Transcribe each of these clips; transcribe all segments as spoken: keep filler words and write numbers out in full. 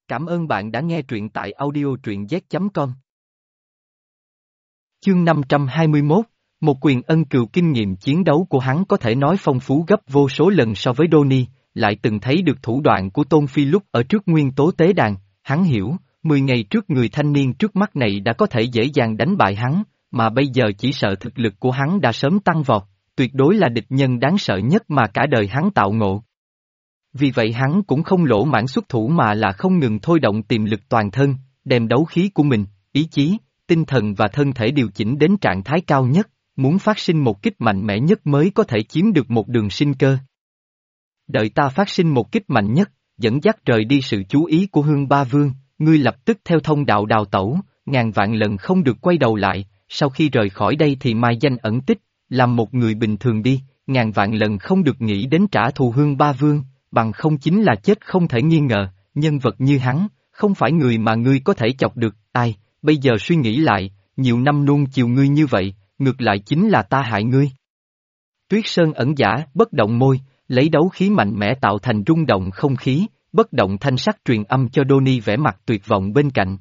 Cảm ơn bạn đã nghe truyện tại audio truyện z chấm com. Chương năm trăm hai mươi mốt, một quyền ân cừu. Kinh nghiệm chiến đấu của hắn có thể nói phong phú gấp vô số lần so với Donnie, lại từng thấy được thủ đoạn của Tôn Phi lúc ở trước nguyên tố tế đàn, hắn hiểu, mười ngày trước người thanh niên trước mắt này đã có thể dễ dàng đánh bại hắn, mà bây giờ chỉ sợ thực lực của hắn đã sớm tăng vọt, tuyệt đối là địch nhân đáng sợ nhất mà cả đời hắn tạo ngộ. Vì vậy hắn cũng không lỗ mãng xuất thủ mà là không ngừng thôi động tiềm lực toàn thân, đem đấu khí của mình, ý chí, tinh thần và thân thể điều chỉnh đến trạng thái cao nhất, muốn phát sinh một kích mạnh mẽ nhất mới có thể chiếm được một đường sinh cơ. Đợi ta phát sinh một kích mạnh nhất, dẫn dắt rời đi sự chú ý của Hương Ba Vương, ngươi lập tức theo thông đạo đào tẩu, ngàn vạn lần không được quay đầu lại, sau khi rời khỏi đây thì mai danh ẩn tích, làm một người bình thường đi, ngàn vạn lần không được nghĩ đến trả thù Hương Ba Vương. Bằng không chính là chết không thể nghi ngờ, nhân vật như hắn, không phải người mà ngươi có thể chọc được, ai, bây giờ suy nghĩ lại, nhiều năm nuông chiều ngươi như vậy, ngược lại chính là ta hại ngươi. Tuyết Sơn ẩn giả, bất động môi, lấy đấu khí mạnh mẽ tạo thành rung động không khí, bất động thanh sắc truyền âm cho Donnie vẻ mặt tuyệt vọng bên cạnh.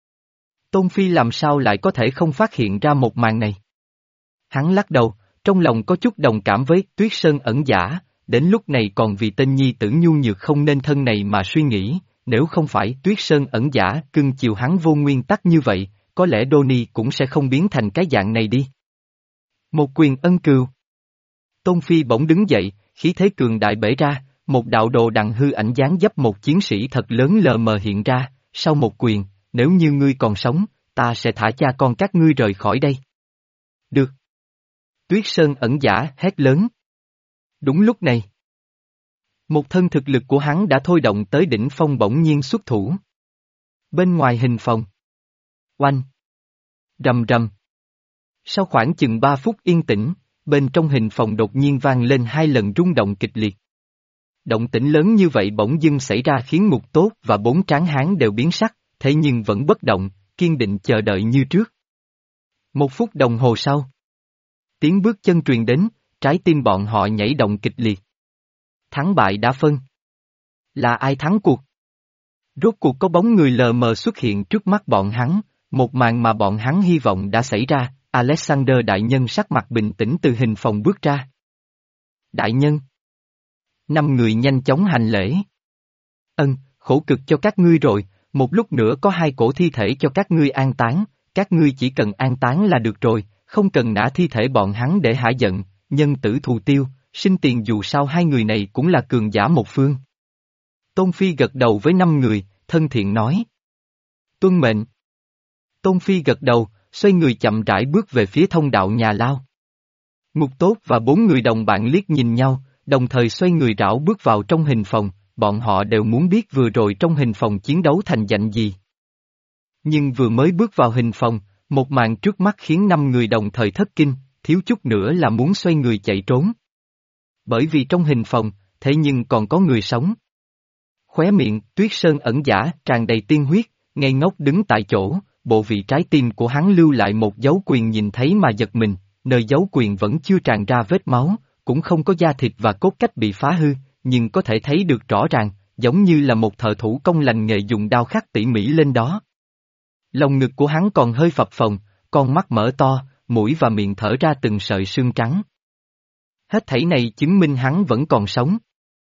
Tôn Phi làm sao lại có thể không phát hiện ra một màn này? Hắn lắc đầu, trong lòng có chút đồng cảm với Tuyết Sơn ẩn giả. Đến lúc này còn vì tên nhi tử nhu nhược không nên thân này mà suy nghĩ, nếu không phải Tuyết Sơn ẩn giả cưng chiều hắn vô nguyên tắc như vậy, có lẽ Donnie cũng sẽ không biến thành cái dạng này đi. Một quyền ân cừu. Tôn Phi bỗng đứng dậy, khí thế cường đại bể ra, một đạo đồ đằng hư ảnh dáng dấp một chiến sĩ thật lớn lờ mờ hiện ra, sau một quyền, nếu như ngươi còn sống, ta sẽ thả cha con các ngươi rời khỏi đây. Được. Tuyết Sơn ẩn giả hét lớn. Đúng lúc này, một thân thực lực của hắn đã thôi động tới đỉnh phong bỗng nhiên xuất thủ. Bên ngoài hình phòng. Oanh. Rầm rầm. Sau khoảng chừng ba phút yên tĩnh, bên trong hình phòng đột nhiên vang lên hai lần rung động kịch liệt. Động tĩnh lớn như vậy bỗng dưng xảy ra khiến Ngục Tốt và bốn tráng hán đều biến sắc, thế nhưng vẫn bất động, kiên định chờ đợi như trước. Một phút đồng hồ sau, tiếng bước chân truyền đến. Trái tim bọn họ nhảy động kịch liệt. Thắng bại đã phân. Là ai thắng cuộc? Rốt cuộc có bóng người lờ mờ xuất hiện trước mắt bọn hắn, một màn mà bọn hắn hy vọng đã xảy ra, Alexander đại nhân sắc mặt bình tĩnh từ hình phòng bước ra. Đại nhân. Năm người nhanh chóng hành lễ. Ân, khổ cực cho các ngươi rồi, một lúc nữa có hai cổ thi thể cho các ngươi an táng, các ngươi chỉ cần an táng là được rồi, không cần nã thi thể bọn hắn để hả giận. Nhân tử thù tiêu, sinh tiền dù sao hai người này cũng là cường giả một phương. Tôn Phi gật đầu với năm người, thân thiện nói. Tuân mệnh. Tôn Phi gật đầu, xoay người chậm rãi bước về phía thông đạo nhà lao. Ngục Tốt và bốn người đồng bạn liếc nhìn nhau, đồng thời xoay người rảo bước vào trong hình phòng, bọn họ đều muốn biết vừa rồi trong hình phòng chiến đấu thành danh gì. Nhưng vừa mới bước vào hình phòng, một màn trước mắt khiến năm người đồng thời thất kinh. Thiếu chút nữa là muốn xoay người chạy trốn. Bởi vì trong hình phòng, thế nhưng còn có người sống. Khóe miệng, Tuyết Sơn ẩn giả, tràn đầy tiên huyết, ngây ngốc đứng tại chỗ, bộ vị trái tim của hắn lưu lại một dấu quyền nhìn thấy mà giật mình, nơi dấu quyền vẫn chưa tràn ra vết máu, cũng không có da thịt và cốt cách bị phá hư, nhưng có thể thấy được rõ ràng, giống như là một thợ thủ công lành nghề dùng đao khắc tỉ mỉ lên đó. Lòng ngực của hắn còn hơi phập phồng, con mắt mở to, mũi và miệng thở ra từng sợi sương trắng. Hết thảy này chứng minh hắn vẫn còn sống.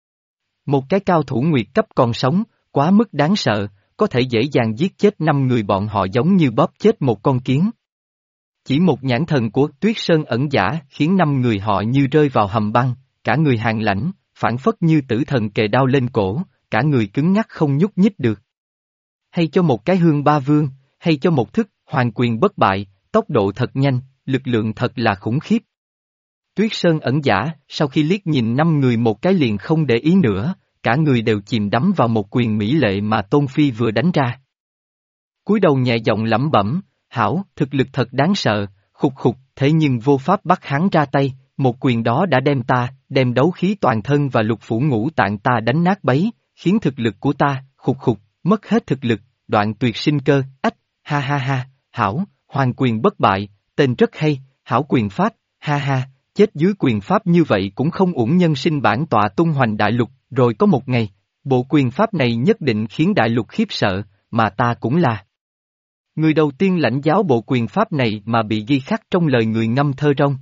Một cái cao thủ nguyệt cấp còn sống, quá mức đáng sợ, có thể dễ dàng giết chết năm người bọn họ giống như bóp chết một con kiến. Chỉ một nhãn thần của Tuyết Sơn ẩn giả khiến năm người họ như rơi vào hầm băng, cả người hàn lãnh, phảng phất như tử thần kề đao lên cổ, cả người cứng ngắc không nhúc nhích được. Hay cho một cái Hương Ba Vương, hay cho một thức hoàng quyền bất bại, tốc độ thật nhanh. Lực lượng thật là khủng khiếp. Tuyết Sơn ẩn giả, sau khi liếc nhìn năm người một cái liền không để ý nữa, cả người đều chìm đắm vào một quyền mỹ lệ mà Tôn Phi vừa đánh ra. Cúi đầu nhẹ giọng lẩm bẩm, hảo, thực lực thật đáng sợ, khục khục, thế nhưng vô pháp bắt hắn ra tay, một quyền đó đã đem ta, đem đấu khí toàn thân và lục phủ ngũ tạng ta đánh nát bấy, khiến thực lực của ta, khục khục, mất hết thực lực, đoạn tuyệt sinh cơ, ách, ha ha ha, hảo, hoàng quyền bất bại. Tên rất hay, hảo quyền pháp, ha ha, chết dưới quyền pháp như vậy cũng không uổng nhân sinh bản tọa tung hoành đại lục, rồi có một ngày, Bộ quyền pháp này nhất định khiến đại lục khiếp sợ, mà ta cũng là người đầu tiên lãnh giáo bộ quyền pháp này mà bị ghi khắc trong lời người ngâm thơ rong.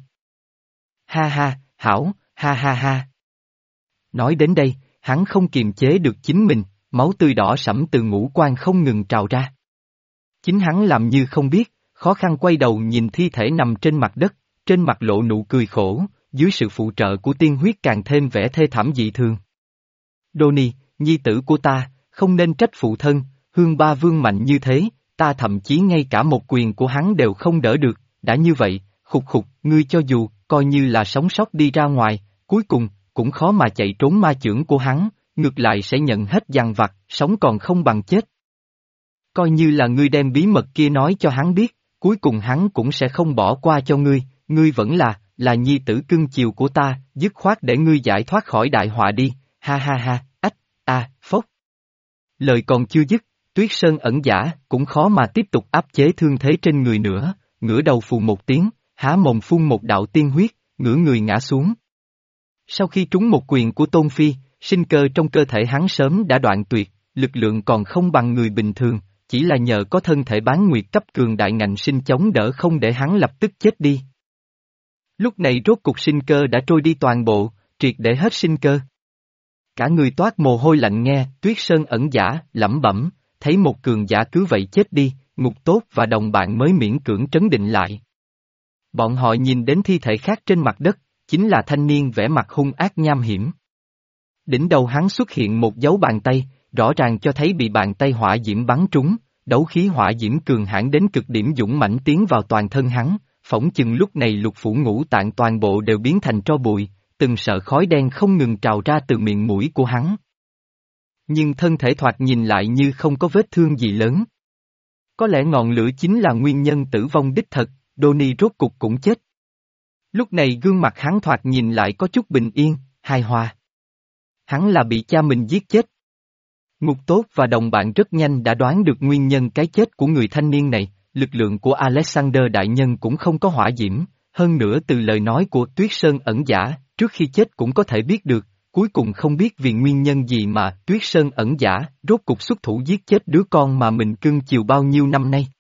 Ha ha, hảo, ha ha ha. Nói đến đây, hắn không kiềm chế được chính mình, máu tươi đỏ sẫm từ ngũ quan không ngừng trào ra. Chính hắn làm như không biết, khó khăn quay đầu nhìn thi thể nằm trên mặt đất, trên mặt lộ nụ cười khổ, dưới sự phụ trợ của tiên huyết càng thêm vẻ thê thảm dị thường. Donnie, nhi tử của ta, không nên trách phụ thân, Hương Ba Vương mạnh như thế, ta thậm chí ngay cả một quyền của hắn đều không đỡ được, đã như vậy, khục khục, ngươi cho dù, coi như là sống sót đi ra ngoài, cuối cùng, cũng khó mà chạy trốn ma chưởng của hắn, ngược lại sẽ nhận hết dằn vặt, sống còn không bằng chết. Coi như là ngươi đem bí mật kia nói cho hắn biết, cuối cùng hắn cũng sẽ không bỏ qua cho ngươi, ngươi vẫn là, là nhi tử cưng chiều của ta, dứt khoát để ngươi giải thoát khỏi đại họa đi, ha ha ha, ách, a, phốc. Lời còn chưa dứt, Tuyết Sơn ẩn giả, cũng khó mà tiếp tục áp chế thương thế trên người nữa, ngửa đầu phù một tiếng, há mồm phun một đạo tiên huyết, ngửa người ngã xuống. Sau khi trúng một quyền của Tôn Phi, sinh cơ trong cơ thể hắn sớm đã đoạn tuyệt, lực lượng còn không bằng người bình thường, chỉ là nhờ có thân thể bán nguyệt cấp cường đại ngạnh sinh chống đỡ không để hắn lập tức chết đi. Lúc này rốt cục sinh cơ đã trôi đi toàn bộ, triệt để hết sinh cơ. Cả người toát mồ hôi lạnh nghe, Tuyết Sơn ẩn giả, lẩm bẩm, thấy một cường giả cứ vậy chết đi, Ngục Tốt và đồng bạn mới miễn cưỡng trấn định lại. Bọn họ nhìn đến thi thể khác trên mặt đất, chính là thanh niên vẻ mặt hung ác nham hiểm. Đỉnh đầu hắn xuất hiện một dấu bàn tay, rõ ràng cho thấy bị bàn tay hỏa diễm bắn trúng, đấu khí hỏa diễm cường hãn đến cực điểm dũng mãnh tiến vào toàn thân hắn, phỏng chừng lúc này lục phủ ngũ tạng toàn bộ đều biến thành tro bụi, từng sợ khói đen không ngừng trào ra từ miệng mũi của hắn. Nhưng thân thể thoạt nhìn lại như không có vết thương gì lớn. Có lẽ ngọn lửa chính là nguyên nhân tử vong đích thực, Donnie rốt cục cũng chết. Lúc này gương mặt hắn thoạt nhìn lại có chút bình yên, hài hòa. Hắn là bị cha mình giết chết. Ngục Tốt và đồng bạn rất nhanh đã đoán được nguyên nhân cái chết của người thanh niên này, lực lượng của Alexander Đại Nhân cũng không có hỏa diễm, hơn nữa từ lời nói của Tuyết Sơn ẩn giả, trước khi chết cũng có thể biết được, cuối cùng không biết vì nguyên nhân gì mà Tuyết Sơn ẩn giả, rốt cục xuất thủ giết chết đứa con mà mình cưng chiều bao nhiêu năm nay.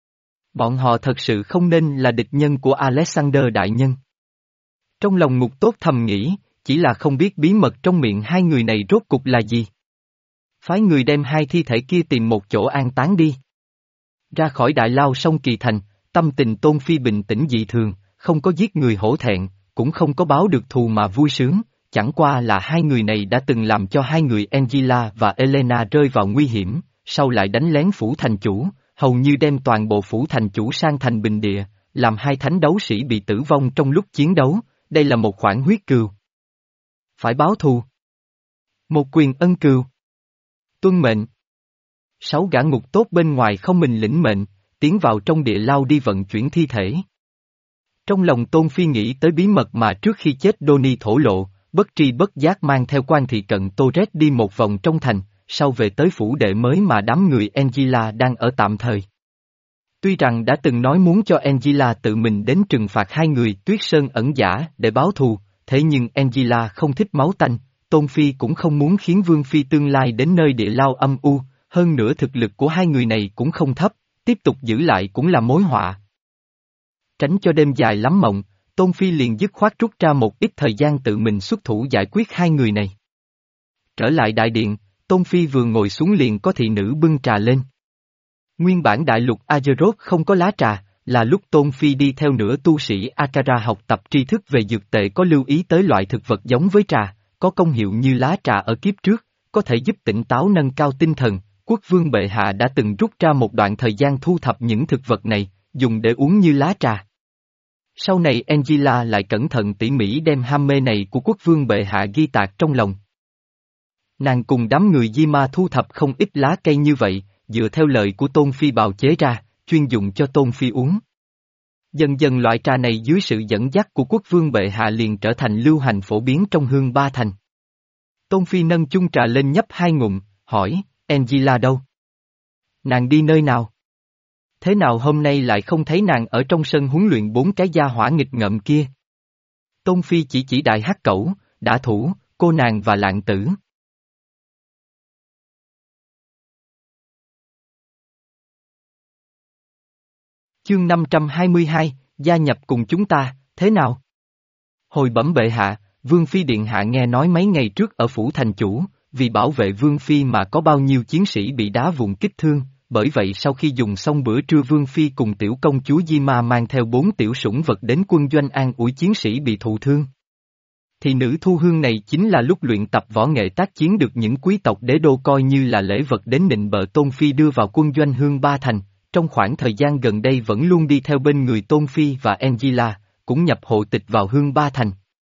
Bọn họ thật sự không nên là địch nhân của Alexander Đại Nhân. Trong lòng Ngục Tốt thầm nghĩ, chỉ là không biết bí mật trong miệng hai người này rốt cục là gì. Phái người đem hai thi thể kia tìm một chỗ an táng đi. Ra khỏi đại lao sông Kỳ Thành, tâm tình Tôn Phi bình tĩnh dị thường, không có giết người hổ thẹn, cũng không có báo được thù mà vui sướng, chẳng qua là hai người này đã từng làm cho hai người Angela và Elena rơi vào nguy hiểm, sau lại đánh lén phủ thành chủ, hầu như đem toàn bộ phủ thành chủ sang thành bình địa, làm hai thánh đấu sĩ bị tử vong trong lúc chiến đấu, đây là một khoản huyết cừu. Phải báo thù. Một quyền ân cừu. Tuân mệnh. Sáu gã Ngục Tốt bên ngoài không mình lĩnh mệnh, tiến vào trong địa lao đi vận chuyển thi thể. Trong lòng Tôn Phi nghĩ tới bí mật mà trước khi chết Donnie thổ lộ, bất tri bất giác mang theo quan thị cận Torres đi một vòng trong thành, sau về tới phủ đệ mới mà đám người Angela đang ở tạm thời. Tuy rằng đã từng nói muốn cho Angela tự mình đến trừng phạt hai người Tuyết Sơn ẩn giả để báo thù, thế nhưng Angela không thích máu tanh, Tôn Phi cũng không muốn khiến Vương Phi tương lai đến nơi địa lao âm u, hơn nữa thực lực của hai người này cũng không thấp, tiếp tục giữ lại cũng là mối họa. Tránh cho đêm dài lắm mộng, Tôn Phi liền dứt khoát rút ra một ít thời gian tự mình xuất thủ giải quyết hai người này. Trở lại đại điện, Tôn Phi vừa ngồi xuống liền có thị nữ bưng trà lên. Nguyên bản đại lục Azeroth không có lá trà, là lúc Tôn Phi đi theo nửa tu sĩ Akara học tập tri thức về dược tệ có lưu ý tới loại thực vật giống với trà, có công hiệu như lá trà ở kiếp trước, có thể giúp tỉnh táo nâng cao tinh thần. Quốc vương bệ hạ đã từng rút ra một đoạn thời gian thu thập những thực vật này, dùng để uống như lá trà. Sau này Angela lại cẩn thận tỉ mỉ đem ham mê này của quốc vương bệ hạ ghi tạc trong lòng. Nàng cùng đám người Di Ma thu thập không ít lá cây như vậy, dựa theo lời của Tôn Phi bào chế ra, chuyên dụng cho Tôn Phi uống. Dần dần loại trà này dưới sự dẫn dắt của quốc vương bệ hạ liền trở thành lưu hành phổ biến trong Hương Ba Thành. Tôn Phi nâng chung trà lên nhấp hai ngụm, hỏi, Angela đâu? Nàng đi nơi nào? Thế nào hôm nay lại không thấy nàng ở trong sân huấn luyện bốn cái gia hỏa nghịch ngợm kia? Tôn Phi chỉ chỉ đại hắc cẩu, đã thủ, cô nàng và lạng tử. Chương năm trăm hai mươi hai, gia nhập cùng chúng ta, thế nào? Hồi bẩm bệ hạ, Vương Phi Điện Hạ nghe nói mấy ngày trước ở phủ thành chủ, vì bảo vệ Vương Phi mà có bao nhiêu chiến sĩ bị đá vụn kích thương, bởi vậy sau khi dùng xong bữa trưa Vương Phi cùng tiểu công chúa Di Ma mang theo bốn tiểu sủng vật đến quân doanh an ủi chiến sĩ bị thụ thương. Thì nữ thu hương này chính là lúc luyện tập võ nghệ tác chiến được những quý tộc đế đô coi như là lễ vật đến nịnh bợ Tôn Phi đưa vào quân doanh Hương Ba Thành, trong khoảng thời gian gần đây vẫn luôn đi theo bên người Tôn Phi và Angela, cũng nhập hộ tịch vào Hương Ba Thành.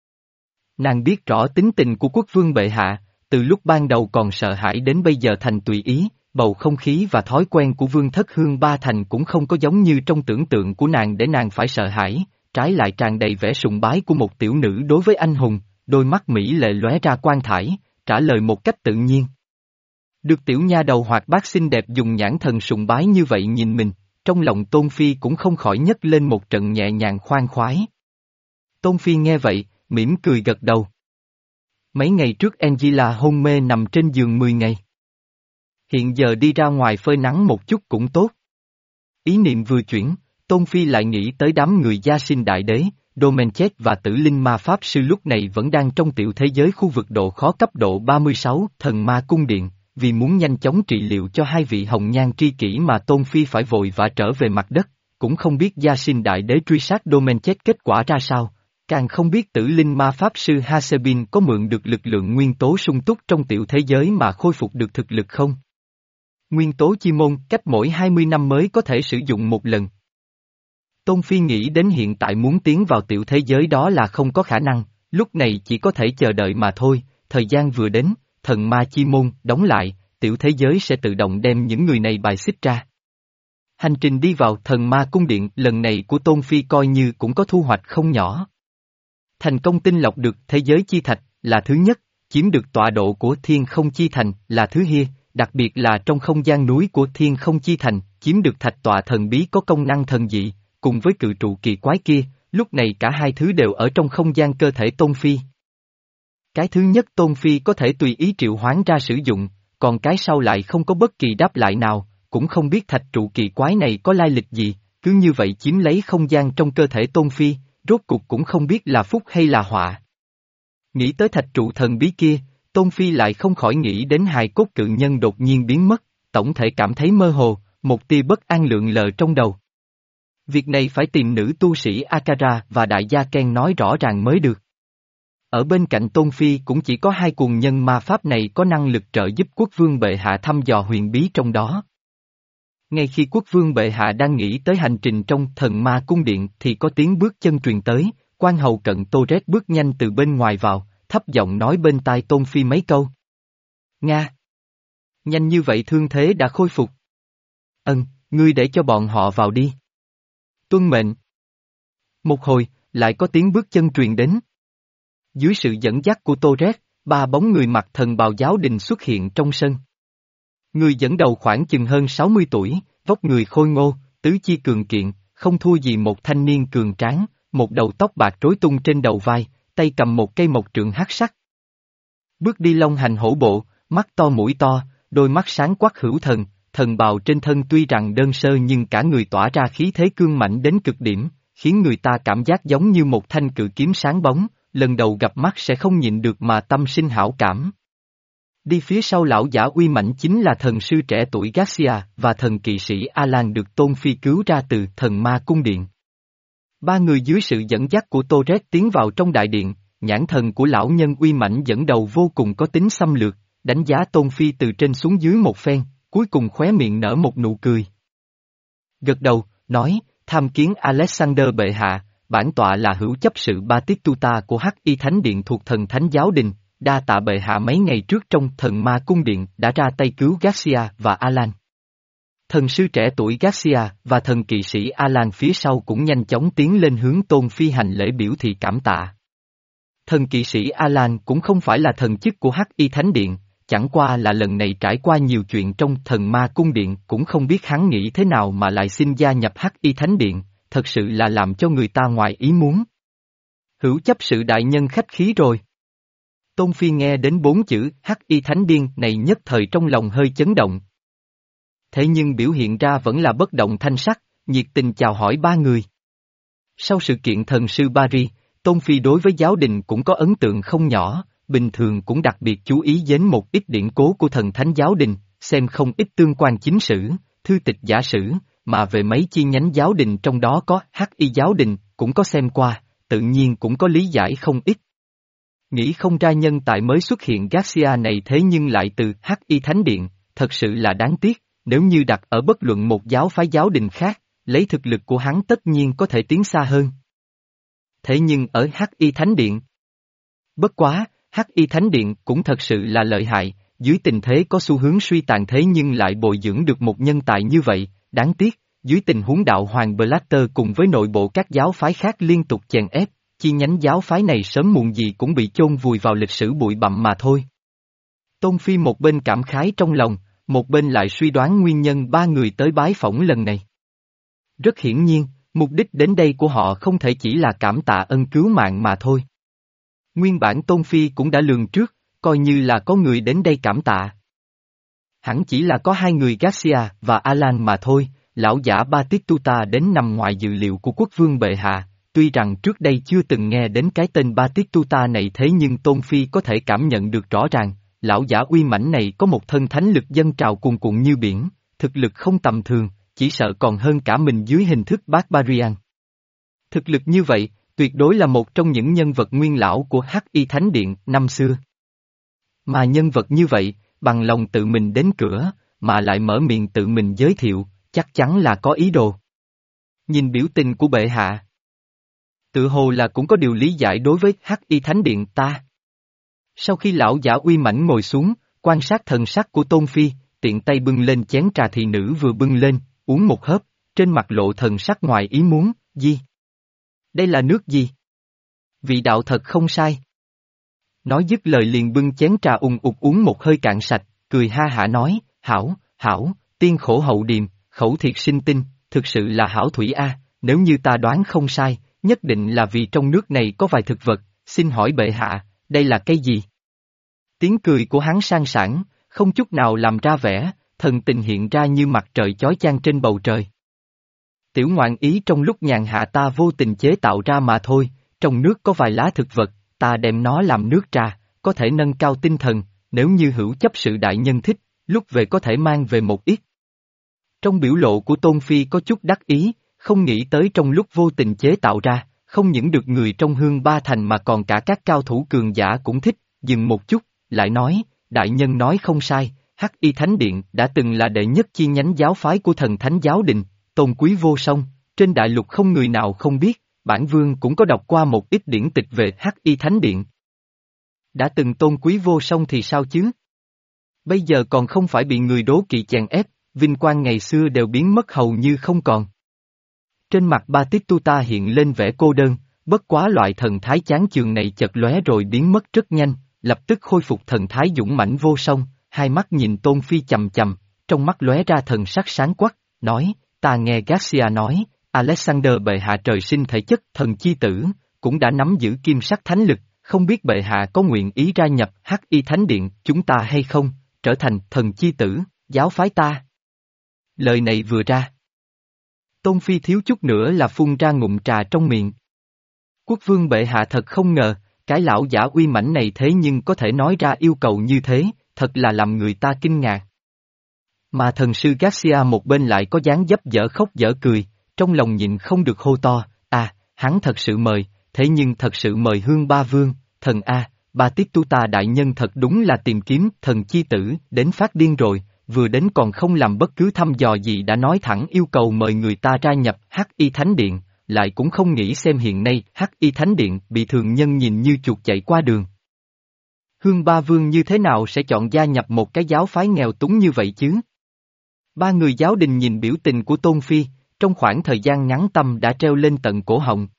Nàng biết rõ tính tình của quốc vương bệ hạ, từ lúc ban đầu còn sợ hãi đến bây giờ thành tùy ý, bầu không khí và thói quen của vương thất Hương Ba Thành cũng không có giống như trong tưởng tượng của nàng để nàng phải sợ hãi, trái lại tràn đầy vẻ sùng bái của một tiểu nữ đối với anh hùng, đôi mắt mỹ lệ lóe ra quan thải, trả lời một cách tự nhiên. Được tiểu nha đầu hoạt bát xinh đẹp dùng nhãn thần sùng bái như vậy nhìn mình, trong lòng Tôn Phi cũng không khỏi nhấc lên một trận nhẹ nhàng khoan khoái. Tôn Phi nghe vậy, mỉm cười gật đầu. Mấy ngày trước Angela hôn mê nằm trên giường mười ngày. Hiện giờ đi ra ngoài phơi nắng một chút cũng tốt. Ý niệm vừa chuyển, Tôn Phi lại nghĩ tới đám người gia sinh đại đế, Domenchet và tử linh ma pháp sư lúc này vẫn đang trong tiểu thế giới khu vực độ khó cấp độ ba mươi sáu thần ma cung điện, vì muốn nhanh chóng trị liệu cho hai vị hồng nhan tri kỷ mà Tôn Phi phải vội vã trở về mặt đất, cũng không biết gia sinh đại đế truy sát Domenchet kết quả ra sao. Càng không biết tử linh ma pháp sư Hasebin có mượn được lực lượng nguyên tố sung túc trong tiểu thế giới mà khôi phục được thực lực không? Nguyên tố chi môn cách mỗi hai mươi năm mới có thể sử dụng một lần. Tôn Phi nghĩ đến hiện tại muốn tiến vào tiểu thế giới đó là không có khả năng, lúc này chỉ có thể chờ đợi mà thôi, thời gian vừa đến, thần ma chi môn đóng lại, tiểu thế giới sẽ tự động đem những người này bài xích ra. Hành trình đi vào thần ma cung điện lần này của Tôn Phi coi như cũng có thu hoạch không nhỏ. Thành công tinh lọc được thế giới chi thạch, là thứ nhất, chiếm được tọa độ của thiên không chi thành, là thứ hai, đặc biệt là trong không gian núi của thiên không chi thành, chiếm được thạch tọa thần bí có công năng thần dị, cùng với cự trụ kỳ quái kia, lúc này cả hai thứ đều ở trong không gian cơ thể Tôn Phi. Cái thứ nhất Tôn Phi có thể tùy ý triệu hoán ra sử dụng, còn cái sau lại không có bất kỳ đáp lại nào, cũng không biết thạch trụ kỳ quái này có lai lịch gì, cứ như vậy chiếm lấy không gian trong cơ thể Tôn Phi. Rốt cuộc cũng không biết là phúc hay là họa. Nghĩ tới thạch trụ thần bí kia, Tôn Phi lại không khỏi nghĩ đến hài cốt cự nhân đột nhiên biến mất, tổng thể cảm thấy mơ hồ, một tia bất an lượn lờ trong đầu. Việc này phải tìm nữ tu sĩ Akara và đại gia Ken nói rõ ràng mới được. Ở bên cạnh Tôn Phi cũng chỉ có hai cuồng nhân ma pháp này có năng lực trợ giúp quốc vương bệ hạ thăm dò huyền bí trong đó. Ngay khi quốc vương bệ hạ đang nghĩ tới hành trình trong thần ma cung điện thì có tiếng bước chân truyền tới, quan hầu cận Tô Rét bước nhanh từ bên ngoài vào, thấp giọng nói bên tai Tôn Phi mấy câu. Nga! Nhanh như vậy thương thế đã khôi phục. Ân, ngươi để cho bọn họ vào đi. Tuân mệnh. Một hồi, lại có tiếng bước chân truyền đến. Dưới sự dẫn dắt của Tô Rét, ba bóng người mặc thần bào giáo đình xuất hiện trong sân. Người dẫn đầu khoảng chừng hơn sáu mươi tuổi, vóc người khôi ngô, tứ chi cường kiện, không thua gì một thanh niên cường tráng, một đầu tóc bạc rối tung trên đầu vai, tay cầm một cây mộc trượng hắc sắc. Bước đi long hành hổ bộ, mắt to mũi to, đôi mắt sáng quắc hữu thần, thần bào trên thân tuy rằng đơn sơ nhưng cả người tỏa ra khí thế cương mạnh đến cực điểm, khiến người ta cảm giác giống như một thanh cự kiếm sáng bóng, lần đầu gặp mắt sẽ không nhịn được mà tâm sinh hảo cảm. Đi phía sau lão giả uy mãnh chính là thần sư trẻ tuổi Garcia và thần kỵ sĩ Alan được Tôn Phi cứu ra từ thần ma cung điện. Ba người dưới sự dẫn dắt của Torres tiến vào trong đại điện, nhãn thần của lão nhân uy mãnh dẫn đầu vô cùng có tính xâm lược, đánh giá Tôn Phi từ trên xuống dưới một phen, cuối cùng khóe miệng nở một nụ cười. Gật đầu, nói, tham kiến Alexander bệ hạ, bản tọa là hữu chấp sự Batistuta của Hắc Y Thánh Điện thuộc thần Thánh Giáo Đình. Đa tạ bệ hạ mấy ngày trước trong thần ma cung điện đã ra tay cứu Garcia và Alan. Thần sư trẻ tuổi Garcia và thần kỵ sĩ Alan phía sau cũng nhanh chóng tiến lên hướng Tôn Phi hành lễ biểu thị cảm tạ. Thần kỵ sĩ Alan cũng không phải là thần chức của Hắc Y Thánh Điện, chẳng qua là lần này trải qua nhiều chuyện trong thần ma cung điện cũng không biết hắn nghĩ thế nào mà lại xin gia nhập Hắc Y Thánh Điện, thật sự là làm cho người ta ngoài ý muốn. Hữu chấp sự đại nhân khách khí rồi. Tôn Phi nghe đến bốn chữ Hắc Y Thánh Điên này nhất thời trong lòng hơi chấn động. Thế nhưng biểu hiện ra vẫn là bất động thanh sắc, nhiệt tình chào hỏi ba người. Sau sự kiện thần sư Paris, Tôn Phi đối với giáo đình cũng có ấn tượng không nhỏ, bình thường cũng đặc biệt chú ý đến một ít điển cố của thần thánh giáo đình, xem không ít tương quan chính sử, thư tịch giả sử, mà về mấy chi nhánh giáo đình trong đó có Hắc Y giáo đình, cũng có xem qua, tự nhiên cũng có lý giải không ít. Nghĩ không ra nhân tài mới xuất hiện Garcia này thế nhưng lại từ Hắc Y Thánh Điện, thật sự là đáng tiếc, nếu như đặt ở bất luận một giáo phái giáo đình khác, lấy thực lực của hắn tất nhiên có thể tiến xa hơn. Thế nhưng ở Hắc Y Thánh Điện, bất quá, Hắc Y Thánh Điện cũng thật sự là lợi hại, dưới tình thế có xu hướng suy tàn thế nhưng lại bồi dưỡng được một nhân tài như vậy, đáng tiếc, dưới tình huống đạo hoàng Blatter cùng với nội bộ các giáo phái khác liên tục chèn ép, chi nhánh giáo phái này sớm muộn gì cũng bị chôn vùi vào lịch sử bụi bặm mà thôi. Tôn Phi một bên cảm khái trong lòng, một bên lại suy đoán nguyên nhân ba người tới bái phỏng lần này. Rất hiển nhiên, mục đích đến đây của họ không thể chỉ là cảm tạ ân cứu mạng mà thôi. Nguyên bản Tôn Phi cũng đã lường trước, coi như là có người đến đây cảm tạ. Hẳn chỉ là có hai người Garcia và Alan mà thôi, lão giả Batistuta đến nằm ngoài dự liệu của quốc vương bệ hạ, tuy rằng trước đây chưa từng nghe đến cái tên Batistuta này thế nhưng Tôn Phi có thể cảm nhận được rõ ràng, lão giả uy mãnh này có một thân thánh lực dâng trào cuồn cuộn như biển, thực lực không tầm thường, chỉ sợ còn hơn cả mình dưới hình thức Barbarian. Thực lực như vậy, tuyệt đối là một trong những nhân vật nguyên lão của Hắc Y Thánh Điện năm xưa. Mà nhân vật như vậy, bằng lòng tự mình đến cửa, mà lại mở miệng tự mình giới thiệu, chắc chắn là có ý đồ. Nhìn biểu tình của bệ hạ, tự hồ là cũng có điều lý giải đối với Hắc Y Thánh Điện ta. Sau khi lão giả uy mãnh ngồi xuống, quan sát thần sắc của Tôn Phi, tiện tay bưng lên chén trà thị nữ vừa bưng lên, uống một hớp, trên mặt lộ thần sắc ngoài ý muốn, gì? Đây là nước gì? Vị đạo thật không sai. Nói dứt lời liền bưng chén trà ùng ục uống một hơi cạn sạch, cười ha hả nói, hảo, hảo, tiên khổ hậu điềm, khẩu thiệt sinh tinh, thực sự là hảo thủy a, nếu như ta đoán không sai, nhất định là vì trong nước này có vài thực vật, xin hỏi bệ hạ, đây là cái gì? Tiếng cười của hắn sang sảng, không chút nào làm ra vẻ, thần tình hiện ra như mặt trời chói chang trên bầu trời. Tiểu ngoạn ý trong lúc nhàn hạ ta vô tình chế tạo ra mà thôi, trong nước có vài lá thực vật, ta đem nó làm nước trà, có thể nâng cao tinh thần, nếu như hữu chấp sự đại nhân thích, lúc về có thể mang về một ít. Trong biểu lộ của Tôn Phi có chút đắc ý, không nghĩ tới trong lúc vô tình chế tạo ra, không những được người trong Hương Ba Thành mà còn cả các cao thủ cường giả cũng thích, dừng một chút, lại nói, đại nhân nói không sai, Hắc Y Thánh Điện đã từng là đệ nhất chi nhánh giáo phái của thần thánh giáo đình, tôn quý vô song, trên đại lục không người nào không biết, bản vương cũng có đọc qua một ít điển tịch về Hắc Y Thánh Điện. Đã từng tôn quý vô song thì sao chứ? Bây giờ còn không phải bị người đố kỵ chèn ép, vinh quang ngày xưa đều biến mất hầu như không còn. Trên mặt Batistuta hiện lên vẻ cô đơn, bất quá loại thần thái chán chường này chợt lóe rồi biến mất rất nhanh, lập tức khôi phục thần thái dũng mãnh vô song, hai mắt nhìn Tôn Phi chầm chầm, trong mắt lóe ra thần sắc sáng quắc, nói, ta nghe Garcia nói, Alexander bệ hạ trời sinh thể chất thần chi tử, cũng đã nắm giữ kim sắc thánh lực, không biết bệ hạ có nguyện ý gia nhập Hắc Y Thánh Điện chúng ta hay không, trở thành thần chi tử, giáo phái ta. Lời này vừa ra, Tôn Phi thiếu chút nữa là phun ra ngụm trà trong miệng. Quốc vương bệ hạ thật không ngờ, cái lão giả uy mãnh này thế nhưng có thể nói ra yêu cầu như thế, thật là làm người ta kinh ngạc. Mà thần sư Garcia một bên lại có dáng dấp dở khóc dở cười, trong lòng nhịn không được hô to, à, hắn thật sự mời, thế nhưng thật sự mời Hương Ba Vương, thần A, Batistuta đại nhân thật đúng là tìm kiếm thần chi tử, đến phát điên rồi, vừa đến còn không làm bất cứ thăm dò gì đã nói thẳng yêu cầu mời người ta gia nhập Hắc Y Thánh Điện, lại cũng không nghĩ xem hiện nay Hắc Y Thánh Điện bị thường nhân nhìn như chuột chạy qua đường. Hương Ba Vương như thế nào sẽ chọn gia nhập một cái giáo phái nghèo túng như vậy chứ? Ba người giáo đình nhìn biểu tình của Tôn Phi, trong khoảng thời gian ngắn tâm đã treo lên tận cổ họng.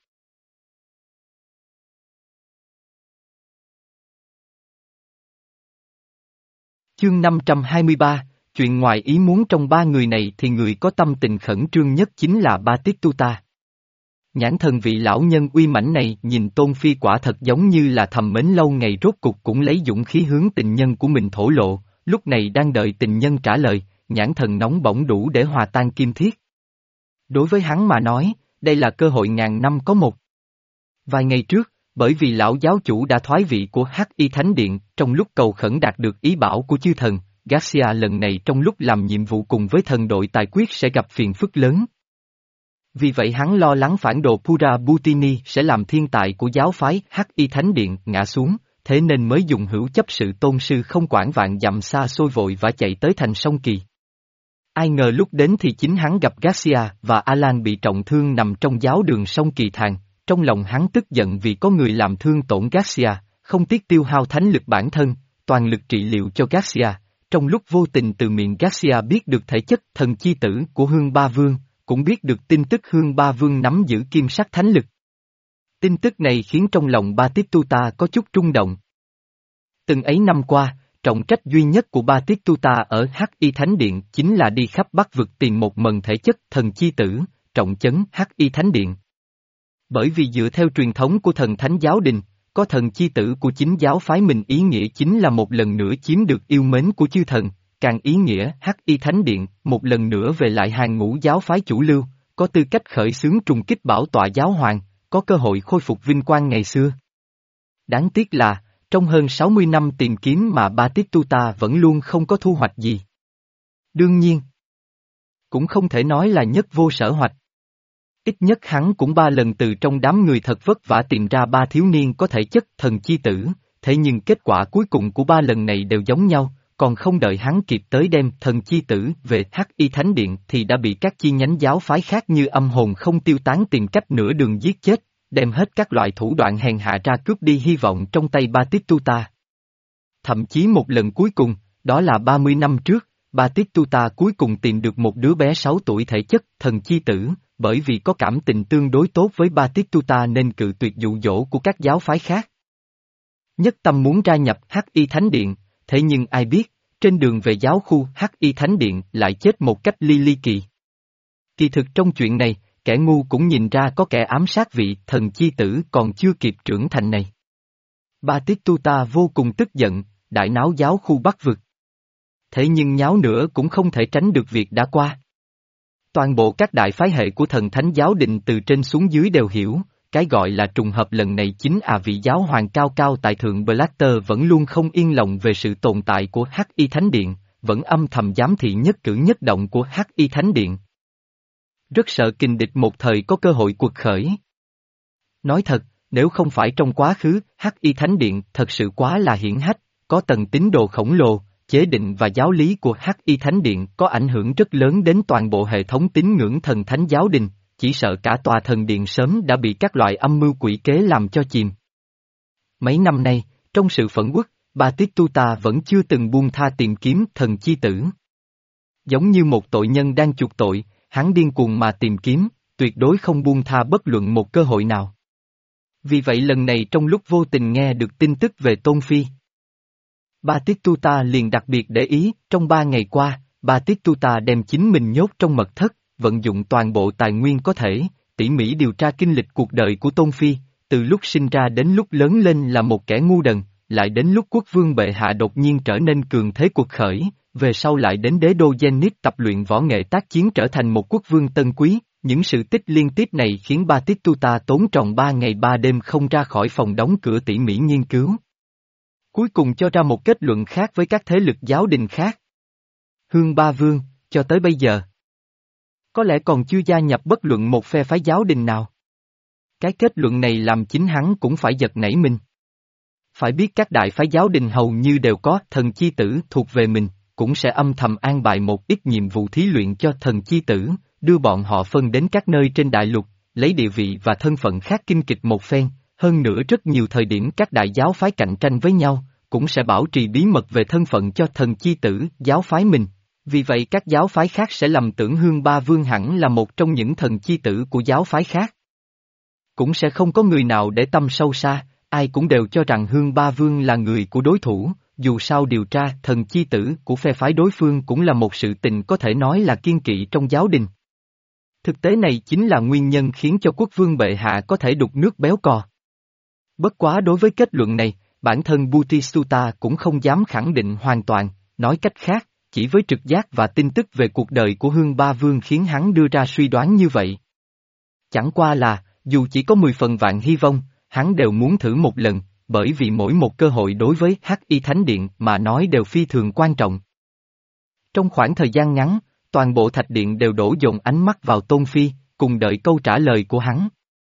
Chương năm trăm hai mươi ba, chuyện ngoài ý muốn trong ba người này thì người có tâm tình khẩn trương nhất chính là Batistuta. Nhãn thần vị lão nhân uy mãnh này nhìn Tôn Phi quả thật giống như là thầm mến lâu ngày rốt cục cũng lấy dũng khí hướng tình nhân của mình thổ lộ, lúc này đang đợi tình nhân trả lời, nhãn thần nóng bỏng đủ để hòa tan kim thiết. Đối với hắn mà nói, đây là cơ hội ngàn năm có một. Vài ngày trước, bởi vì lão giáo chủ đã thoái vị của Hắc Y Thánh Điện, trong lúc cầu khẩn đạt được ý bảo của chư thần, Garcia lần này trong lúc làm nhiệm vụ cùng với thần đội tài quyết sẽ gặp phiền phức lớn. Vì vậy hắn lo lắng phản đồ Pura Butini sẽ làm thiên tài của giáo phái Hắc Y Thánh Điện ngã xuống, thế nên mới dùng hữu chấp sự tôn sư không quản vạn dặm xa xôi vội và chạy tới thành sông Kỳ. Ai ngờ lúc đến thì chính hắn gặp Garcia và Alan bị trọng thương nằm trong giáo đường sông Kỳ Thàn, trong lòng hắn tức giận vì có người làm thương tổn Garcia, không tiếc tiêu hao thánh lực bản thân, toàn lực trị liệu cho Garcia, trong lúc vô tình từ miệng Garcia biết được thể chất thần chi tử của Hương Ba Vương, cũng biết được tin tức Hương Ba Vương nắm giữ kim sắc thánh lực. Tin tức này khiến trong lòng Batistuta có chút rung động. Từng ấy năm qua, trọng trách duy nhất của Batistuta ở Hắc Y Thánh Điện chính là đi khắp Bắc vực tìm một mần thể chất thần chi tử, trọng chấn Hắc Y Thánh Điện. Bởi vì dựa theo truyền thống của thần thánh giáo đình, có thần chi tử của chính giáo phái mình ý nghĩa chính là một lần nữa chiếm được yêu mến của chư thần, càng ý nghĩa Hắc Y Thánh Điện một lần nữa về lại hàng ngũ giáo phái chủ lưu, có tư cách khởi xướng trùng kích bảo tọa giáo hoàng, có cơ hội khôi phục vinh quang ngày xưa. Đáng tiếc là, trong hơn sáu mươi năm tìm kiếm mà Batistuta vẫn luôn không có thu hoạch gì. Đương nhiên, cũng không thể nói là nhất vô sở hoạch. Ít nhất hắn cũng ba lần từ trong đám người thật vất vả tìm ra ba thiếu niên có thể chất thần chi tử, thế nhưng kết quả cuối cùng của ba lần này đều giống nhau, còn không đợi hắn kịp tới đem thần chi tử về Hắc Y Thánh Điện thì đã bị các chi nhánh giáo phái khác như âm hồn không tiêu tán tìm cách nửa đường giết chết, đem hết các loại thủ đoạn hèn hạ ra cướp đi hy vọng trong tay Batistuta. Thậm chí một lần cuối cùng, đó là ba mươi năm trước, Batistuta cuối cùng tìm được một đứa bé sáu tuổi thể chất thần chi tử, bởi vì có cảm tình tương đối tốt với Batistuta nên cự tuyệt dụ dỗ của các giáo phái khác. Nhất tâm muốn gia nhập Hắc Y Thánh Điện, thế nhưng ai biết, trên đường về giáo khu Hắc Y Thánh Điện lại chết một cách ly ly kỳ. Kỳ thực trong chuyện này, kẻ ngu cũng nhìn ra có kẻ ám sát vị thần chi tử còn chưa kịp trưởng thành này. Batistuta vô cùng tức giận, đại náo giáo khu Bắc vực. Thế nhưng nháo nữa cũng không thể tránh được việc đã qua. Toàn bộ các đại phái hệ của thần thánh giáo định từ trên xuống dưới đều hiểu, cái gọi là trùng hợp lần này chính à vị giáo hoàng cao cao tại thượng Blatter vẫn luôn không yên lòng về sự tồn tại của Hắc Y Thánh Điện, vẫn âm thầm giám thị nhất cử nhất động của Hắc Y Thánh Điện. Rất sợ kình địch một thời có cơ hội quật khởi. Nói thật, nếu không phải trong quá khứ, Hắc Y Thánh Điện thật sự quá là hiển hách, có tầng tín đồ khổng lồ, chế định và giáo lý của Hắc Y Thánh Điện có ảnh hưởng rất lớn đến toàn bộ hệ thống tín ngưỡng thần thánh giáo đình, chỉ sợ cả tòa thần điện sớm đã bị các loại âm mưu quỷ kế làm cho chìm. Mấy năm nay, trong sự phẫn uất, Batistuta vẫn chưa từng buông tha tìm kiếm thần chi tử. Giống như một tội nhân đang chuộc tội, hắn điên cuồng mà tìm kiếm, tuyệt đối không buông tha bất luận một cơ hội nào. Vì vậy lần này trong lúc vô tình nghe được tin tức về Tôn Phi, Batistuta liền đặc biệt để ý, trong ba ngày qua, Batistuta đem chính mình nhốt trong mật thất, vận dụng toàn bộ tài nguyên có thể, tỉ mỉ điều tra kinh lịch cuộc đời của Tôn Phi, từ lúc sinh ra đến lúc lớn lên là một kẻ ngu đần, lại đến lúc quốc vương bệ hạ đột nhiên trở nên cường thế cuộc khởi, về sau lại đến đế đô Zenith tập luyện võ nghệ tác chiến trở thành một quốc vương tân quý, những sự tích liên tiếp này khiến Batistuta tốn tròn ba ngày ba đêm không ra khỏi phòng đóng cửa tỉ mỉ nghiên cứu. Cuối cùng cho ra một kết luận khác với các thế lực giáo đình khác. Hương Ba Vương, cho tới bây giờ, có lẽ còn chưa gia nhập bất luận một phe phái giáo đình nào. Cái kết luận này làm chính hắn cũng phải giật nảy mình. Phải biết các đại phái giáo đình hầu như đều có thần chi tử thuộc về mình, cũng sẽ âm thầm an bài một ít nhiệm vụ thí luyện cho thần chi tử, đưa bọn họ phân đến các nơi trên đại lục, lấy địa vị và thân phận khác kinh kịch một phen, hơn nữa rất nhiều thời điểm các đại giáo phái cạnh tranh với nhau, cũng sẽ bảo trì bí mật về thân phận cho thần chi tử, giáo phái mình. Vì vậy các giáo phái khác sẽ lầm tưởng Hương Ba Vương hẳn là một trong những thần chi tử của giáo phái khác. Cũng sẽ không có người nào để tâm sâu xa, ai cũng đều cho rằng Hương Ba Vương là người của đối thủ, dù sao điều tra thần chi tử của phe phái đối phương cũng là một sự tình có thể nói là kiên kỵ trong giáo đình. Thực tế này chính là nguyên nhân khiến cho quốc vương bệ hạ có thể đục nước béo cò. Bất quá đối với kết luận này, bản thân Batistuta cũng không dám khẳng định hoàn toàn, nói cách khác, chỉ với trực giác và tin tức về cuộc đời của Hương Ba Vương khiến hắn đưa ra suy đoán như vậy. Chẳng qua là, dù chỉ có mười phần vạn hy vọng, hắn đều muốn thử một lần, bởi vì mỗi một cơ hội đối với Hắc Y Thánh Điện mà nói đều phi thường quan trọng. Trong khoảng thời gian ngắn, toàn bộ thạch điện đều đổ dồn ánh mắt vào Tôn Phi, cùng đợi câu trả lời của hắn.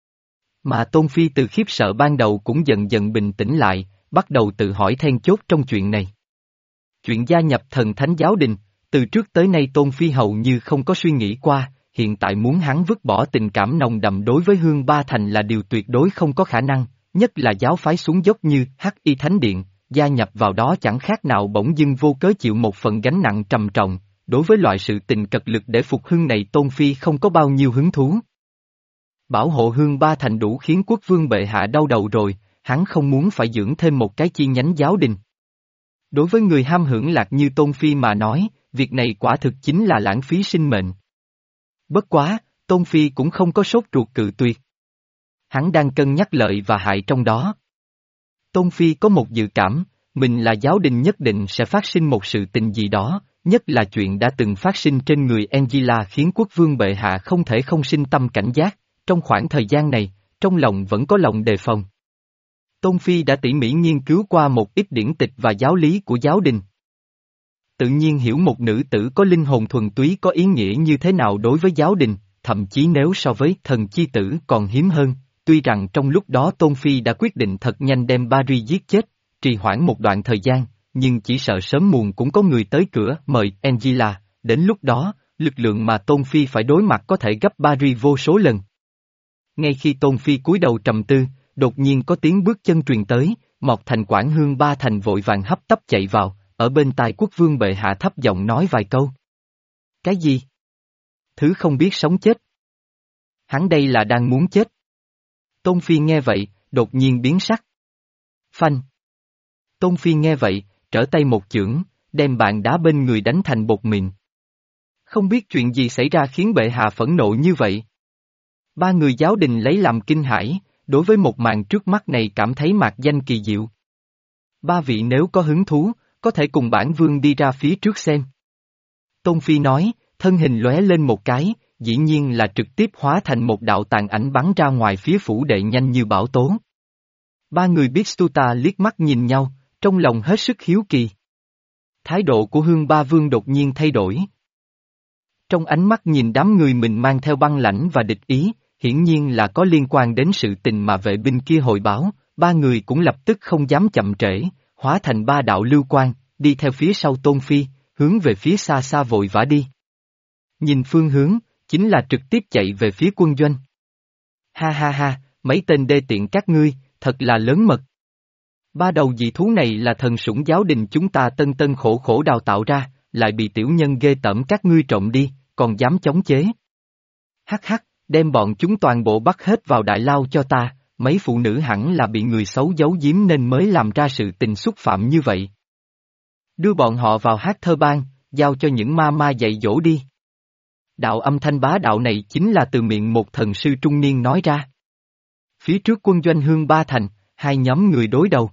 Mà Tôn Phi từ khiếp sợ ban đầu cũng dần dần bình tĩnh lại, bắt đầu tự hỏi then chốt trong chuyện này. Chuyện gia nhập thần thánh giáo đình, từ trước tới nay Tôn Phi hầu như không có suy nghĩ qua, hiện tại muốn hắn vứt bỏ tình cảm nồng đậm đối với Hương Ba Thành là điều tuyệt đối không có khả năng, nhất là giáo phái xuống dốc như Hắc Y Thánh Điện, gia nhập vào đó chẳng khác nào bỗng dưng vô cớ chịu một phần gánh nặng trầm trọng, đối với loại sự tình cật lực để phục hưng này Tôn Phi không có bao nhiêu hứng thú. Bảo hộ Hương Ba Thành đủ khiến quốc vương bệ hạ đau đầu rồi, hắn không muốn phải dưỡng thêm một cái chi nhánh giáo đình. Đối với người ham hưởng lạc như Tôn Phi mà nói, việc này quả thực chính là lãng phí sinh mệnh. Bất quá, Tôn Phi cũng không có sốt ruột cự tuyệt. Hắn đang cân nhắc lợi và hại trong đó. Tôn Phi có một dự cảm, mình là giáo đình nhất định sẽ phát sinh một sự tình gì đó, nhất là chuyện đã từng phát sinh trên người Angela khiến quốc vương bệ hạ không thể không sinh tâm cảnh giác, trong khoảng thời gian này, trong lòng vẫn có lòng đề phòng. Tôn Phi đã tỉ mỉ nghiên cứu qua một ít điển tịch và giáo lý của giáo đình. Tự nhiên hiểu một nữ tử có linh hồn thuần túy có ý nghĩa như thế nào đối với giáo đình, thậm chí nếu so với thần chi tử còn hiếm hơn, tuy rằng trong lúc đó Tôn Phi đã quyết định thật nhanh đem Barry giết chết, trì hoãn một đoạn thời gian, nhưng chỉ sợ sớm muộn cũng có người tới cửa mời Angela, đến lúc đó, lực lượng mà Tôn Phi phải đối mặt có thể gấp Barry vô số lần. Ngay khi Tôn Phi cúi đầu trầm tư, đột nhiên có tiếng bước chân truyền tới, Mộc Thành quản Hương Ba Thành vội vàng hấp tấp chạy vào, ở bên tai quốc vương bệ hạ thấp giọng nói vài câu. Cái gì? Thứ không biết sống chết. Hắn đây là đang muốn chết. Tôn Phi nghe vậy, đột nhiên biến sắc. Phanh. Tôn Phi nghe vậy, trở tay một chưởng, đem bạn đá bên người đánh thành bột mịn. Không biết chuyện gì xảy ra khiến bệ hạ phẫn nộ như vậy. Ba người giáo đình lấy làm kinh hãi, đối với một màn trước mắt này cảm thấy mạc danh kỳ diệu. Ba vị nếu có hứng thú, có thể cùng bản vương đi ra phía trước xem. Tôn Phi nói, thân hình lóe lên một cái, dĩ nhiên là trực tiếp hóa thành một đạo tàn ảnh bắn ra ngoài phía phủ đệ nhanh như bão tố. Ba người biết Stuta liếc mắt nhìn nhau, trong lòng hết sức hiếu kỳ. Thái độ của Hương Ba Vương đột nhiên thay đổi. Trong ánh mắt nhìn đám người mình mang theo băng lãnh và địch ý, hiển nhiên là có liên quan đến sự tình mà vệ binh kia hồi báo, ba người cũng lập tức không dám chậm trễ, hóa thành ba đạo lưu quang, đi theo phía sau Tôn Phi, hướng về phía xa xa vội vã đi. Nhìn phương hướng, chính là trực tiếp chạy về phía quân doanh. Ha ha ha, mấy tên đê tiện các ngươi, thật là lớn mật. Ba đầu dị thú này là thần sủng giáo đình chúng ta tân tân khổ khổ đào tạo ra, lại bị tiểu nhân ghê tởm các ngươi trộm đi, còn dám chống chế. Hắc hắc, đem bọn chúng toàn bộ bắt hết vào đại lao cho ta, mấy phụ nữ hẳn là bị người xấu giấu giếm nên mới làm ra sự tình xúc phạm như vậy. Đưa bọn họ vào hát thơ bang, giao cho những ma ma dạy dỗ đi. Đạo âm thanh bá đạo này chính là từ miệng một thần sư trung niên nói ra. Phía trước quân doanh Hương Ba Thành, hai nhóm người đối đầu.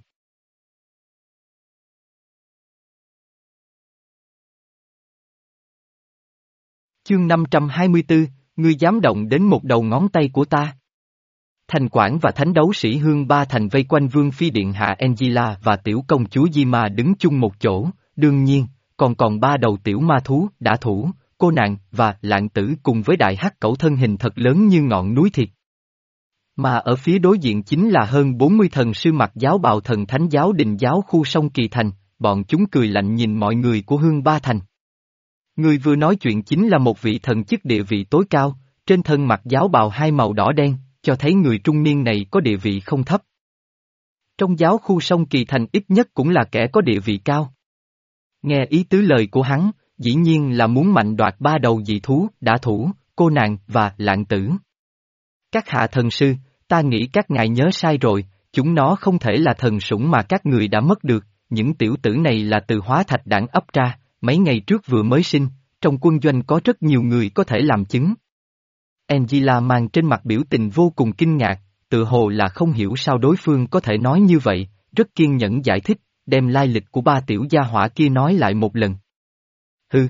Chương năm trăm hai mươi tư, ngươi dám động đến một đầu ngón tay của ta. Thành quản và thánh đấu sĩ Hương Ba Thành vây quanh Vương Phi Điện Hạ Angela và tiểu công chúa Di Ma đứng chung một chỗ, đương nhiên, còn còn ba đầu tiểu ma thú, đả thủ, cô nàng và lạng tử cùng với đại hắc cẩu thân hình thật lớn như ngọn núi thịt. Mà ở phía đối diện chính là hơn bốn mươi thần sư mặc giáo bào thần thánh giáo đình giáo khu sông Kỳ Thành, bọn chúng cười lạnh nhìn mọi người của Hương Ba Thành. Người vừa nói chuyện chính là một vị thần chức địa vị tối cao, trên thân mặc giáo bào hai màu đỏ đen, cho thấy người trung niên này có địa vị không thấp. Trong giáo khu sông Kỳ Thành ít nhất cũng là kẻ có địa vị cao. Nghe ý tứ lời của hắn, dĩ nhiên là muốn mạnh đoạt ba đầu dị thú, đả thủ, cô nàng và lạng tử. Các hạ thần sư, ta nghĩ các ngài nhớ sai rồi, chúng nó không thể là thần sủng mà các người đã mất được, những tiểu tử này là từ hóa thạch đản ấp ra, mấy ngày trước vừa mới sinh, trong quân doanh có rất nhiều người có thể làm chứng. Angela mang trên mặt biểu tình vô cùng kinh ngạc, tự hồ là không hiểu sao đối phương có thể nói như vậy, rất kiên nhẫn giải thích, đem lai lịch của ba tiểu gia hỏa kia nói lại một lần. Hừ.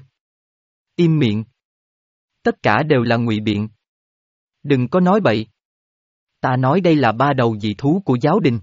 Im miệng. Tất cả đều là ngụy biện. Đừng có nói bậy. Ta nói đây là ba đầu dị thú của giáo đình.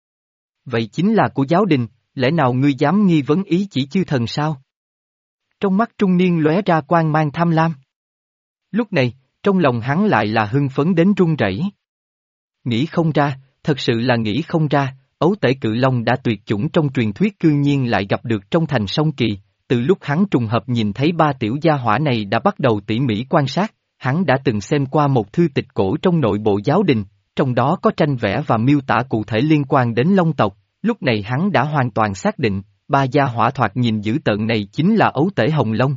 Vậy chính là của giáo đình, lẽ nào ngươi dám nghi vấn ý chỉ chư thần sao? Trong mắt trung niên lóe ra quang mang tham lam. Lúc này, trong lòng hắn lại là hưng phấn đến run rẩy. Nghĩ không ra, thật sự là nghĩ không ra, ấu tể cự long đã tuyệt chủng trong truyền thuyết cư nhiên lại gặp được trong thành sông Kỳ. Từ lúc hắn trùng hợp nhìn thấy ba tiểu gia hỏa này đã bắt đầu tỉ mỉ quan sát, hắn đã từng xem qua một thư tịch cổ trong nội bộ giáo đình, trong đó có tranh vẽ và miêu tả cụ thể liên quan đến long tộc, lúc này hắn đã hoàn toàn xác định, ba gia hỏa thoạt nhìn dữ tợn này chính là ấu tể hồng long.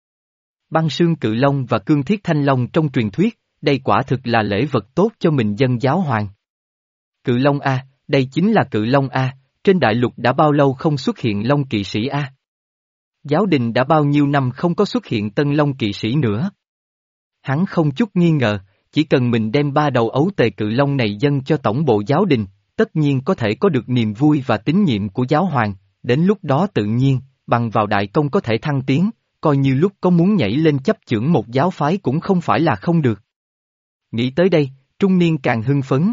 Băng sương cự long và cương thiết thanh long trong truyền thuyết, đây quả thực là lễ vật tốt cho mình dân giáo hoàng. Cự long A, đây chính là cự long A, trên đại lục đã bao lâu không xuất hiện long kỵ sĩ A? Giáo đình đã bao nhiêu năm không có xuất hiện tân long kỵ sĩ nữa? Hắn không chút nghi ngờ, chỉ cần mình đem ba đầu ấu tề cự long này dâng cho tổng bộ giáo đình, tất nhiên có thể có được niềm vui và tín nhiệm của giáo hoàng, đến lúc đó tự nhiên, bằng vào đại công có thể thăng tiến, coi như lúc có muốn nhảy lên chấp chưởng một giáo phái cũng không phải là không được. Nghĩ tới đây, trung niên càng hưng phấn.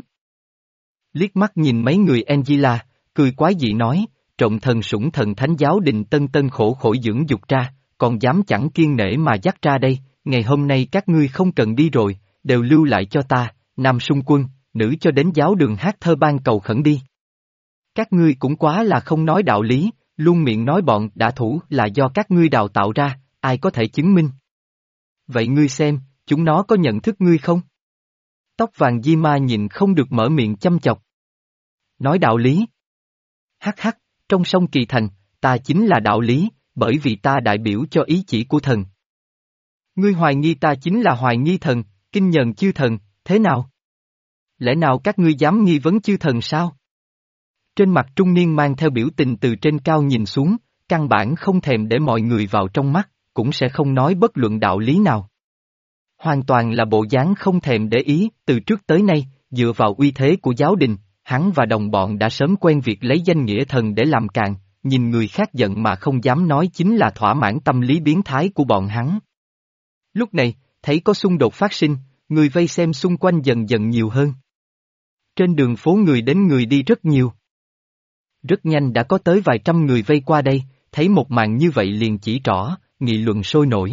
Liếc mắt nhìn mấy người Angela, cười quái dị nói, trộm thần sủng thần thánh giáo đình tân tân khổ khổ dưỡng dục ra, còn dám chẳng kiêng nể mà dắt ra đây, ngày hôm nay các ngươi không cần đi rồi, đều lưu lại cho ta, nam xung quân, nữ cho đến giáo đường hát thơ ban cầu khẩn đi. Các ngươi cũng quá là không nói đạo lý, luôn miệng nói bọn đã thủ là do các ngươi đào tạo ra, ai có thể chứng minh. Vậy ngươi xem, chúng nó có nhận thức ngươi không? Tóc vàng Di Ma nhìn không được mở miệng chăm chọc. Nói đạo lý. Hắc hắc, trong sông Kỳ Thành, ta chính là đạo lý, bởi vì ta đại biểu cho ý chỉ của thần. Ngươi hoài nghi ta chính là hoài nghi thần, kinh nhờn chư thần, thế nào? Lẽ nào các ngươi dám nghi vấn chư thần sao? Trên mặt trung niên mang theo biểu tình từ trên cao nhìn xuống, căn bản không thèm để mọi người vào trong mắt, cũng sẽ không nói bất luận đạo lý nào. Hoàn toàn là bộ dáng không thèm để ý, từ trước tới nay, dựa vào uy thế của giáo đình, hắn và đồng bọn đã sớm quen việc lấy danh nghĩa thần để làm càn, nhìn người khác giận mà không dám nói chính là thỏa mãn tâm lý biến thái của bọn hắn. Lúc này, thấy có xung đột phát sinh, người vây xem xung quanh dần dần nhiều hơn. Trên đường phố người đến người đi rất nhiều. Rất nhanh đã có tới vài trăm người vây qua đây, thấy một màn như vậy liền chỉ trỏ, nghị luận sôi nổi.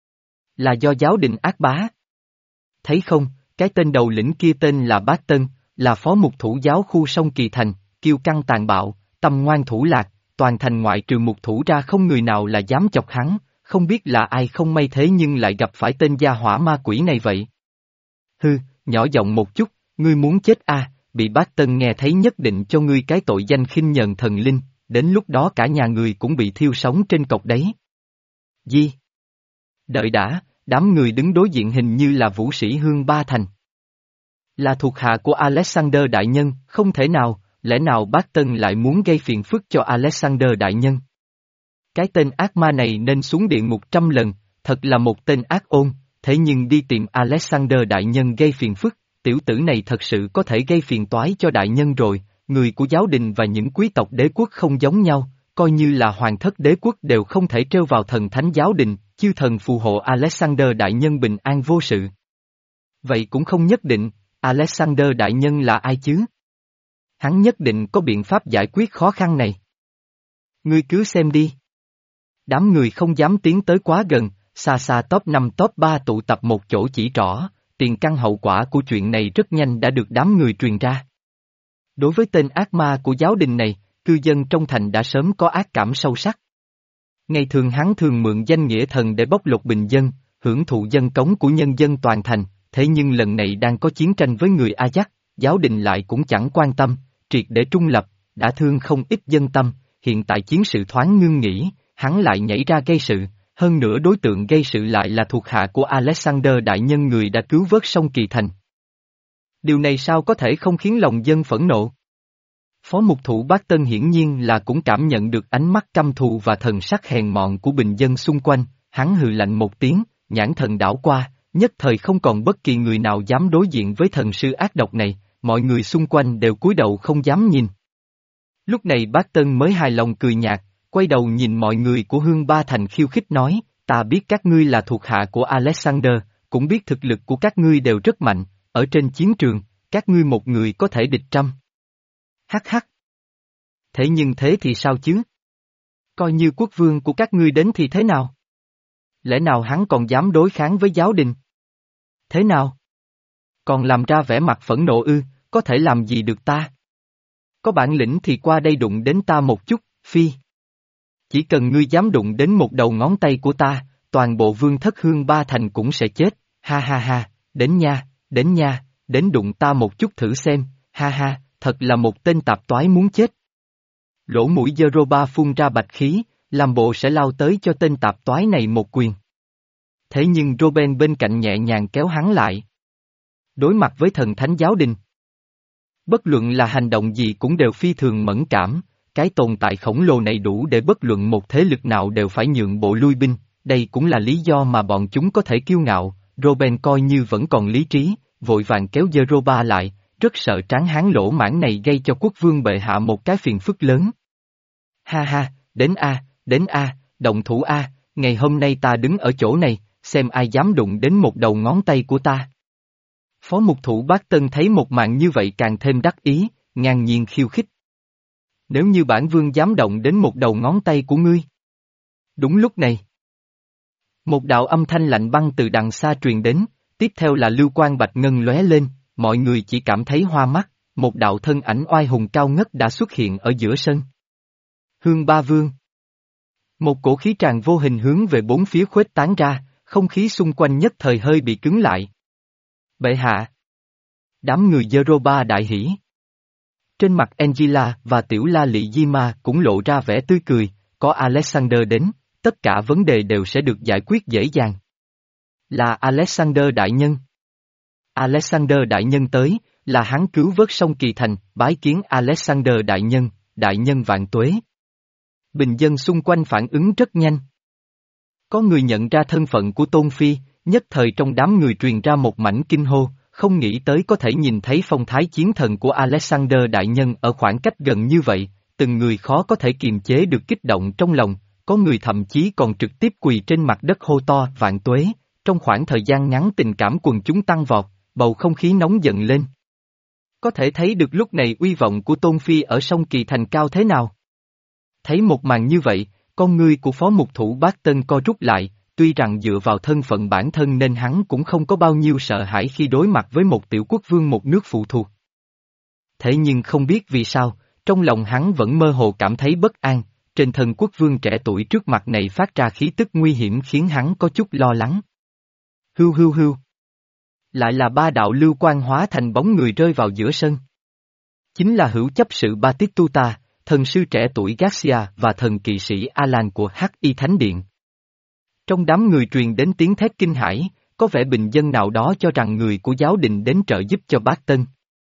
Là do giáo đình ác bá. Thấy không, cái tên đầu lĩnh kia tên là Bác Tân, là phó mục thủ giáo khu sông Kỳ Thành, kiêu căng tàn bạo, tâm ngoan thủ lạc, toàn thành ngoại trừ mục thủ ra không người nào là dám chọc hắn, không biết là ai không may thế nhưng lại gặp phải tên gia hỏa ma quỷ này vậy. Hư, nhỏ giọng một chút, ngươi muốn chết à, bị Bác Tân nghe thấy nhất định cho ngươi cái tội danh khinh nhờn thần linh, đến lúc đó cả nhà người cũng bị thiêu sống trên cọc đấy. Gì? Đợi đã, đám người đứng đối diện hình như là vũ sĩ Hương Ba Thành. Là thuộc hạ của Alexander Đại Nhân, không thể nào, lẽ nào Bác Tân lại muốn gây phiền phức cho Alexander Đại Nhân? Cái tên ác ma này nên xuống địa ngục trăm lần, thật là một tên ác ôn, thế nhưng đi tìm Alexander Đại Nhân gây phiền phức, tiểu tử này thật sự có thể gây phiền toái cho Đại Nhân rồi, người của giáo đình và những quý tộc đế quốc không giống nhau, coi như là hoàng thất đế quốc đều không thể trêu vào thần thánh giáo đình, chư thần phù hộ Alexander Đại Nhân bình an vô sự. Vậy cũng không nhất định, Alexander Đại Nhân là ai chứ? Hắn nhất định có biện pháp giải quyết khó khăn này. Ngươi cứ xem đi. Đám người không dám tiến tới quá gần, xa xa top năm top ba tụ tập một chỗ chỉ trỏ, tiền căn hậu quả của chuyện này rất nhanh đã được đám người truyền ra. Đối với tên ác ma của giáo đình này, cư dân trong thành đã sớm có ác cảm sâu sắc. Ngày thường hắn thường mượn danh nghĩa thần để bóc lột bình dân, hưởng thụ dân cống của nhân dân toàn thành, thế nhưng lần này đang có chiến tranh với người Ajax, giáo đình lại cũng chẳng quan tâm, triệt để trung lập, đã thương không ít dân tâm, hiện tại chiến sự thoáng ngưng nghỉ, hắn lại nhảy ra gây sự, hơn nữa đối tượng gây sự lại là thuộc hạ của Alexander Đại Nhân người đã cứu vớt sông Kỳ Thành. Điều này sao có thể không khiến lòng dân phẫn nộ? Phó mục thủ Bác Tân hiển nhiên là cũng cảm nhận được ánh mắt căm thù và thần sắc hèn mọn của bình dân xung quanh, hắn hừ lạnh một tiếng, nhãn thần đảo qua, nhất thời không còn bất kỳ người nào dám đối diện với thần sư ác độc này, mọi người xung quanh đều cúi đầu không dám nhìn. Lúc này Bác Tân mới hài lòng cười nhạt, quay đầu nhìn mọi người của Hương Ba Thành khiêu khích nói, Ta biết các ngươi là thuộc hạ của Alexander, cũng biết thực lực của các ngươi đều rất mạnh, ở trên chiến trường, các ngươi một người có thể địch trăm. Hắc hắc. Thế nhưng thế thì sao chứ? Coi như quốc vương của các ngươi đến thì thế nào? Lẽ nào hắn còn dám đối kháng với giáo đình? Thế nào? Còn làm ra vẻ mặt phẫn nộ ư, có thể làm gì được ta? Có bản lĩnh thì qua đây đụng đến ta một chút, phi. Chỉ cần ngươi dám đụng đến một đầu ngón tay của ta, toàn bộ vương thất hương ba thành cũng sẽ chết, ha ha ha, đến nha, đến nha, đến đụng ta một chút thử xem, ha ha, thật là một tên tạp toái muốn chết. Lỗ mũi Dơ-rô-ba phun ra bạch khí, làm bộ sẽ lao tới cho tên tạp toái này một quyền. Thế nhưng Roben bên cạnh nhẹ nhàng kéo hắn lại. Đối mặt với thần thánh giáo đình, bất luận là hành động gì cũng đều phi thường mẫn cảm, cái tồn tại khổng lồ này đủ để bất luận một thế lực nào đều phải nhượng bộ lui binh, đây cũng là lý do mà bọn chúng có thể kiêu ngạo. Roben coi như vẫn còn lý trí, vội vàng kéo Dơ-rô-ba lại, rất sợ tráng hán lỗ mãng này gây cho quốc vương bệ hạ một cái phiền phức lớn. Ha ha, đến a, đến a, động thủ a, ngày hôm nay ta đứng ở chỗ này, xem ai dám đụng đến một đầu ngón tay của ta. Phó mục thủ Bác Tân thấy một màn như vậy càng thêm đắc ý, ngang nhiên khiêu khích. Nếu như bản vương dám động đến một đầu ngón tay của ngươi. Đúng lúc này, một đạo âm thanh lạnh băng từ đằng xa truyền đến, tiếp theo là lưu quang bạch ngân lóe lên, mọi người chỉ cảm thấy hoa mắt, một đạo thân ảnh oai hùng cao ngất đã xuất hiện ở giữa sân. Hương Ba Vương. Một cổ khí tràn vô hình hướng về bốn phía khuếch tán ra, không khí xung quanh nhất thời hơi bị cứng lại. Bệ hạ. Đám người Dơ-rô-ba đại hỉ. Trên mặt Angela và tiểu la lị di ma cũng lộ ra vẻ tươi cười, có Alexander đến, tất cả vấn đề đều sẽ được giải quyết dễ dàng. Là Alexander đại nhân. Alexander đại nhân tới, là hắn cứu vớt sông Kỳ Thành, bái kiến Alexander đại nhân, đại nhân vạn tuế. Bình dân xung quanh phản ứng rất nhanh. Có người nhận ra thân phận của Tôn Phi, nhất thời trong đám người truyền ra một mảnh kinh hô, không nghĩ tới có thể nhìn thấy phong thái chiến thần của Alexander đại nhân ở khoảng cách gần như vậy, từng người khó có thể kiềm chế được kích động trong lòng, có người thậm chí còn trực tiếp quỳ trên mặt đất hô to vạn tuế, trong khoảng thời gian ngắn tình cảm quần chúng tăng vọt, bầu không khí nóng giận lên. Có thể thấy được lúc này uy vọng của Tôn Phi ở sông Kỳ Thành cao thế nào. Thấy một màn như vậy, con ngươi của phó mục thủ Bác Tân co rút lại, tuy rằng dựa vào thân phận bản thân nên hắn cũng không có bao nhiêu sợ hãi khi đối mặt với một tiểu quốc vương một nước phụ thuộc. Thế nhưng không biết vì sao, trong lòng hắn vẫn mơ hồ cảm thấy bất an, trên thân quốc vương trẻ tuổi trước mặt này phát ra khí tức nguy hiểm khiến hắn có chút lo lắng. Hưu hưu hưu. Lại là ba đạo lưu quang hóa thành bóng người rơi vào giữa sân. Chính là hữu chấp sự Batistuta, thần sư trẻ tuổi Garcia và thần kỵ sĩ Alan của Hắc Y Thánh Điện. Trong đám người truyền đến tiếng thét kinh hãi, có vẻ bình dân nào đó cho rằng người của giáo đình đến trợ giúp cho Bác Tân.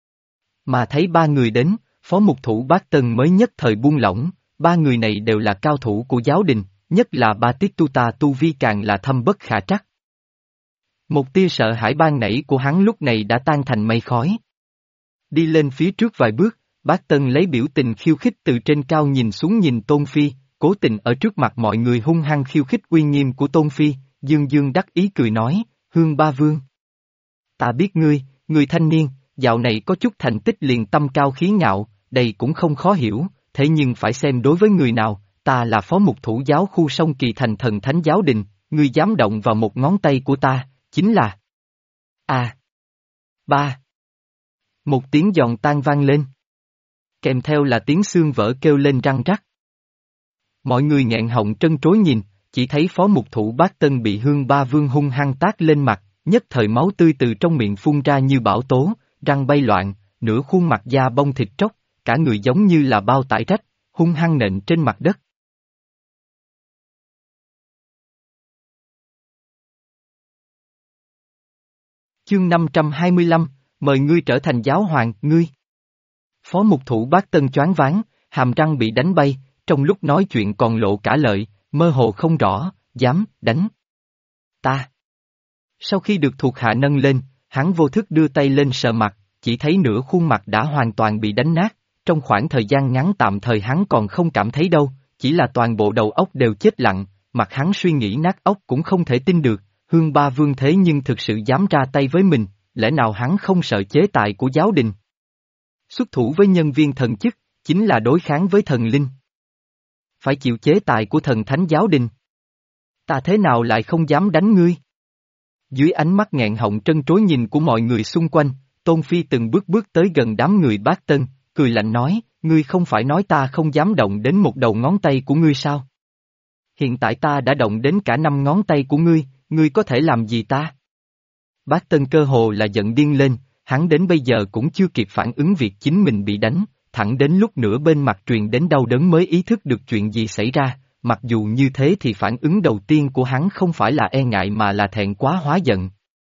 Mà thấy ba người đến, phó mục thủ Bác Tân mới nhất thời buông lỏng, ba người này đều là cao thủ của giáo đình, nhất là Batistuta tu vi càng là thâm bất khả trắc. Một tia sợ hãi ban nãy của hắn lúc này đã tan thành mây khói. Đi lên phía trước vài bước, Bác Tân lấy biểu tình khiêu khích từ trên cao nhìn xuống nhìn Tôn Phi, cố tình ở trước mặt mọi người hung hăng khiêu khích uy nghiêm của Tôn Phi, dương dương đắc ý cười nói, Hương Ba Vương. Ta biết ngươi, người thanh niên, dạo này có chút thành tích liền tâm cao khí ngạo, đây cũng không khó hiểu, thế nhưng phải xem đối với người nào, ta là phó mục thủ giáo khu sông Kỳ Thành thần thánh giáo đình, ngươi dám động vào một ngón tay của ta, chính là... À! Ba! Một tiếng giòn tan vang lên. Kèm theo là tiếng xương vỡ kêu lên răng rắc. Mọi người nghẹn họng trân trối nhìn, chỉ thấy phó mục thủ Bác Tân bị Hương Ba Vương hung hăng tát lên mặt, nhất thời máu tươi từ trong miệng phun ra như bão tố, răng bay loạn, nửa khuôn mặt da bông thịt tróc, cả người giống như là bao tải rách, hung hăng nện trên mặt đất. Chương năm trăm hai mươi lăm, mời ngươi trở thành giáo hoàng, ngươi. Phó mục thủ Bác Tân choáng váng, hàm răng bị đánh bay, trong lúc nói chuyện còn lộ cả lợi, mơ hồ không rõ, dám, đánh. Ta. Sau khi được thuộc hạ nâng lên, hắn vô thức đưa tay lên sờ mặt, chỉ thấy nửa khuôn mặt đã hoàn toàn bị đánh nát, trong khoảng thời gian ngắn tạm thời hắn còn không cảm thấy đâu, chỉ là toàn bộ đầu óc đều chết lặng, mặt hắn suy nghĩ nát óc cũng không thể tin được, Hương Ba Vương thế nhưng thực sự dám ra tay với mình, lẽ nào hắn không sợ chế tài của giáo đình? Xuất thủ với nhân viên thần chức, chính là đối kháng với thần linh. Phải chịu chế tài của thần thánh giáo đình. Ta thế nào lại không dám đánh ngươi? Dưới ánh mắt nghẹn họng trân trối nhìn của mọi người xung quanh, Tôn Phi từng bước bước tới gần đám người Bác Tân, cười lạnh nói, ngươi không phải nói ta không dám động đến một đầu ngón tay của ngươi sao? Hiện tại ta đã động đến cả năm ngón tay của ngươi, ngươi có thể làm gì ta? Bác Tân cơ hồ là giận điên lên, hắn đến bây giờ cũng chưa kịp phản ứng việc chính mình bị đánh, thẳng đến lúc nửa bên mặt truyền đến đau đớn mới ý thức được chuyện gì xảy ra, mặc dù như thế thì phản ứng đầu tiên của hắn không phải là e ngại mà là thẹn quá hóa giận.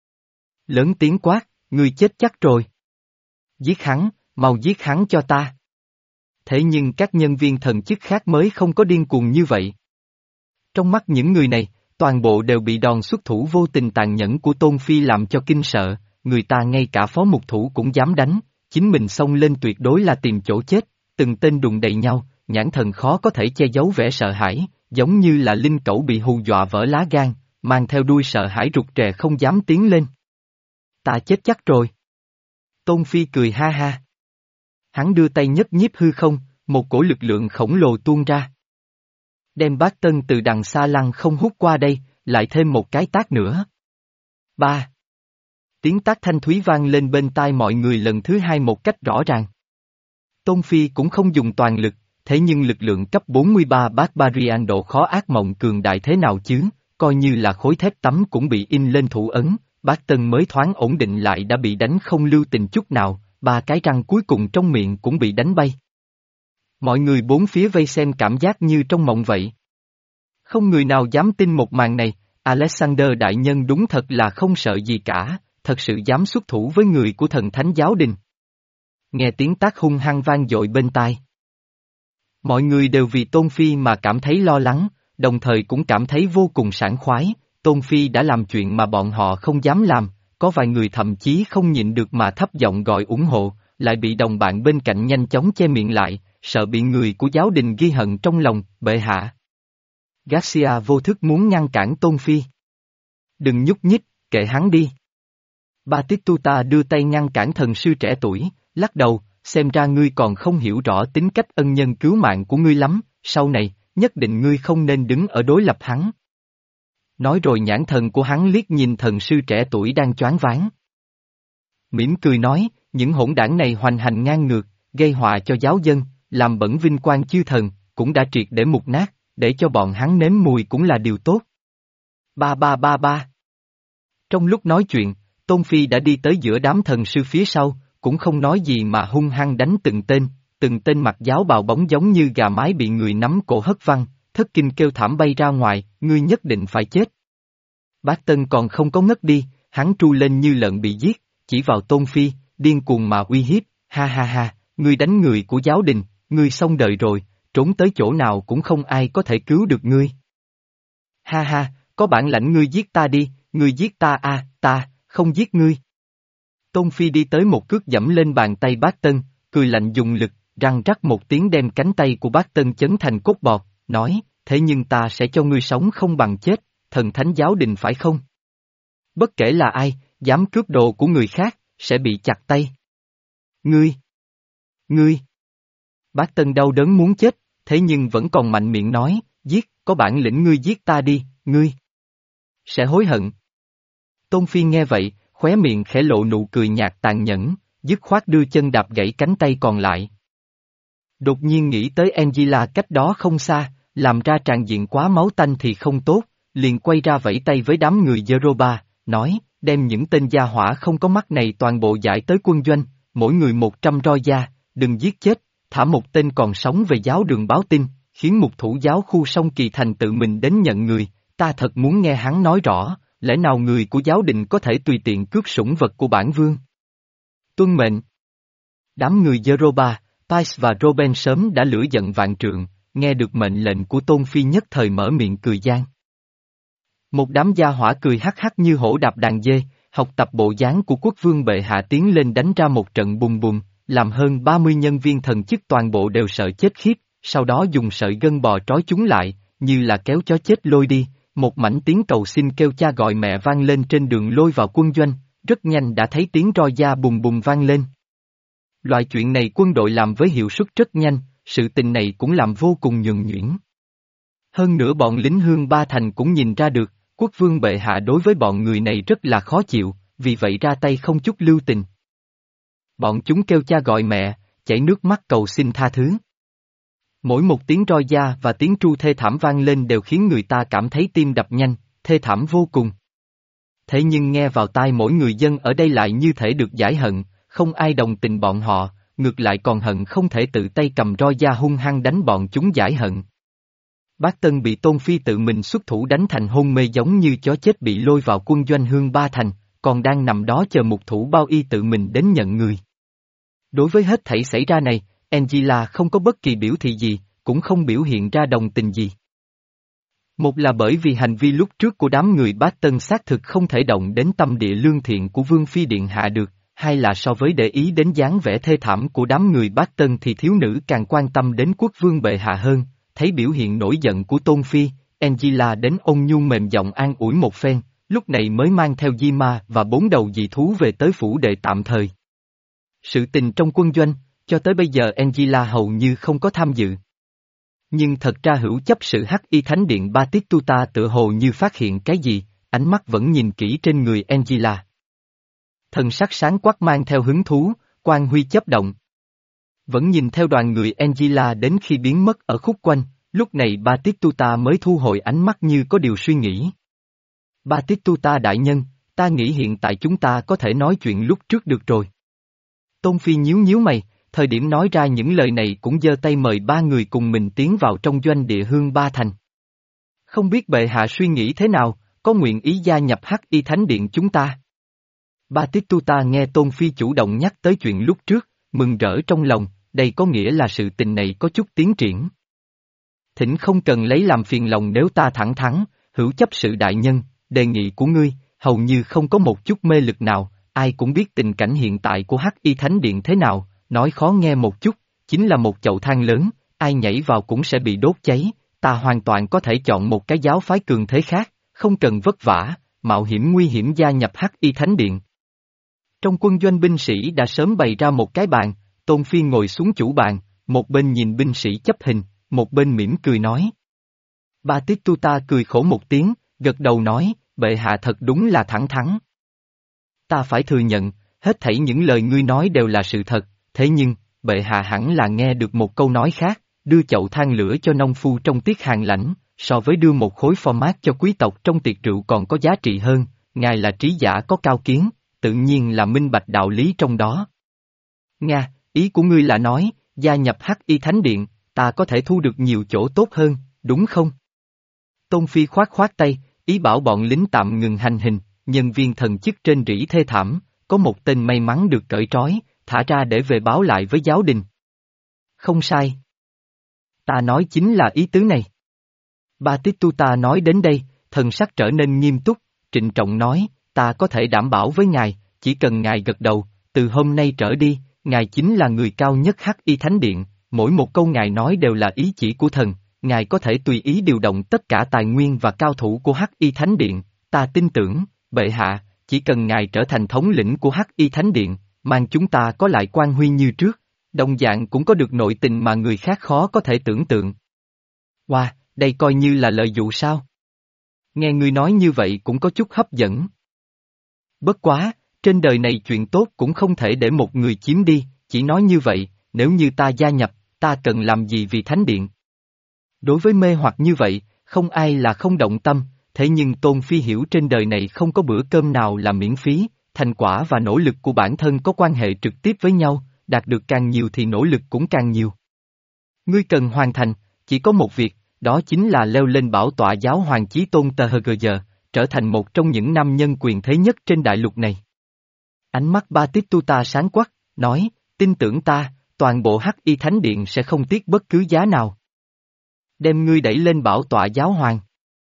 Lớn tiếng quát, ngươi chết chắc rồi. Giết hắn, mau giết hắn cho ta. Thế nhưng các nhân viên thần chức khác mới không có điên cuồng như vậy. Trong mắt những người này, toàn bộ đều bị đòn xuất thủ vô tình tàn nhẫn của Tôn Phi làm cho kinh sợ, người ta ngay cả phó mục thủ cũng dám đánh, chính mình xông lên tuyệt đối là tìm chỗ chết, từng tên đụng đầy nhau, nhãn thần khó có thể che giấu vẻ sợ hãi, giống như là linh cẩu bị hù dọa vỡ lá gan, mang theo đuôi sợ hãi rụt rè không dám tiến lên. Ta chết chắc rồi. Tôn Phi cười ha ha. Hắn đưa tay nhấc nhiếp hư không, một cổ lực lượng khổng lồ tuôn ra. Đem Bác Tân từ đằng xa lăng không hút qua đây, lại thêm một cái tát nữa. Ba. Tiếng tát thanh thúy vang lên bên tai mọi người lần thứ hai một cách rõ ràng. Tôn Phi cũng không dùng toàn lực, thế nhưng lực lượng cấp bốn mươi ba Barbarian độ khó ác mộng cường đại thế nào chứ, coi như là khối thép tấm cũng bị in lên thủ ấn, Bác Tân mới thoáng ổn định lại đã bị đánh không lưu tình chút nào, ba cái răng cuối cùng trong miệng cũng bị đánh bay. Mọi người bốn phía vây xem cảm giác như trong mộng vậy. Không người nào dám tin một màn này, Alexander đại nhân đúng thật là không sợ gì cả, thật sự dám xuất thủ với người của thần thánh giáo đình. Nghe tiếng tát hung hăng vang dội bên tai. Mọi người đều vì Tôn Phi mà cảm thấy lo lắng, đồng thời cũng cảm thấy vô cùng sảng khoái, Tôn Phi đã làm chuyện mà bọn họ không dám làm, có vài người thậm chí không nhịn được mà thấp giọng gọi ủng hộ, lại bị đồng bạn bên cạnh nhanh chóng che miệng lại, sợ bị người của giáo đình ghi hận trong lòng, bệ hạ. Garcia vô thức muốn ngăn cản Tôn Phi. Đừng nhúc nhích, kệ hắn đi. Batistuta đưa tay ngăn cản thần sư trẻ tuổi, lắc đầu, xem ra ngươi còn không hiểu rõ tính cách ân nhân cứu mạng của ngươi lắm, sau này, nhất định ngươi không nên đứng ở đối lập hắn. Nói rồi nhãn thần của hắn liếc nhìn thần sư trẻ tuổi đang choáng váng. Mỉm cười nói, những hỗn đảng này hoành hành ngang ngược, gây họa cho giáo dân, làm bẩn vinh quang chư thần, cũng đã triệt để mục nát, để cho bọn hắn nếm mùi cũng là điều tốt. Ba ba ba ba. Trong lúc nói chuyện, Tôn Phi đã đi tới giữa đám thần sư phía sau, cũng không nói gì mà hung hăng đánh từng tên, từng tên mặc giáo bào bóng giống như gà mái bị người nắm cổ hất văng, thất kinh kêu thảm bay ra ngoài, ngươi nhất định phải chết. Bác Tân còn không có ngất đi, hắn tru lên như lợn bị giết, chỉ vào Tôn Phi, điên cuồng mà uy hiếp, ha ha ha, ngươi đánh người của giáo đình, ngươi xong đời rồi, trốn tới chỗ nào cũng không ai có thể cứu được ngươi. Ha ha, có bản lãnh ngươi giết ta đi, ngươi giết ta a, ta, không giết ngươi. Tôn Phi đi tới một cước dẫm lên bàn tay Bác Tân, cười lạnh dùng lực, răng rắc một tiếng đem cánh tay của Bác Tân chấn thành cốt bọt, nói, thế nhưng ta sẽ cho ngươi sống không bằng chết, thần thánh giáo đình phải không? Bất kể là ai, dám cướp đồ của người khác, sẽ bị chặt tay. Ngươi! Ngươi! Bác Tân đau đớn muốn chết, thế nhưng vẫn còn mạnh miệng nói, giết, có bản lĩnh ngươi giết ta đi, ngươi! Sẽ hối hận. Tôn Phi nghe vậy, khóe miệng khẽ lộ nụ cười nhạt tàn nhẫn, dứt khoát đưa chân đạp gãy cánh tay còn lại. Đột nhiên nghĩ tới Angela cách đó không xa, làm ra tràn diện quá máu tanh thì không tốt, liền quay ra vẫy tay với đám người Yoruba, nói, đem những tên gia hỏa không có mắt này toàn bộ giải tới quân doanh, mỗi người một trăm roi da, đừng giết chết, thả một tên còn sống về giáo đường báo tin, khiến một thủ giáo khu sông Kỳ Thành tự mình đến nhận người, ta thật muốn nghe hắn nói rõ, lẽ nào người của giáo đình có thể tùy tiện cướp sủng vật của bản vương? Tuân mệnh. Đám người Yoruba, Pais và Roben sớm đã lửa giận vạn trượng, nghe được mệnh lệnh của Tôn Phi nhất thời mở miệng cười gian. Một đám gia hỏa cười hắc hắc như hổ đạp đàn dê, học tập bộ dáng của quốc vương bệ hạ tiến lên đánh ra một trận bùng bùng, làm hơn ba mươi nhân viên thần chức toàn bộ đều sợ chết khiếp, sau đó dùng sợi gân bò trói chúng lại, như là kéo chó chết lôi đi, một mảnh tiếng cầu xin kêu cha gọi mẹ vang lên trên đường lôi vào quân doanh, rất nhanh đã thấy tiếng roi da bùng bùng vang lên. Loại chuyện này quân đội làm với hiệu suất rất nhanh, sự tình này cũng làm vô cùng nhuần nhuyễn. Hơn nữa bọn lính Hương Ba Thành cũng nhìn ra được, quốc vương bệ hạ đối với bọn người này rất là khó chịu, vì vậy ra tay không chút lưu tình. Bọn chúng kêu cha gọi mẹ, chảy nước mắt cầu xin tha thứ. Mỗi một tiếng roi da và tiếng tru thê thảm vang lên đều khiến người ta cảm thấy tim đập nhanh, thê thảm vô cùng. Thế nhưng nghe vào tai mỗi người dân ở đây lại như thể được giải hận, không ai đồng tình bọn họ, ngược lại còn hận không thể tự tay cầm roi da hung hăng đánh bọn chúng giải hận. Bác Tân bị Tôn Phi tự mình xuất thủ đánh thành hôn mê giống như chó chết bị lôi vào quân doanh Hương Ba Thành, còn đang nằm đó chờ mục thủ bao y tự mình đến nhận người. Đối với hết thảy xảy ra này, Angela không có bất kỳ biểu thị gì, cũng không biểu hiện ra đồng tình gì. Một là bởi vì hành vi lúc trước của đám người Bác Tân xác thực không thể động đến tâm địa lương thiện của Vương Phi Điện Hạ được, hai là so với để ý đến dáng vẻ thê thảm của đám người Bác Tân thì thiếu nữ càng quan tâm đến quốc vương bệ hạ hơn, thấy biểu hiện nổi giận của Tôn Phi, Angela đến ôn nhu mềm giọng an ủi một phen, lúc này mới mang theo Di Ma và bốn đầu dị thú về tới phủ đệ tạm thời. Sự tình trong quân doanh, cho tới bây giờ Angela hầu như không có tham dự. Nhưng thật ra hữu chấp sự Hắc Y Thánh Điện Batistuta tựa hồ như phát hiện cái gì, ánh mắt vẫn nhìn kỹ trên người Angela. Thần sắc sáng quắc mang theo hứng thú, quang huy chấp động. Vẫn nhìn theo đoàn người Angela đến khi biến mất ở khúc quanh, lúc này Batistuta mới thu hồi ánh mắt như có điều suy nghĩ. Batistuta đại nhân, ta nghĩ hiện tại chúng ta có thể nói chuyện lúc trước được rồi. Tôn Phi nhíu nhíu mày, thời điểm nói ra những lời này cũng giơ tay mời ba người cùng mình tiến vào trong doanh địa Hương Ba Thành. Không biết bệ hạ suy nghĩ thế nào, có nguyện ý gia nhập Hắc Y Thánh Điện chúng ta? Batistuta nghe Tôn Phi chủ động nhắc tới chuyện lúc trước, mừng rỡ trong lòng, đây có nghĩa là sự tình này có chút tiến triển. Thỉnh không cần lấy làm phiền lòng nếu ta thẳng thắn, hữu chấp sự đại nhân, đề nghị của ngươi, hầu như không có một chút mê lực nào, ai cũng biết tình cảnh hiện tại của Hắc Y Thánh Điện thế nào, nói khó nghe một chút, chính là một chậu than lớn, ai nhảy vào cũng sẽ bị đốt cháy, ta hoàn toàn có thể chọn một cái giáo phái cường thế khác, không cần vất vả, mạo hiểm nguy hiểm gia nhập Hắc Y Thánh Điện. Trong quân doanh binh sĩ đã sớm bày ra một cái bàn, Tôn Phi ngồi xuống chủ bàn, một bên nhìn binh sĩ chấp hình, một bên mỉm cười nói. Batistuta cười khổ một tiếng, gật đầu nói, bệ hạ thật đúng là thẳng thắn. Ta phải thừa nhận, hết thảy những lời ngươi nói đều là sự thật, thế nhưng, bệ hạ hẳn là nghe được một câu nói khác, đưa chậu than lửa cho nông phu trong tiết hàng lãnh, so với đưa một khối format cho quý tộc trong tiệc rượu còn có giá trị hơn, ngài là trí giả có cao kiến, tự nhiên là minh bạch đạo lý trong đó. Nga, ý của ngươi là nói, gia nhập Hắc Y Thánh Điện, ta có thể thu được nhiều chỗ tốt hơn, đúng không? Tôn Phi khoát khoát tay, ý bảo bọn lính tạm ngừng hành hình, nhân viên thần chức trên rỉ thê thảm, có một tên may mắn được cởi trói, thả ra để về báo lại với giáo đình. Không sai. Ta nói chính là ý tứ này. Batistuta nói đến đây, thần sắc trở nên nghiêm túc, trịnh trọng nói, ta có thể đảm bảo với ngài, chỉ cần ngài gật đầu, từ hôm nay trở đi, ngài chính là người cao nhất Hắc Y Thánh Điện, mỗi một câu ngài nói đều là ý chỉ của thần, ngài có thể tùy ý điều động tất cả tài nguyên và cao thủ của Hắc Y Thánh Điện, ta tin tưởng, bệ hạ, chỉ cần ngài trở thành thống lĩnh của Hắc Y Thánh Điện, mang chúng ta có lại quan huy như trước, đồng dạng cũng có được nội tình mà người khác khó có thể tưởng tượng. Wow, đây coi như là lời dụ sao? Nghe ngươi nói như vậy cũng có chút hấp dẫn. Bất quá, trên đời này chuyện tốt cũng không thể để một người chiếm đi, chỉ nói như vậy, nếu như ta gia nhập, ta cần làm gì vì Thánh Điện? Đối với mê hoặc như vậy, không ai là không động tâm, thế nhưng Tôn Phi hiểu trên đời này không có bữa cơm nào là miễn phí, thành quả và nỗ lực của bản thân có quan hệ trực tiếp với nhau, đạt được càng nhiều thì nỗ lực cũng càng nhiều. Ngươi cần hoàn thành, chỉ có một việc, đó chính là leo lên bảo tọa giáo hoàng chí tôn tờ hờ gờ giờ, trở thành một trong những nam nhân quyền thế nhất trên đại lục này. Ánh mắt Batistuta sáng quắc, nói, tin tưởng ta, toàn bộ Hắc Y Thánh Điện sẽ không tiếc bất cứ giá nào. Đem ngươi đẩy lên bảo tọa giáo hoàng.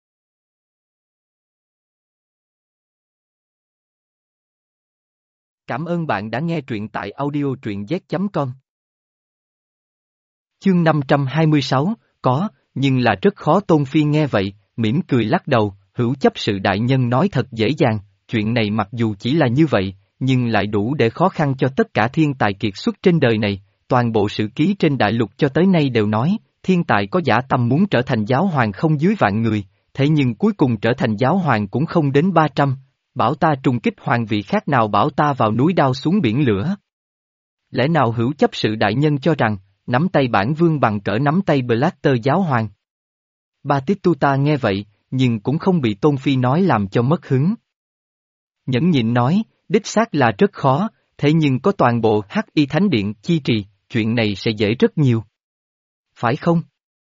Cảm ơn bạn đã nghe truyện tại audio truyện z chấm com. Chương năm trăm hai mươi sáu, có, nhưng là rất khó. Tôn Phi nghe vậy, mỉm cười lắc đầu, hữu chấp sự đại nhân nói thật dễ dàng, chuyện này mặc dù chỉ là như vậy, nhưng lại đủ để khó khăn cho tất cả thiên tài kiệt xuất trên đời này. Toàn bộ sử ký trên đại lục cho tới nay đều nói, thiên tài có dã tâm muốn trở thành giáo hoàng không dưới vạn người, thế nhưng cuối cùng trở thành giáo hoàng cũng không đến ba trăm. Bảo ta trùng kích hoàng vị khác nào bảo ta vào núi đao xuống biển lửa. Lẽ nào hữu chấp sự đại nhân cho rằng, nắm tay bản vương bằng cỡ nắm tay Blatter giáo hoàng? Batistuta nghe vậy, nhưng cũng không bị Tôn Phi nói làm cho mất hứng. Nhẫn nhịn nói, đích xác là rất khó, thế nhưng có toàn bộ Hắc Y Thánh Điện chi trì, chuyện này sẽ dễ rất nhiều. Phải không?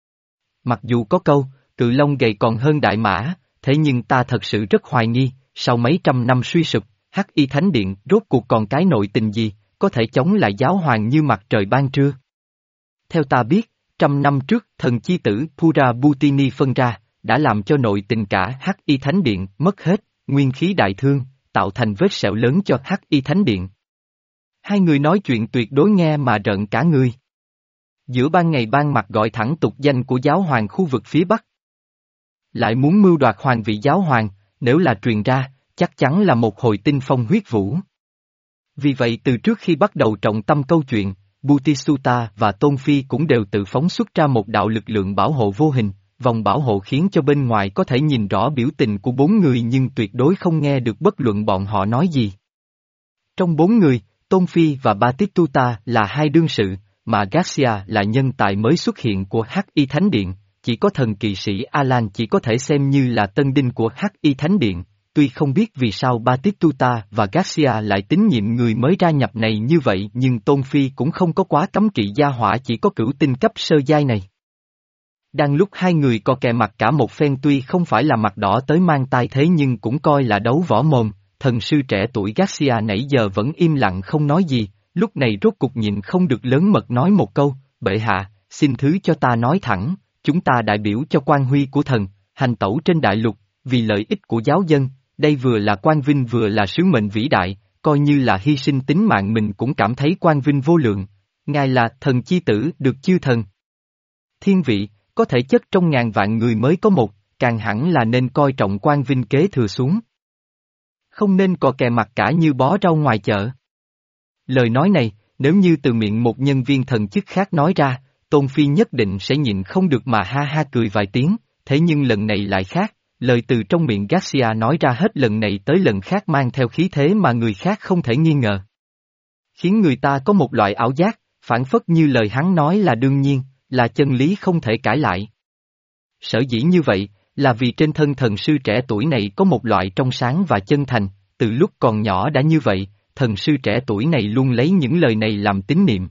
Mặc dù có câu, cự long gầy còn hơn đại mã, thế nhưng ta thật sự rất hoài nghi, sau mấy trăm năm suy sụp, Hắc Y Thánh Điện rốt cuộc còn cái nội tình gì, có thể chống lại giáo hoàng như mặt trời ban trưa. Theo ta biết, trăm năm trước thần chi tử Pura Butini phân ra, đã làm cho nội tình cả Hắc Y Thánh Điện mất hết, nguyên khí đại thương, tạo thành vết sẹo lớn cho Hắc Y Thánh Điện. Hai người nói chuyện tuyệt đối nghe mà rợn cả người. Giữa ban ngày ban mặt gọi thẳng tục danh của giáo hoàng khu vực phía Bắc. Lại muốn mưu đoạt hoàng vị giáo hoàng, nếu là truyền ra, chắc chắn là một hồi tinh phong huyết vũ. Vì vậy từ trước khi bắt đầu trọng tâm câu chuyện, Butistuta và Tôn Phi cũng đều tự phóng xuất ra một đạo lực lượng bảo hộ vô hình, vòng bảo hộ khiến cho bên ngoài có thể nhìn rõ biểu tình của bốn người nhưng tuyệt đối không nghe được bất luận bọn họ nói gì. Trong bốn người, Tôn Phi và Batistuta là hai đương sự, mà Garcia là nhân tài mới xuất hiện của Hắc Y Thánh Điện, chỉ có thần kỵ sĩ Alan chỉ có thể xem như là tân đinh của Hắc Y Thánh Điện. Tuy không biết vì sao Batistuta và Garcia lại tín nhiệm người mới gia nhập này như vậy nhưng Tôn Phi cũng không có quá cấm kỵ gia hỏa chỉ có cửu tinh cấp sơ giai này. Đang lúc hai người có kè mặt cả một phen tuy không phải là mặt đỏ tới mang tai thế nhưng cũng coi là đấu võ mồm, thần sư trẻ tuổi Garcia nãy giờ vẫn im lặng không nói gì, lúc này rốt cục nhịn không được lớn mật nói một câu, bệ hạ, xin thứ cho ta nói thẳng, chúng ta đại biểu cho quan huy của thần, hành tẩu trên đại lục, vì lợi ích của giáo dân. Đây vừa là quan vinh vừa là sứ mệnh vĩ đại, coi như là hy sinh tính mạng mình cũng cảm thấy quan vinh vô lượng. Ngài là thần chi tử được chư thần. Thiên vị, có thể chất trong ngàn vạn người mới có một, càng hẳn là nên coi trọng quan vinh kế thừa xuống. Không nên cò kè mặt cả như bó rau ngoài chợ. Lời nói này, nếu như từ miệng một nhân viên thần chức khác nói ra, Tôn Phi nhất định sẽ nhịn không được mà ha ha cười vài tiếng, thế nhưng lần này lại khác. Lời từ trong miệng Garcia nói ra hết lần này tới lần khác mang theo khí thế mà người khác không thể nghi ngờ. Khiến người ta có một loại ảo giác, phản phất như lời hắn nói là đương nhiên, là chân lý không thể cãi lại. Sở dĩ như vậy, là vì trên thân thần sư trẻ tuổi này có một loại trong sáng và chân thành, từ lúc còn nhỏ đã như vậy, thần sư trẻ tuổi này luôn lấy những lời này làm tín niệm.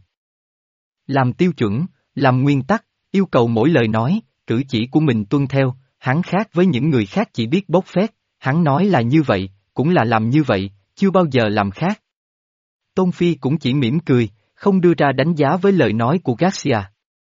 Làm tiêu chuẩn, làm nguyên tắc, yêu cầu mỗi lời nói, cử chỉ của mình tuân theo. Hắn khác với những người khác chỉ biết bốc phét, hắn nói là như vậy, cũng là làm như vậy, chưa bao giờ làm khác. Tôn Phi cũng chỉ mỉm cười, không đưa ra đánh giá với lời nói của Garcia.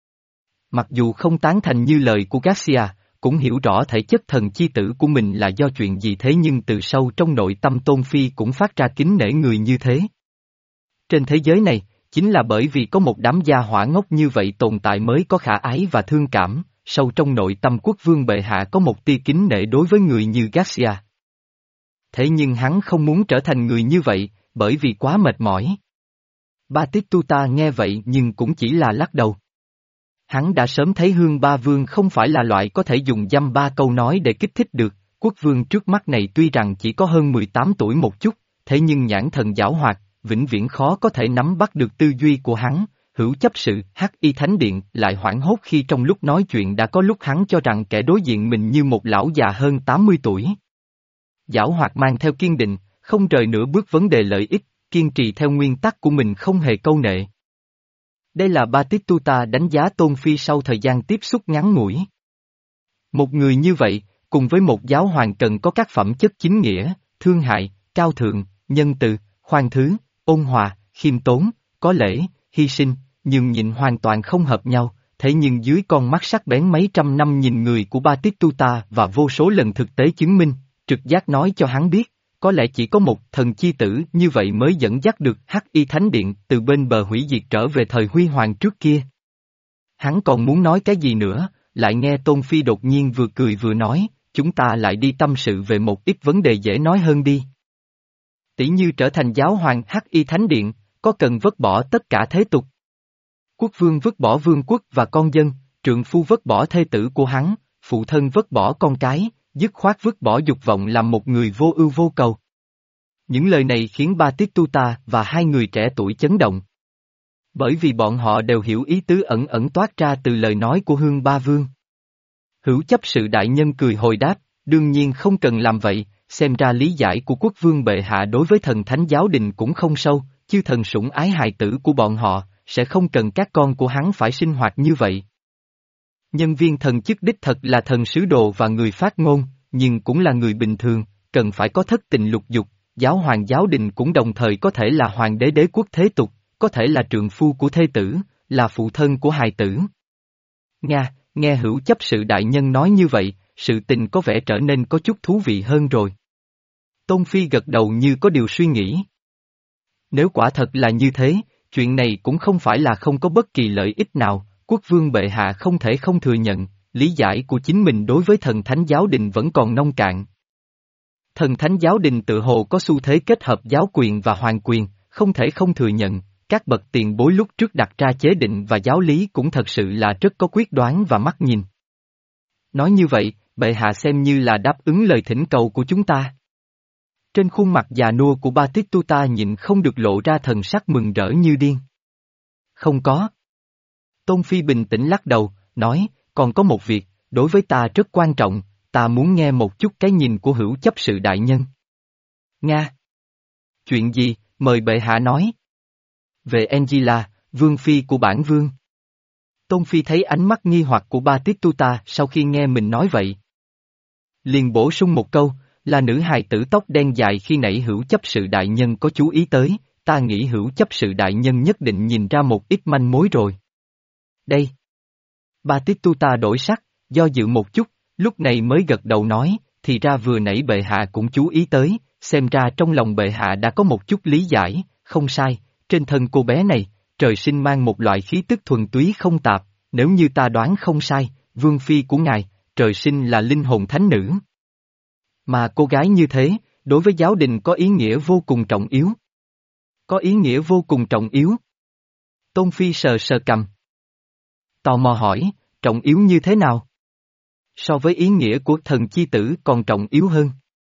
Mặc dù không tán thành như lời của Garcia, cũng hiểu rõ thể chất thần chi tử của mình là do chuyện gì thế nhưng từ sâu trong nội tâm Tôn Phi cũng phát ra kính nể người như thế. Trên thế giới này, chính là bởi vì có một đám gia hỏa ngốc như vậy tồn tại mới có khả ái và thương cảm. Sâu trong nội tâm quốc vương bệ hạ có một tia kính nể đối với người như Garcia. Thế nhưng hắn không muốn trở thành người như vậy, bởi vì quá mệt mỏi. Batistuta nghe vậy nhưng cũng chỉ là lắc đầu. Hắn đã sớm thấy Hương Ba Vương không phải là loại có thể dùng dăm ba câu nói để kích thích được, quốc vương trước mắt này tuy rằng chỉ có hơn mười tám tuổi một chút, thế nhưng nhãn thần giảo hoạt, vĩnh viễn khó có thể nắm bắt được tư duy của hắn. Hữu chấp sự Hắc Y Thánh Điện lại hoảng hốt khi trong lúc nói chuyện đã có lúc hắn cho rằng kẻ đối diện mình như một lão già hơn tám mươi tuổi. Giảo hoạt mang theo kiên định, không rời nửa bước vấn đề lợi ích, kiên trì theo nguyên tắc của mình không hề câu nệ. Đây là Batistuta đánh giá Tôn Phi sau thời gian tiếp xúc ngắn ngủi. Một người như vậy, cùng với một giáo hoàng cần có các phẩm chất chính nghĩa, thương hại, cao thượng, nhân từ, khoan thứ, ôn hòa, khiêm tốn, có lễ, hy sinh, nhưng nhịn hoàn toàn không hợp nhau, thế nhưng dưới con mắt sắc bén mấy trăm năm nhìn người của Batistuta và vô số lần thực tế chứng minh, trực giác nói cho hắn biết, có lẽ chỉ có một thần chi tử như vậy mới dẫn dắt được Hắc Y Thánh Điện từ bên bờ hủy diệt trở về thời huy hoàng trước kia. Hắn còn muốn nói cái gì nữa, lại nghe Tôn Phi đột nhiên vừa cười vừa nói, chúng ta lại đi tâm sự về một ít vấn đề dễ nói hơn đi. Tỷ như trở thành giáo hoàng Hắc Y Thánh Điện, có cần vứt bỏ tất cả thế tục? Quốc vương vứt bỏ vương quốc và con dân, trượng phu vứt bỏ thê tử của hắn, phụ thân vứt bỏ con cái, dứt khoát vứt bỏ dục vọng làm một người vô ưu vô cầu. Những lời này khiến Batistuta và hai người trẻ tuổi chấn động. Bởi vì bọn họ đều hiểu ý tứ ẩn ẩn toát ra từ lời nói của Hương Ba Vương. Hữu chấp sự đại nhân cười hồi đáp, đương nhiên không cần làm vậy, xem ra lý giải của quốc vương bệ hạ đối với thần thánh giáo đình cũng không sâu, chư thần sủng ái hài tử của bọn họ, sẽ không cần các con của hắn phải sinh hoạt như vậy. Nhân viên thần chức đích thật là thần sứ đồ và người phát ngôn, nhưng cũng là người bình thường, cần phải có thất tình lục dục, giáo hoàng giáo đình cũng đồng thời có thể là hoàng đế đế quốc thế tục, có thể là trượng phu của thê tử, là phụ thân của hài tử. Nga, nghe hữu chấp sự đại nhân nói như vậy, sự tình có vẻ trở nên có chút thú vị hơn rồi. Tôn Phi gật đầu như có điều suy nghĩ. Nếu quả thật là như thế, chuyện này cũng không phải là không có bất kỳ lợi ích nào, quốc vương bệ hạ không thể không thừa nhận, lý giải của chính mình đối với thần thánh giáo đình vẫn còn nông cạn. Thần thánh giáo đình tự hồ có xu thế kết hợp giáo quyền và hoàng quyền, không thể không thừa nhận, các bậc tiền bối lúc trước đặt ra chế định và giáo lý cũng thật sự là rất có quyết đoán và mắt nhìn. Nói như vậy, bệ hạ xem như là đáp ứng lời thỉnh cầu của chúng ta. Trên khuôn mặt già nua của Batistuta nhịn không được lộ ra thần sắc mừng rỡ như điên. Không có. Tôn Phi bình tĩnh lắc đầu, nói, còn có một việc, đối với ta rất quan trọng, ta muốn nghe một chút cái nhìn của hữu chấp sự đại nhân. Nga. Chuyện gì, mời bệ hạ nói. Về Angela, vương phi của bản vương. Tôn Phi thấy ánh mắt nghi hoặc của Batistuta sau khi nghe mình nói vậy. Liền bổ sung một câu, là nữ hài tử tóc đen dài khi nãy hữu chấp sự đại nhân có chú ý tới, ta nghĩ hữu chấp sự đại nhân nhất định nhìn ra một ít manh mối rồi. Đây. Batistuta đổi sắc, do dự một chút, lúc này mới gật đầu nói, thì ra vừa nãy bệ hạ cũng chú ý tới, xem ra trong lòng bệ hạ đã có một chút lý giải, không sai, trên thân cô bé này, trời sinh mang một loại khí tức thuần túy không tạp, nếu như ta đoán không sai, vương phi của ngài, trời sinh là linh hồn thánh nữ. Mà cô gái như thế, đối với giáo đình có ý nghĩa vô cùng trọng yếu. Có ý nghĩa vô cùng trọng yếu. Tôn Phi sờ sờ cằm. Tò mò hỏi, trọng yếu như thế nào? So với ý nghĩa của thần chi tử còn trọng yếu hơn.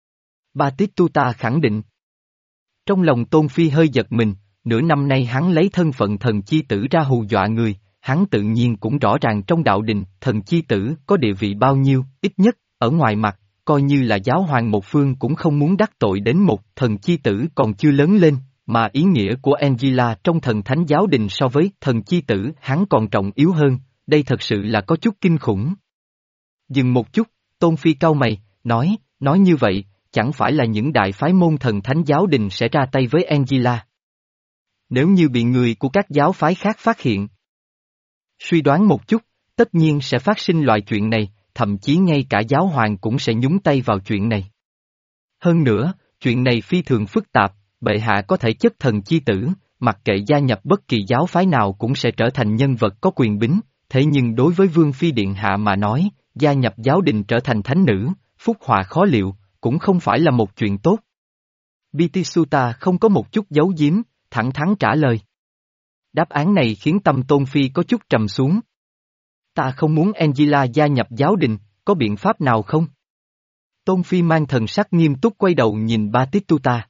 Batistuta khẳng định. Trong lòng Tôn Phi hơi giật mình, nửa năm nay hắn lấy thân phận thần chi tử ra hù dọa người, hắn tự nhiên cũng rõ ràng trong đạo đình thần chi tử có địa vị bao nhiêu, ít nhất, ở ngoài mặt, coi như là giáo hoàng một phương cũng không muốn đắc tội đến một thần chi tử còn chưa lớn lên, mà ý nghĩa của Angela trong thần thánh giáo đình so với thần chi tử hắn còn trọng yếu hơn, đây thật sự là có chút kinh khủng. Dừng một chút, Tôn Phi cau mày, nói, nói như vậy, chẳng phải là những đại phái môn thần thánh giáo đình sẽ ra tay với Angela. Nếu như bị người của các giáo phái khác phát hiện. Suy đoán một chút, tất nhiên sẽ phát sinh loại chuyện này, thậm chí ngay cả giáo hoàng cũng sẽ nhúng tay vào chuyện này. Hơn nữa, chuyện này phi thường phức tạp, bệ hạ có thể chất thần chi tử, mặc kệ gia nhập bất kỳ giáo phái nào cũng sẽ trở thành nhân vật có quyền bính, thế nhưng đối với Vương Phi Điện Hạ mà nói, gia nhập giáo đình trở thành thánh nữ, phúc họa khó liệu, cũng không phải là một chuyện tốt. Batistuta không có một chút giấu giếm, thẳng thắn trả lời. Đáp án này khiến tâm Tôn Phi có chút trầm xuống. Ta không muốn Angela gia nhập giáo đình, có biện pháp nào không? Tôn Phi mang thần sắc nghiêm túc quay đầu nhìn Batistuta.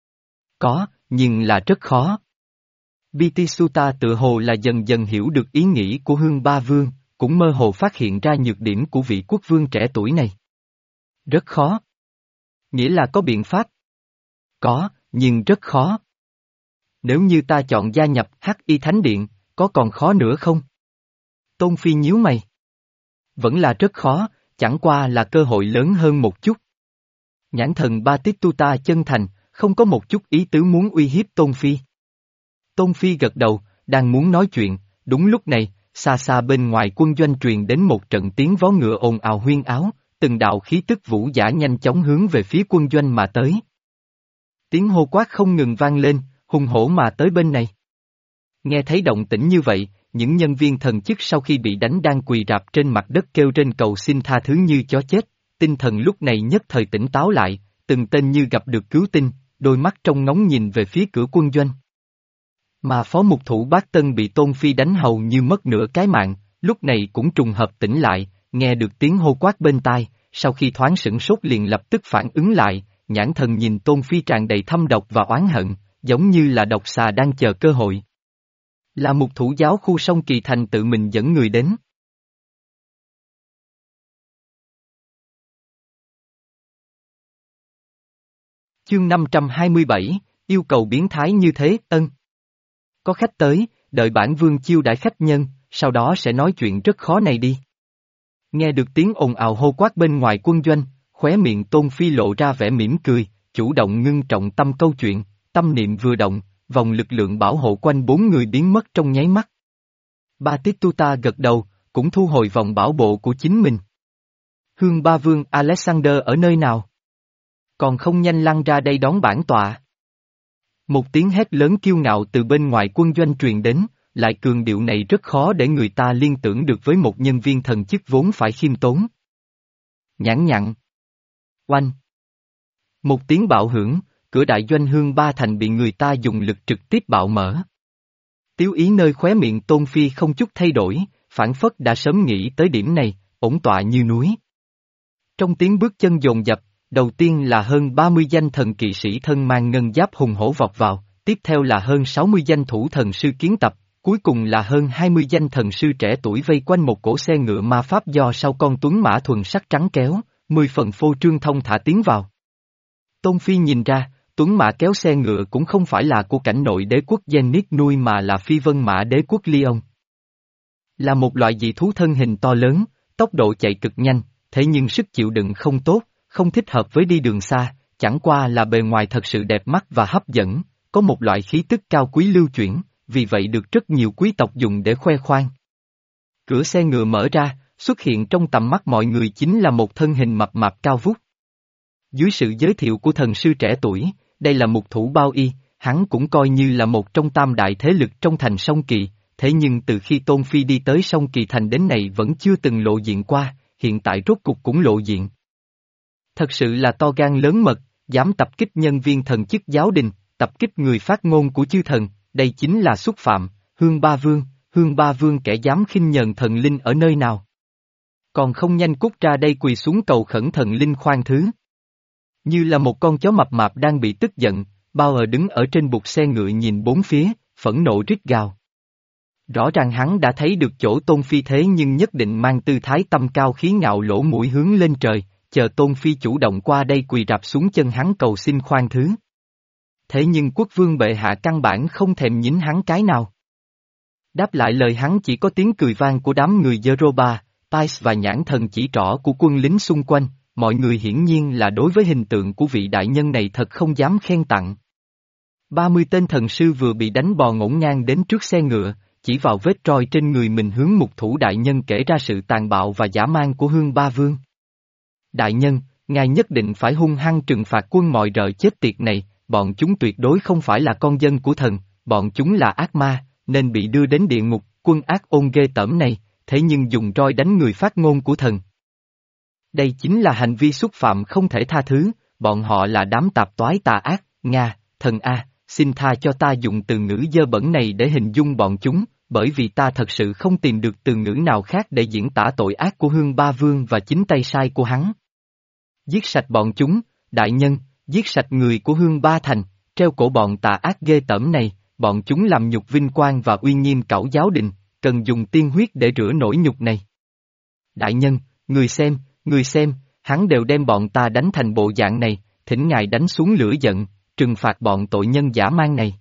Có, nhưng là rất khó. Batistuta tự hồ là dần dần hiểu được ý nghĩ của Hương Ba Vương, cũng mơ hồ phát hiện ra nhược điểm của vị quốc vương trẻ tuổi này. Rất khó. Nghĩa là có biện pháp. Có, nhưng rất khó. Nếu như ta chọn gia nhập Hắc Y Thánh Điện, có còn khó nữa không? Tôn Phi nhíu mày. Vẫn là rất khó, chẳng qua là cơ hội lớn hơn một chút. Nhãn thần Batistuta chân thành, không có một chút ý tứ muốn uy hiếp Tôn Phi. Tôn Phi gật đầu, đang muốn nói chuyện, đúng lúc này, xa xa bên ngoài quân doanh truyền đến một trận tiếng vó ngựa ồn ào huyên áo, từng đạo khí tức vũ dã nhanh chóng hướng về phía quân doanh mà tới. Tiếng hô quát không ngừng vang lên, hùng hổ mà tới bên này. Nghe thấy động tĩnh như vậy, những nhân viên thần chức sau khi bị đánh đang quỳ rạp trên mặt đất kêu trên cầu xin tha thứ như chó chết, tinh thần lúc này nhất thời tỉnh táo lại, từng tên như gặp được cứu tinh, đôi mắt trông ngóng nhìn về phía cửa quân doanh. Mà phó mục thủ Bác Tân bị Tôn Phi đánh hầu như mất nửa cái mạng, lúc này cũng trùng hợp tỉnh lại, nghe được tiếng hô quát bên tai, sau khi thoáng sửng sốt liền lập tức phản ứng lại, nhãn thần nhìn Tôn Phi tràn đầy thâm độc và oán hận, giống như là độc xà đang chờ cơ hội. Là mục thủ giáo khu Sông Kỳ Thành tự mình dẫn người đến. Chương năm trăm hai mươi bảy, yêu cầu biến thái như thế, ân. Có khách tới, đợi bản vương chiêu đãi khách nhân, sau đó sẽ nói chuyện rất khó này đi. Nghe được tiếng ồn ào hô quát bên ngoài quân doanh, khóe miệng Tôn Phi lộ ra vẻ mỉm cười, chủ động ngưng trọng tâm câu chuyện, tâm niệm vừa động, vòng lực lượng bảo hộ quanh bốn người biến mất trong nháy mắt. Batistuta gật đầu, cũng thu hồi vòng bảo bộ của chính mình. Hương Ba Vương Alexander ở nơi nào? Còn không nhanh lăn ra đây đón bản tọa. Một tiếng hét lớn kiêu ngạo từ bên ngoài quân doanh truyền đến, lại cường điệu này rất khó để người ta liên tưởng được với một nhân viên thần chức vốn phải khiêm tốn. Nhãn nhặn. Oanh. Một tiếng bạo hưởng, cửa đại doanh Hương Ba Thành bị người ta dùng lực trực tiếp bạo mở. Tiếu ý nơi khóe miệng Tôn Phi không chút thay đổi, phản phất đã sớm nghĩ tới điểm này, ổn tọa như núi. Trong tiếng bước chân dồn dập, đầu tiên là hơn ba mươi danh thần kỵ sĩ thân mang ngân giáp hùng hổ vọt vào, tiếp theo là hơn sáu mươi danh thủ thần sư kiến tập, cuối cùng là hơn hai mươi danh thần sư trẻ tuổi vây quanh một cỗ xe ngựa ma pháp do sau con tuấn mã thuần sắc trắng kéo, mười phần phô trương thông thả tiến vào. Tôn Phi nhìn ra, tuấn mã kéo xe ngựa cũng không phải là của cảnh nội đế quốc Zenith nuôi mà là phi vân mã đế quốc Lyon. Là một loại dị thú thân hình to lớn, tốc độ chạy cực nhanh, thế nhưng sức chịu đựng không tốt, không thích hợp với đi đường xa, chẳng qua là bề ngoài thật sự đẹp mắt và hấp dẫn, có một loại khí tức cao quý lưu chuyển, vì vậy được rất nhiều quý tộc dùng để khoe khoang. Cửa xe ngựa mở ra, xuất hiện trong tầm mắt mọi người chính là một thân hình mập mạp cao vút. Dưới sự giới thiệu của thần sư trẻ tuổi, đây là mục thủ Bao Y, hắn cũng coi như là một trong tam đại thế lực trong thành Sông Kỳ, thế nhưng từ khi Tôn Phi đi tới Sông Kỳ Thành đến này vẫn chưa từng lộ diện qua, hiện tại rốt cục cũng lộ diện. Thật sự là to gan lớn mật, dám tập kích nhân viên thần chức giáo đình, tập kích người phát ngôn của chư thần, đây chính là xúc phạm, Hương Ba Vương, Hương Ba Vương kẻ dám khinh nhờn thần linh ở nơi nào. Còn không nhanh cút ra đây quỳ xuống cầu khẩn thần linh khoan thứ. Như là một con chó mập mạp đang bị tức giận, Bao ở đứng ở trên bục xe ngựa nhìn bốn phía, phẫn nộ rít gào. Rõ ràng hắn đã thấy được chỗ Tôn Phi thế nhưng nhất định mang tư thái tâm cao khí ngạo lỗ mũi hướng lên trời, chờ Tôn Phi chủ động qua đây quỳ rạp xuống chân hắn cầu xin khoan thứ. Thế nhưng quốc vương bệ hạ căn bản không thèm nhín hắn cái nào. Đáp lại lời hắn chỉ có tiếng cười vang của đám người Yoruba, Pais và nhãn thần chỉ trỏ của quân lính xung quanh, mọi người hiển nhiên là đối với hình tượng của vị đại nhân này thật không dám khen tặng. ba mươi tên thần sư vừa bị đánh bò ngổn ngang đến trước xe ngựa, chỉ vào vết roi trên người mình hướng mục thủ đại nhân kể ra sự tàn bạo và dã man của Hương Ba Vương. Đại nhân, ngài nhất định phải hung hăng trừng phạt quân mọi rợ chết tiệt này, bọn chúng tuyệt đối không phải là con dân của thần, bọn chúng là ác ma, nên bị đưa đến địa ngục, quân ác ôn ghê tởm này, thế nhưng dùng roi đánh người phát ngôn của thần. Đây chính là hành vi xúc phạm không thể tha thứ, bọn họ là đám tạp toái tà ác, Nga, thần A, xin tha cho ta dùng từ ngữ dơ bẩn này để hình dung bọn chúng, bởi vì ta thật sự không tìm được từ ngữ nào khác để diễn tả tội ác của Hương Ba Vương và chính tay sai của hắn. Giết sạch bọn chúng, đại nhân, giết sạch người của Hương Ba Thành, treo cổ bọn tà ác ghê tởm này, bọn chúng làm nhục vinh quang và uy nghiêm cẩu giáo đình, cần dùng tiên huyết để rửa nỗi nhục này. Đại nhân, người xem, người xem, hắn đều đem bọn ta đánh thành bộ dạng này, thỉnh ngài đánh xuống lửa giận, trừng phạt bọn tội nhân dã man này.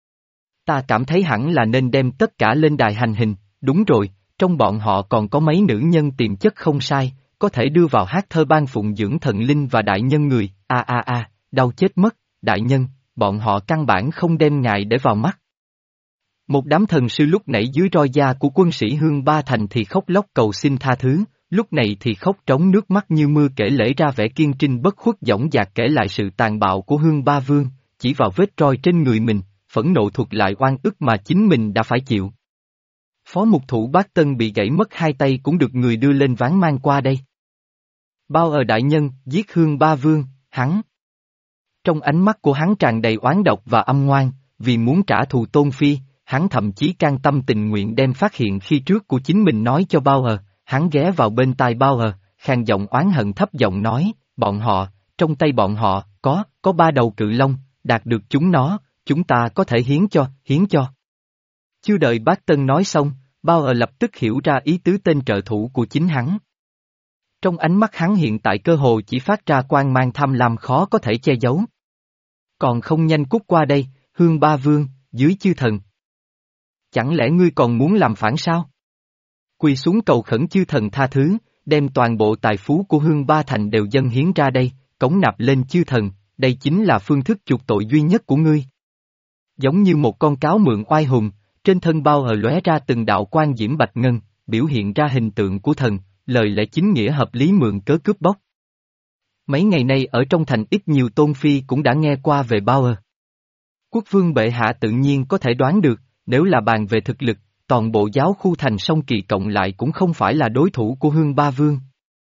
Ta cảm thấy hẳn là nên đem tất cả lên đài hành hình, đúng rồi, trong bọn họ còn có mấy nữ nhân tiềm chất không sai, có thể đưa vào hát thơ ban phụng dưỡng thần linh và đại nhân người, a a a, đau chết mất, đại nhân, bọn họ căn bản không đem ngài để vào mắt. Một đám thần sư lúc nãy dưới roi da của quân sĩ Hương Ba Thành thì khóc lóc cầu xin tha thứ, lúc này thì khóc trống nước mắt như mưa kể lể ra vẻ kiên trinh bất khuất dõng dạc kể lại sự tàn bạo của Hương Ba Vương, chỉ vào vết roi trên người mình, phẫn nộ thuật lại oan ức mà chính mình đã phải chịu. Phó mục thủ Bác Tân bị gãy mất hai tay cũng được người đưa lên ván mang qua đây. Bao ở đại nhân, giết Hương Ba Vương, hắn. Trong ánh mắt của hắn tràn đầy oán độc và âm ngoan, vì muốn trả thù Tôn Phi, hắn thậm chí can tâm tình nguyện đem phát hiện khi trước của chính mình nói cho Bao ở, hắn ghé vào bên tai Bao ở, khàn giọng oán hận thấp giọng nói, bọn họ, trong tay bọn họ, có, có ba đầu cự long, đạt được chúng nó, chúng ta có thể hiến cho, hiến cho. Chưa đợi Bác Tân nói xong, Bao ở lập tức hiểu ra ý tứ tên trợ thủ của chính hắn. Trong ánh mắt hắn hiện tại cơ hồ chỉ phát ra quang mang tham lam khó có thể che giấu. Còn không nhanh cút qua đây, Hương Ba Vương, dưới chư thần. Chẳng lẽ ngươi còn muốn làm phản sao? Quỳ xuống cầu khẩn chư thần tha thứ, đem toàn bộ tài phú của Hương Ba Thành đều dâng hiến ra đây, cống nạp lên chư thần, đây chính là phương thức chuộc tội duy nhất của ngươi. Giống như một con cáo mượn oai hùng, trên thân Bao ở lóe ra từng đạo quang diễm bạch ngân, biểu hiện ra hình tượng của thần, lời lẽ chính nghĩa hợp lý mượn cớ cướp bóc. Mấy ngày nay ở trong thành ít nhiều Tôn Phi cũng đã nghe qua về Bao ở. Quốc vương bệ hạ tự nhiên có thể đoán được, nếu là bàn về thực lực, toàn bộ giáo khu thành sông Kỳ cộng lại cũng không phải là đối thủ của Hương Ba Vương.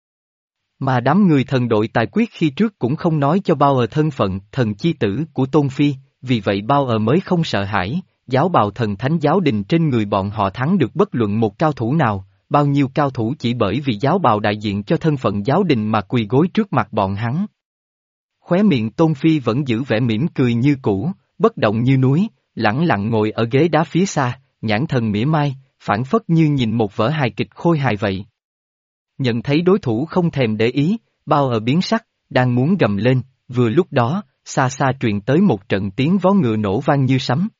Mà đám người thần đội tài quyết khi trước cũng không nói cho Bao ở thân phận thần chi tử của Tôn Phi, vì vậy Bao ở mới không sợ hãi, giáo bào thần thánh giáo đình trên người bọn họ thắng được bất luận một cao thủ nào, bao nhiêu cao thủ chỉ bởi vì giáo bào đại diện cho thân phận giáo đình mà quỳ gối trước mặt bọn hắn. Khóe miệng Tôn Phi vẫn giữ vẻ mỉm cười như cũ, bất động như núi, lẳng lặng ngồi ở ghế đá phía xa, nhãn thần mỉa mai, phảng phất như nhìn một vở hài kịch khôi hài vậy. Nhận thấy đối thủ không thèm để ý, Bao ở biến sắc, đang muốn gầm lên, vừa lúc đó, xa xa truyền tới một trận tiếng vó ngựa nổ vang như sấm.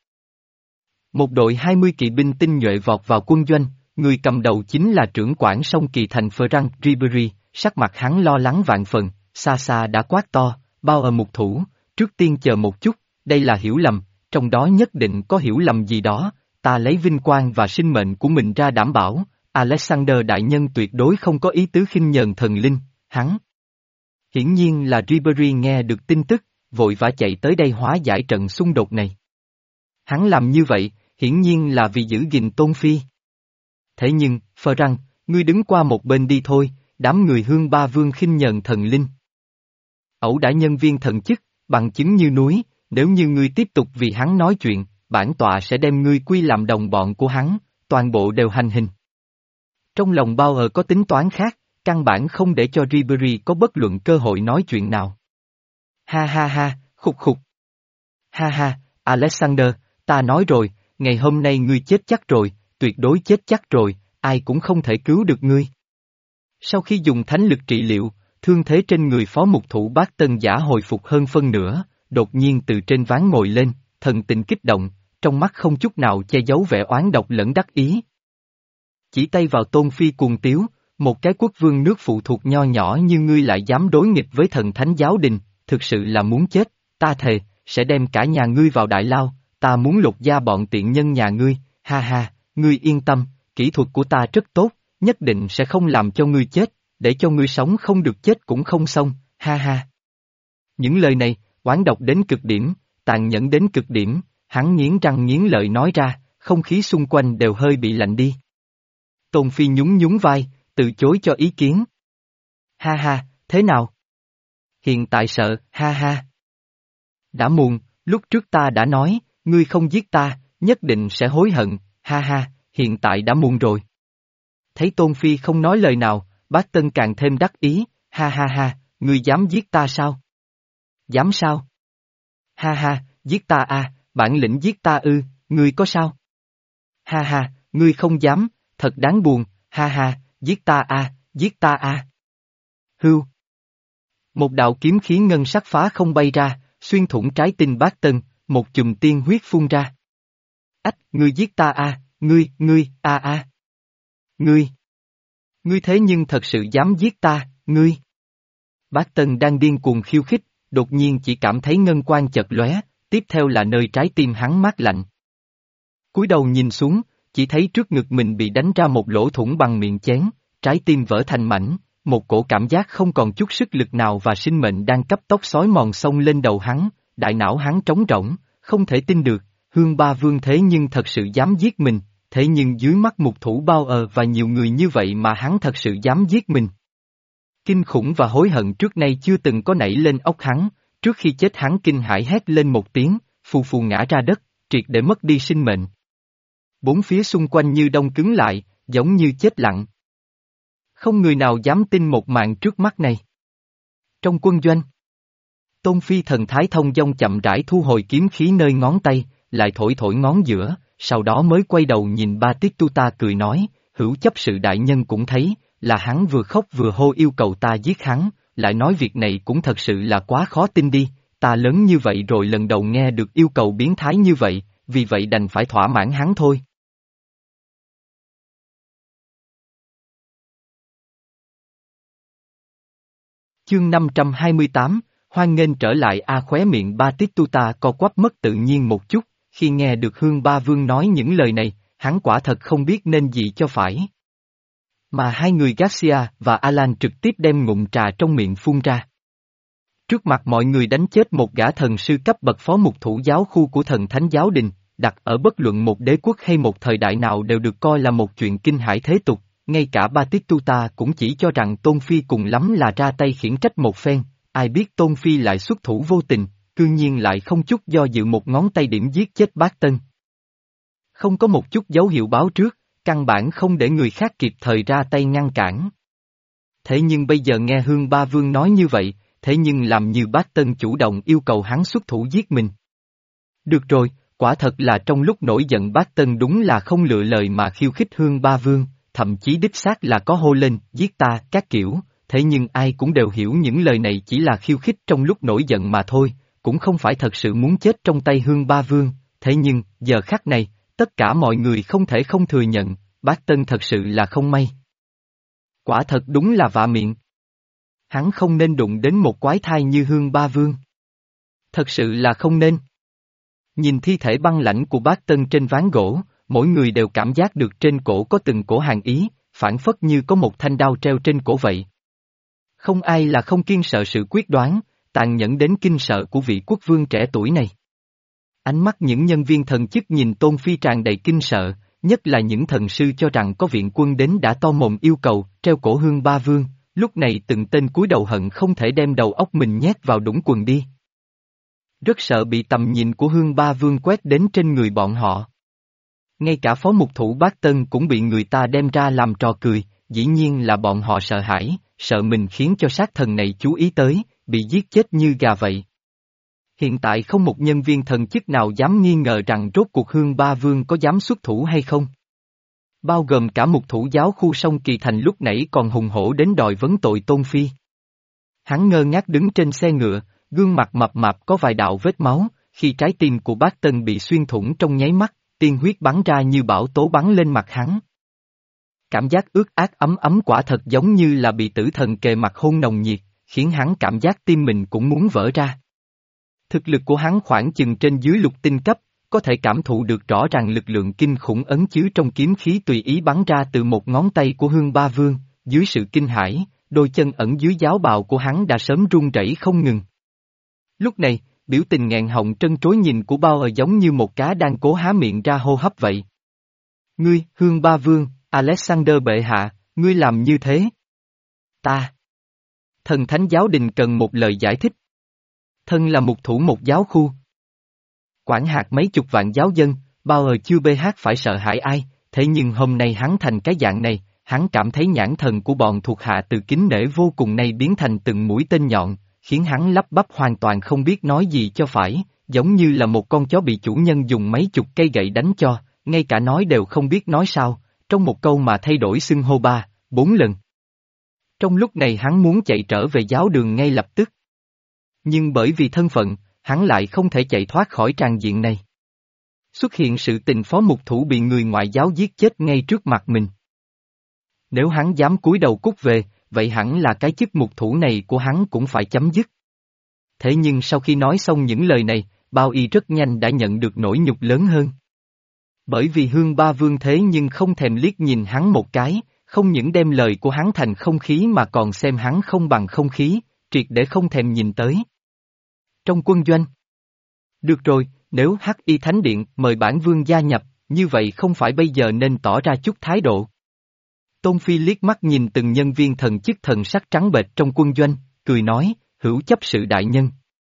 Một đội hai mươi kỵ binh tinh nhuệ vọt vào quân doanh, người cầm đầu chính là trưởng quản sông Kỳ thành Frank Ribery, sắc mặt hắn lo lắng vạn phần, xa xa đã quát to, Bao ở mục thủ, trước tiên chờ một chút, đây là hiểu lầm, trong đó nhất định có hiểu lầm gì đó, ta lấy vinh quang và sinh mệnh của mình ra đảm bảo, Alexander đại nhân tuyệt đối không có ý tứ khinh nhờn thần linh, hắn. Hiển nhiên là Ribery nghe được tin tức, vội vã chạy tới đây hóa giải trận xung đột này. Hắn làm như vậy, hiển nhiên là vì giữ gìn Tôn Phi. Thế nhưng, Frank, ngươi đứng qua một bên đi thôi, đám người Hương Ba Vương khinh nhờn thần linh. Ẩu đã nhân viên thần chức, bằng chứng như núi, nếu như ngươi tiếp tục vì hắn nói chuyện, bản tọa sẽ đem ngươi quy làm đồng bọn của hắn, toàn bộ đều hành hình. Trong lòng Bao ở có tính toán khác, căn bản không để cho Ribery có bất luận cơ hội nói chuyện nào. Ha ha ha, khục khục. Ha ha, Alexander, ta nói rồi, ngày hôm nay ngươi chết chắc rồi, tuyệt đối chết chắc rồi, ai cũng không thể cứu được ngươi. Sau khi dùng thánh lực trị liệu, thương thế trên người phó mục thủ Bác Tân giả hồi phục hơn phân nửa, đột nhiên từ trên ván ngồi lên, thần tình kích động, trong mắt không chút nào che giấu vẻ oán độc lẫn đắc ý. Chỉ tay vào Tôn Phi cuồng tiếu, một cái quốc vương nước phụ thuộc nho nhỏ như ngươi lại dám đối nghịch với thần thánh giáo đình, thực sự là muốn chết, ta thề, sẽ đem cả nhà ngươi vào đại lao, ta muốn lột da bọn tiện nhân nhà ngươi, ha ha, ngươi yên tâm, kỹ thuật của ta rất tốt, nhất định sẽ không làm cho ngươi chết, để cho ngươi sống không được chết cũng không xong, ha ha. Những lời này, oán độc đến cực điểm, tàn nhẫn đến cực điểm, hắn nghiến răng nghiến lợi nói ra, không khí xung quanh đều hơi bị lạnh đi. Tôn Phi nhún nhún vai, từ chối cho ý kiến. Ha ha, thế nào? Hiện tại sợ, ha ha. Đã muộn, lúc trước ta đã nói, ngươi không giết ta, nhất định sẽ hối hận, ha ha, hiện tại đã muộn rồi. Thấy Tôn Phi không nói lời nào, Bác Tân càng thêm đắc ý, ha ha ha, ngươi dám giết ta sao? Dám sao? Ha ha, giết ta à, bản lĩnh giết ta ư, ngươi có sao? Ha ha, ngươi không dám, thật đáng buồn, ha ha, giết ta à, giết ta à. Hưu. Một đạo kiếm khí ngân sắc phá không bay ra, xuyên thủng trái tim Bác Tân, một chùm tiên huyết phun ra. Ách, ngươi giết ta à, ngươi, ngươi, a à, a. À. Ngươi. Ngươi thế nhưng thật sự dám giết ta, ngươi. Bác Tân đang điên cuồng khiêu khích, đột nhiên chỉ cảm thấy ngân quang chật lóe, tiếp theo là nơi trái tim hắn mát lạnh. Cúi đầu nhìn xuống, chỉ thấy trước ngực mình bị đánh ra một lỗ thủng bằng miệng chén, trái tim vỡ thành mảnh, một cổ cảm giác không còn chút sức lực nào và sinh mệnh đang cấp tốc xói mòn xông lên đầu hắn, đại não hắn trống rỗng, không thể tin được, Hương Ba Vương thế nhưng thật sự dám giết mình, thế nhưng dưới mắt mục thủ bao ờ và nhiều người như vậy mà hắn thật sự dám giết mình. Kinh khủng và hối hận trước nay chưa từng có nảy lên óc hắn, trước khi chết hắn kinh hãi hét lên một tiếng, phù phù ngã ra đất, triệt để mất đi sinh mệnh. Bốn phía xung quanh như đông cứng lại, giống như chết lặng. Không người nào dám tin một màn trước mắt này. Trong quân doanh, Tôn Phi thần thái thông dong chậm rãi thu hồi kiếm khí nơi ngón tay, lại thổi thổi ngón giữa, sau đó mới quay đầu nhìn Batistuta cười nói, hữu chấp sự đại nhân cũng thấy, là hắn vừa khóc vừa hô yêu cầu ta giết hắn, lại nói việc này cũng thật sự là quá khó tin đi, ta lớn như vậy rồi lần đầu nghe được yêu cầu biến thái như vậy, vì vậy đành phải thỏa mãn hắn thôi. Chương năm trăm hai mươi tám, hoan nghênh trở lại A khóe miệng Batistuta co quắp mất tự nhiên một chút, khi nghe được Hương Ba Vương nói những lời này, hắn quả thật không biết nên gì cho phải. Mà hai người Garcia và Alan trực tiếp đem ngụm trà trong miệng phun ra. Trước mặt mọi người đánh chết một gã thần sư cấp bậc phó mục thủ giáo khu của thần thánh giáo đình, đặt ở bất luận một đế quốc hay một thời đại nào đều được coi là một chuyện kinh hãi thế tục, ngay cả Batistuta cũng chỉ cho rằng Tôn Phi cùng lắm là ra tay khiển trách một phen, ai biết Tôn Phi lại xuất thủ vô tình, cư nhiên lại không chút do dự một ngón tay điểm giết chết Bác Tân. Không có một chút dấu hiệu báo trước, căn bản không để người khác kịp thời ra tay ngăn cản. Thế nhưng bây giờ nghe Hương Ba Vương nói như vậy, thế nhưng làm như Bác Tân chủ động yêu cầu hắn xuất thủ giết mình. Được rồi, quả thật là trong lúc nổi giận Bác Tân đúng là không lựa lời mà khiêu khích Hương Ba Vương, thậm chí đích xác là có hô lên, giết ta, các kiểu, thế nhưng ai cũng đều hiểu những lời này chỉ là khiêu khích trong lúc nổi giận mà thôi, cũng không phải thật sự muốn chết trong tay Hương Ba Vương, thế nhưng, giờ khắc này, tất cả mọi người không thể không thừa nhận, Bác Tân thật sự là không may. Quả thật đúng là vạ miệng. Hắn không nên đụng đến một quái thai như Hương Ba Vương. Thật sự là không nên. Nhìn thi thể băng lãnh của Bác Tân trên ván gỗ, mỗi người đều cảm giác được trên cổ có từng cổ hàn ý, phản phất như có một thanh đao treo trên cổ vậy. Không ai là không kiêng sợ sự quyết đoán, tàn nhẫn đến kinh sợ của vị quốc vương trẻ tuổi này. Ánh mắt những nhân viên thần chức nhìn Tôn Phi tràn đầy kinh sợ, nhất là những thần sư cho rằng có viện quân đến đã to mồm yêu cầu, treo cổ Hương Ba Vương, lúc này từng tên cúi đầu hận không thể đem đầu óc mình nhét vào đũng quần đi. Rất sợ bị tầm nhìn của Hương Ba Vương quét đến trên người bọn họ. Ngay cả phó mục thủ Bác Tân cũng bị người ta đem ra làm trò cười, dĩ nhiên là bọn họ sợ hãi, sợ mình khiến cho sát thần này chú ý tới, bị giết chết như gà vậy. Hiện tại không một nhân viên thần chức nào dám nghi ngờ rằng rốt cuộc Hương Ba Vương có dám xuất thủ hay không. Bao gồm cả mục thủ giáo khu Sông Kỳ Thành lúc nãy còn hùng hổ đến đòi vấn tội Tôn Phi. Hắn ngơ ngác đứng trên xe ngựa, gương mặt mập mạp có vài đạo vết máu, khi trái tim của Bác Tân bị xuyên thủng trong nháy mắt, tiên huyết bắn ra như bão tố bắn lên mặt hắn. Cảm giác ướt át ấm ấm quả thật giống như là bị tử thần kề mặt hôn nồng nhiệt, khiến hắn cảm giác tim mình cũng muốn vỡ ra. Thực lực của hắn khoảng chừng trên dưới lục tinh cấp, có thể cảm thụ được rõ ràng lực lượng kinh khủng ấn chứa trong kiếm khí tùy ý bắn ra từ một ngón tay của Hương Ba Vương, dưới sự kinh hãi, đôi chân ẩn dưới giáo bào của hắn đã sớm run rẩy không ngừng. Lúc này, biểu tình nghẹn họng trân trối nhìn của bao ở giống như một cá đang cố há miệng ra hô hấp vậy. Ngươi, Hương Ba Vương, Alexander bệ hạ, ngươi làm như thế. Ta. Thần thánh giáo đình cần một lời giải thích. Thân là mục thủ một giáo khu. Quản hạt mấy chục vạn giáo dân, bao giờ chưa bê hát phải sợ hãi ai, thế nhưng hôm nay hắn thành cái dạng này, hắn cảm thấy nhãn thần của bọn thuộc hạ từ kính nể vô cùng này biến thành từng mũi tên nhọn, khiến hắn lắp bắp hoàn toàn không biết nói gì cho phải, giống như là một con chó bị chủ nhân dùng mấy chục cây gậy đánh cho, ngay cả nói đều không biết nói sao, trong một câu mà thay đổi xưng hô ba, bốn lần. Trong lúc này hắn muốn chạy trở về giáo đường ngay lập tức. Nhưng bởi vì thân phận, hắn lại không thể chạy thoát khỏi tràng diện này. Xuất hiện sự tình phó mục thủ bị người ngoại giáo giết chết ngay trước mặt mình. Nếu hắn dám cúi đầu cút về, vậy hẳn là cái chức mục thủ này của hắn cũng phải chấm dứt. Thế nhưng sau khi nói xong những lời này, Bao Y rất nhanh đã nhận được nỗi nhục lớn hơn. Bởi vì Hương Ba Vương thế nhưng không thèm liếc nhìn hắn một cái, không những đem lời của hắn thành không khí mà còn xem hắn không bằng không khí, triệt để không thèm nhìn tới. Trong quân doanh. Được rồi, nếu Hắc Y Thánh Điện mời bản vương gia nhập, như vậy không phải bây giờ nên tỏ ra chút thái độ. Tôn Phi liếc mắt nhìn từng nhân viên thần chức thần sắc trắng bệch trong quân doanh, cười nói, hữu chấp sự đại nhân.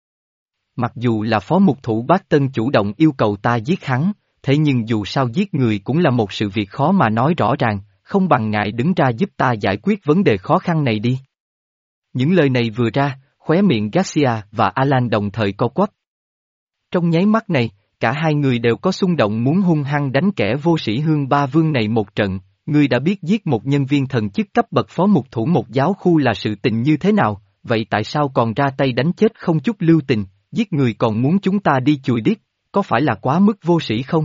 Mặc dù là phó mục thủ Bác Tân chủ động yêu cầu ta giết hắn, thế nhưng dù sao giết người cũng là một sự việc khó mà nói rõ ràng, không bằng ngại đứng ra giúp ta giải quyết vấn đề khó khăn này đi. Những lời này vừa ra, khóe miệng Garcia và Alan đồng thời co quắp. Trong nháy mắt này, cả hai người đều có xung động muốn hung hăng đánh kẻ vô sĩ Hương Ba Vương này một trận. Ngươi đã biết giết một nhân viên thần chức cấp bậc phó mục thủ một giáo khu là sự tình như thế nào, vậy tại sao còn ra tay đánh chết không chút lưu tình, giết người còn muốn chúng ta đi chùi điếc, có phải là quá mức vô sĩ không?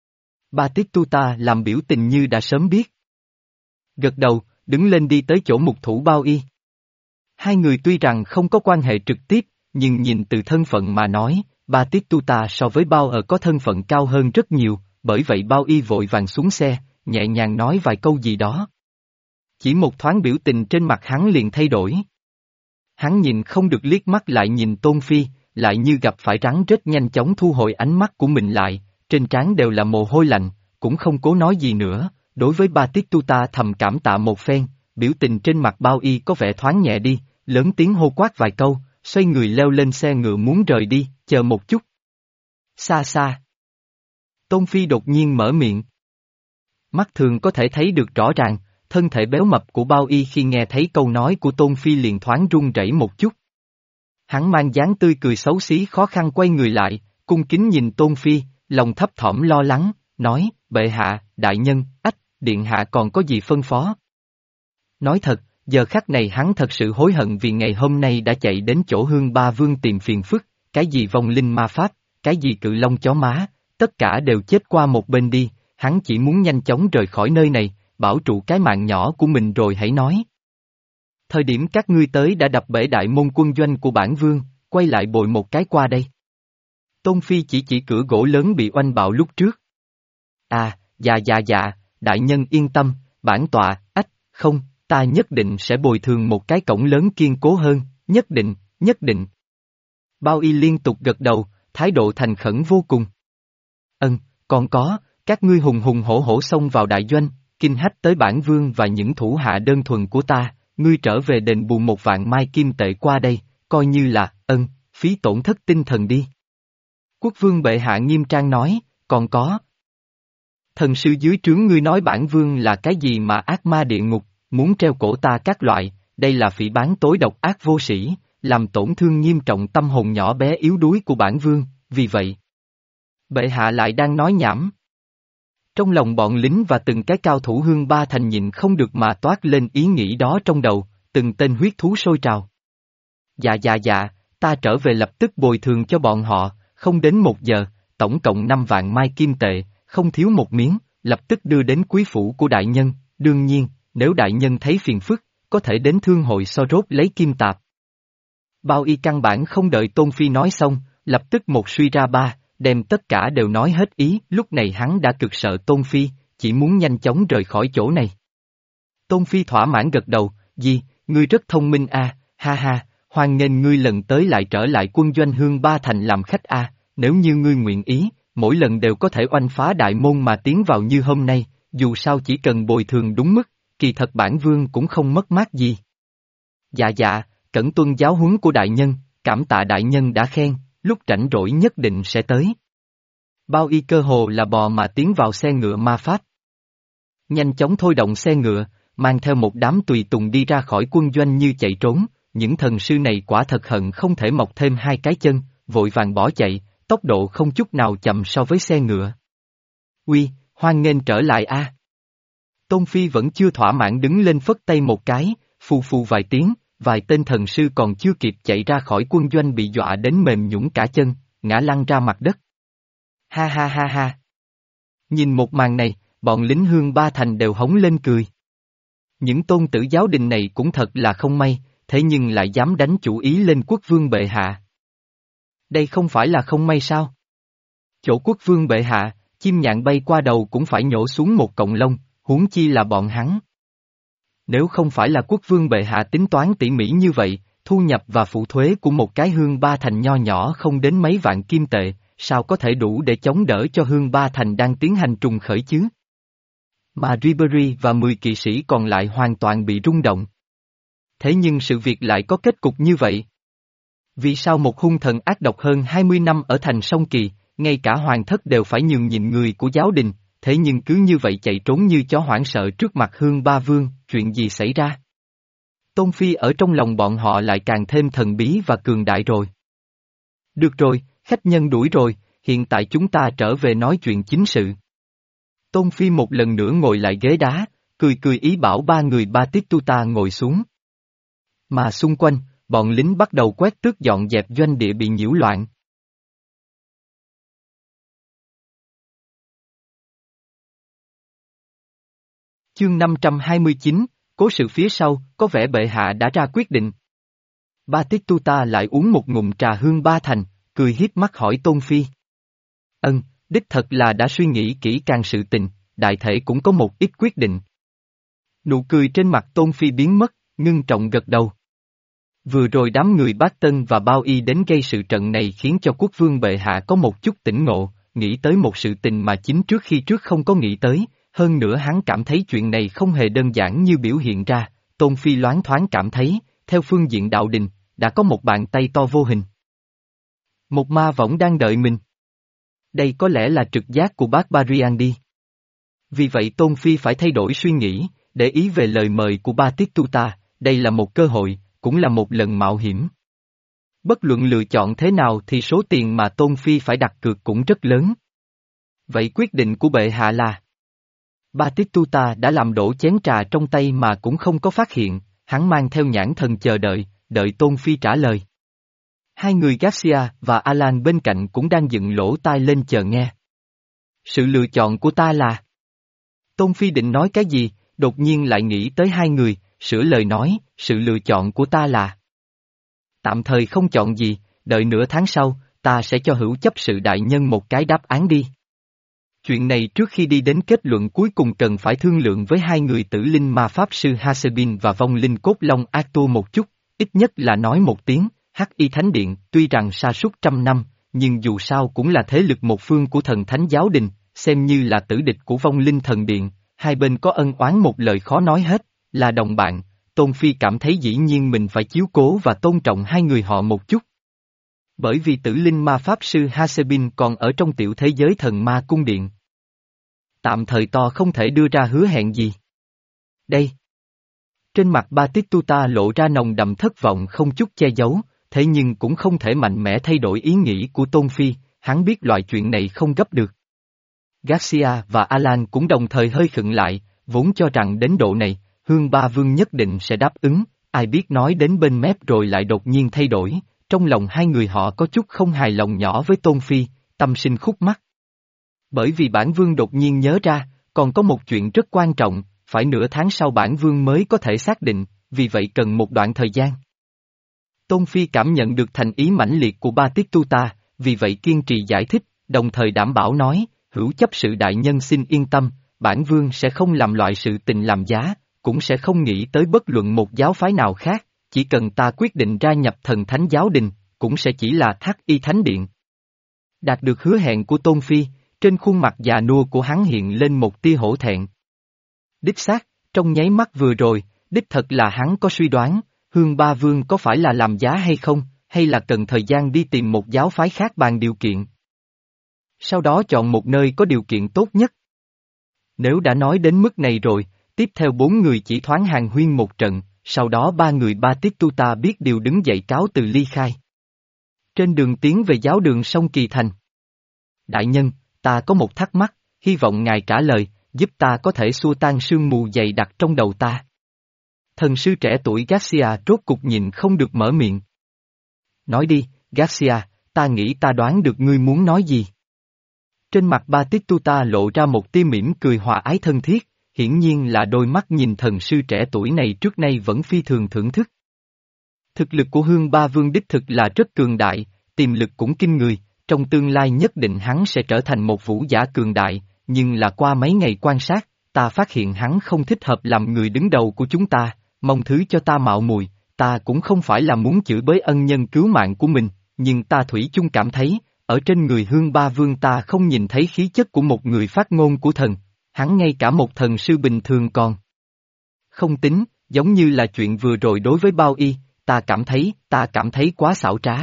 Batistuta làm biểu tình như đã sớm biết. Gật đầu, đứng lên đi tới chỗ mục thủ Bao Y. Hai người tuy rằng không có quan hệ trực tiếp, nhưng nhìn từ thân phận mà nói, Batistuta so với Bao ở có thân phận cao hơn rất nhiều, bởi vậy Bao Y vội vàng xuống xe, nhẹ nhàng nói vài câu gì đó. Chỉ một thoáng biểu tình trên mặt hắn liền thay đổi. Hắn nhìn không được liếc mắt lại nhìn Tôn Phi, lại như gặp phải rắn rết nhanh chóng thu hồi ánh mắt của mình lại, trên trán đều là mồ hôi lạnh, cũng không cố nói gì nữa, đối với Batistuta thầm cảm tạ một phen, biểu tình trên mặt Bao Y có vẻ thoáng nhẹ đi, lớn tiếng hô quát vài câu, xoay người leo lên xe ngựa muốn rời đi, chờ một chút. Xa xa. Tôn Phi đột nhiên mở miệng. Mắt thường có thể thấy được rõ ràng, thân thể béo mập của Bao Y khi nghe thấy câu nói của Tôn Phi liền thoáng run rẩy một chút. Hắn mang dáng tươi cười xấu xí khó khăn quay người lại, cung kính nhìn Tôn Phi, lòng thấp thỏm lo lắng, nói, bệ hạ, đại nhân, ách, điện hạ còn có gì phân phó? Nói thật, giờ khắc này hắn thật sự hối hận vì ngày hôm nay đã chạy đến chỗ Hương Ba Vương tìm phiền phức, cái gì vong linh ma pháp, cái gì cự long chó má, tất cả đều chết qua một bên đi, hắn chỉ muốn nhanh chóng rời khỏi nơi này, bảo trụ cái mạng nhỏ của mình rồi hãy nói. Thời điểm các ngươi tới đã đập bể đại môn quân doanh của bản vương, quay lại bồi một cái qua đây. Tôn Phi chỉ chỉ cửa gỗ lớn bị oanh bạo lúc trước. À, dạ dạ dạ, đại nhân yên tâm, bản tọa, ách, không, ta nhất định sẽ bồi thường một cái cổng lớn kiên cố hơn, nhất định, nhất định. Bao Y liên tục gật đầu, thái độ thành khẩn vô cùng. Ân, còn có, các ngươi hùng hùng hổ hổ xông vào đại doanh, kinh hách tới bản vương và những thủ hạ đơn thuần của ta, ngươi trở về đền bù một vạn mai kim tệ qua đây, coi như là, ân, phí tổn thất tinh thần đi. Quốc vương bệ hạ nghiêm trang nói, còn có. Thần sư dưới trướng ngươi nói bản vương là cái gì mà ác ma địa ngục, muốn treo cổ ta các loại, đây là phỉ báng tối độc ác vô sĩ, làm tổn thương nghiêm trọng tâm hồn nhỏ bé yếu đuối của bản vương, vì vậy. Bệ hạ lại đang nói nhảm. Trong lòng bọn lính và từng cái cao thủ Hương Ba Thành nhịn không được mà toát lên ý nghĩ đó trong đầu, từng tên huyết thú sôi trào. Dạ dạ dạ, ta trở về lập tức bồi thường cho bọn họ, không đến một giờ, tổng cộng năm vạn mai kim tệ, không thiếu một miếng, lập tức đưa đến quý phủ của đại nhân, đương nhiên, nếu đại nhân thấy phiền phức, có thể đến thương hội so rốt lấy kim tạp. Bao Y căn bản không đợi Tôn Phi nói xong, lập tức một suy ra ba, đem tất cả đều nói hết ý, lúc này hắn đã cực sợ Tôn Phi, chỉ muốn nhanh chóng rời khỏi chỗ này. Tôn Phi thỏa mãn gật đầu, gì, ngươi rất thông minh a, ha ha, hoan nghênh ngươi lần tới lại trở lại quân doanh Hương Ba Thành làm khách a, nếu như ngươi nguyện ý, mỗi lần đều có thể oanh phá đại môn mà tiến vào như hôm nay, dù sao chỉ cần bồi thường đúng mức, kỳ thật bản vương cũng không mất mát gì. Dạ dạ, cẩn tuân giáo huấn của đại nhân, cảm tạ đại nhân đã khen, lúc rảnh rỗi nhất định sẽ tới. Bao Y cơ hồ là bò mà tiến vào xe ngựa ma pháp. Nhanh chóng thôi động xe ngựa, mang theo một đám tùy tùng đi ra khỏi quân doanh như chạy trốn, những thần sư này quả thật hận không thể mọc thêm hai cái chân, vội vàng bỏ chạy, tốc độ không chút nào chậm so với xe ngựa. Uy, hoan nghênh trở lại a. Tôn Phi vẫn chưa thỏa mãn đứng lên phất tay một cái, phù phù vài tiếng, vài tên thần sư còn chưa kịp chạy ra khỏi quân doanh bị dọa đến mềm nhũn cả chân, ngã lăn ra mặt đất. Ha ha ha ha. Nhìn một màn này, bọn lính Hương Ba Thành đều hống lên cười. Những tôn tử giáo đình này cũng thật là không may, thế nhưng lại dám đánh chủ ý lên quốc vương bệ hạ. Đây không phải là không may sao? Chỗ quốc vương bệ hạ, chim nhạn bay qua đầu cũng phải nhổ xuống một cọng lông, huống chi là bọn hắn. Nếu không phải là quốc vương bệ hạ tính toán tỉ mỉ như vậy, thu nhập và phụ thuế của một cái Hương Ba Thành nho nhỏ không đến mấy vạn kim tệ, sao có thể đủ để chống đỡ cho Hương Ba Thành đang tiến hành trùng khởi chứ? Mà Ribery và mười kỵ sĩ còn lại hoàn toàn bị rung động. Thế nhưng sự việc lại có kết cục như vậy. Vì sao một hung thần ác độc hơn hai mươi năm ở thành Sông Kỳ, ngay cả hoàng thất đều phải nhường nhịn người của giáo đình, thế nhưng cứ như vậy chạy trốn như chó hoảng sợ trước mặt Hương Ba Vương, chuyện gì xảy ra? Tôn Phi ở trong lòng bọn họ lại càng thêm thần bí và cường đại rồi. Được rồi, khách nhân đuổi rồi, hiện tại chúng ta trở về nói chuyện chính sự. Tôn Phi một lần nữa ngồi lại ghế đá, cười cười ý bảo ba người Batistuta ngồi xuống. Mà xung quanh, bọn lính bắt đầu quét tước dọn dẹp doanh địa bị nhiễu loạn. Chương năm trăm hai mươi chín, cố sự phía sau, có vẻ bệ hạ đã ra quyết định. Batistuta lại uống một ngụm trà Hương Ba Thành, cười hiếp mắt hỏi Tôn Phi. Ân, đích thật là đã suy nghĩ kỹ càng sự tình, đại thể cũng có một ít quyết định. Nụ cười trên mặt Tôn Phi biến mất, ngưng trọng gật đầu. Vừa rồi đám người Bát Tân và Bao Y đến gây sự trận này khiến cho quốc vương bệ hạ có một chút tỉnh ngộ, nghĩ tới một sự tình mà chính trước khi trước không có nghĩ tới, hơn nữa hắn cảm thấy chuyện này không hề đơn giản như biểu hiện ra, Tôn Phi loáng thoáng cảm thấy, theo phương diện đạo đình, đã có một bàn tay to vô hình. Một ma võng đang đợi mình. Đây có lẽ là trực giác của bác Barian đi. Vì vậy Tôn Phi phải thay đổi suy nghĩ, để ý về lời mời của Batistuta, đây là một cơ hội, cũng là một lần mạo hiểm. Bất luận lựa chọn thế nào thì số tiền mà Tôn Phi phải đặt cược cũng rất lớn. Vậy quyết định của bệ hạ là? Batistuta đã làm đổ chén trà trong tay mà cũng không có phát hiện, hắn mang theo nhãn thần chờ đợi, đợi Tôn Phi trả lời. Hai người Garcia và Alan bên cạnh cũng đang dựng lỗ tai lên chờ nghe. Sự lựa chọn của ta là... Tôn Phi định nói cái gì, đột nhiên lại nghĩ tới hai người, sửa lời nói, sự lựa chọn của ta là... Tạm thời không chọn gì, đợi nửa tháng sau, ta sẽ cho hữu chấp sự đại nhân một cái đáp án đi. Chuyện này trước khi đi đến kết luận cuối cùng cần phải thương lượng với hai người tử linh ma pháp sư Hasebin và vong linh cốt long Arthur một chút, ít nhất là nói một tiếng. Hắc Y Thánh Điện, tuy rằng sa sút trăm năm, nhưng dù sao cũng là thế lực một phương của thần thánh giáo đình, xem như là tử địch của vong linh thần điện, hai bên có ân oán một lời khó nói hết, là đồng bạn, Tôn Phi cảm thấy dĩ nhiên mình phải chiếu cố và tôn trọng hai người họ một chút. Bởi vì tử linh ma pháp sư Hasebin còn ở trong tiểu thế giới thần ma cung điện. Tạm thời to không thể đưa ra hứa hẹn gì. Đây. Trên mặt Batistuta lộ ra nồng đậm thất vọng không chút che giấu. Thế nhưng cũng không thể mạnh mẽ thay đổi ý nghĩ của Tôn Phi, hắn biết loại chuyện này không gấp được. Garcia và Alan cũng đồng thời hơi khựng lại, vốn cho rằng đến độ này, Hương Ba Vương nhất định sẽ đáp ứng, ai biết nói đến bên mép rồi lại đột nhiên thay đổi, trong lòng hai người họ có chút không hài lòng nhỏ với Tôn Phi, tâm sinh khúc mắc. Bởi vì bản Vương đột nhiên nhớ ra, còn có một chuyện rất quan trọng, phải nửa tháng sau bản Vương mới có thể xác định, vì vậy cần một đoạn thời gian. Tôn Phi cảm nhận được thành ý mãnh liệt của Batistuta, vì vậy kiên trì giải thích, đồng thời đảm bảo nói, hữu chấp sự đại nhân xin yên tâm, bản Vương sẽ không làm loại sự tình làm giá, cũng sẽ không nghĩ tới bất luận một giáo phái nào khác, chỉ cần ta quyết định gia nhập thần thánh giáo đình, cũng sẽ chỉ là Hắc Y Thánh Điện. Đạt được hứa hẹn của Tôn Phi, trên khuôn mặt già nua của hắn hiện lên một tia hổ thẹn. Đích xác, trong nháy mắt vừa rồi, đích thật là hắn có suy đoán, Hương Ba Vương có phải là làm giá hay không, hay là cần thời gian đi tìm một giáo phái khác bàn điều kiện. Sau đó chọn một nơi có điều kiện tốt nhất. Nếu đã nói đến mức này rồi, tiếp theo bốn người chỉ thoáng hàng huyên một trận, sau đó ba người Batistuta biết điều đứng dậy cáo từ ly khai. Trên đường tiến về giáo đường sông Kỳ Thành. Đại nhân, ta có một thắc mắc, hy vọng ngài trả lời, giúp ta có thể xua tan sương mù dày đặc trong đầu ta. Thần sư trẻ tuổi Garcia rốt cục nhìn không được mở miệng. Nói đi, Garcia, ta nghĩ ta đoán được ngươi muốn nói gì. Trên mặt Batistuta lộ ra một tia mỉm cười hòa ái thân thiết, hiển nhiên là đôi mắt nhìn thần sư trẻ tuổi này trước nay vẫn phi thường thưởng thức. Thực lực của Hương Ba Vương đích thực là rất cường đại, tiềm lực cũng kinh người, trong tương lai nhất định hắn sẽ trở thành một vũ giả cường đại, nhưng là qua mấy ngày quan sát, ta phát hiện hắn không thích hợp làm người đứng đầu của chúng ta, mong thứ cho ta mạo muội, ta cũng không phải là muốn chửi bới ân nhân cứu mạng của mình, nhưng ta thủy chung cảm thấy, ở trên người Hương Ba Vương ta không nhìn thấy khí chất của một người phát ngôn của thần, hắn ngay cả một thần sư bình thường còn không tính, giống như là chuyện vừa rồi đối với Bao Y, ta cảm thấy, ta cảm thấy quá xảo trá.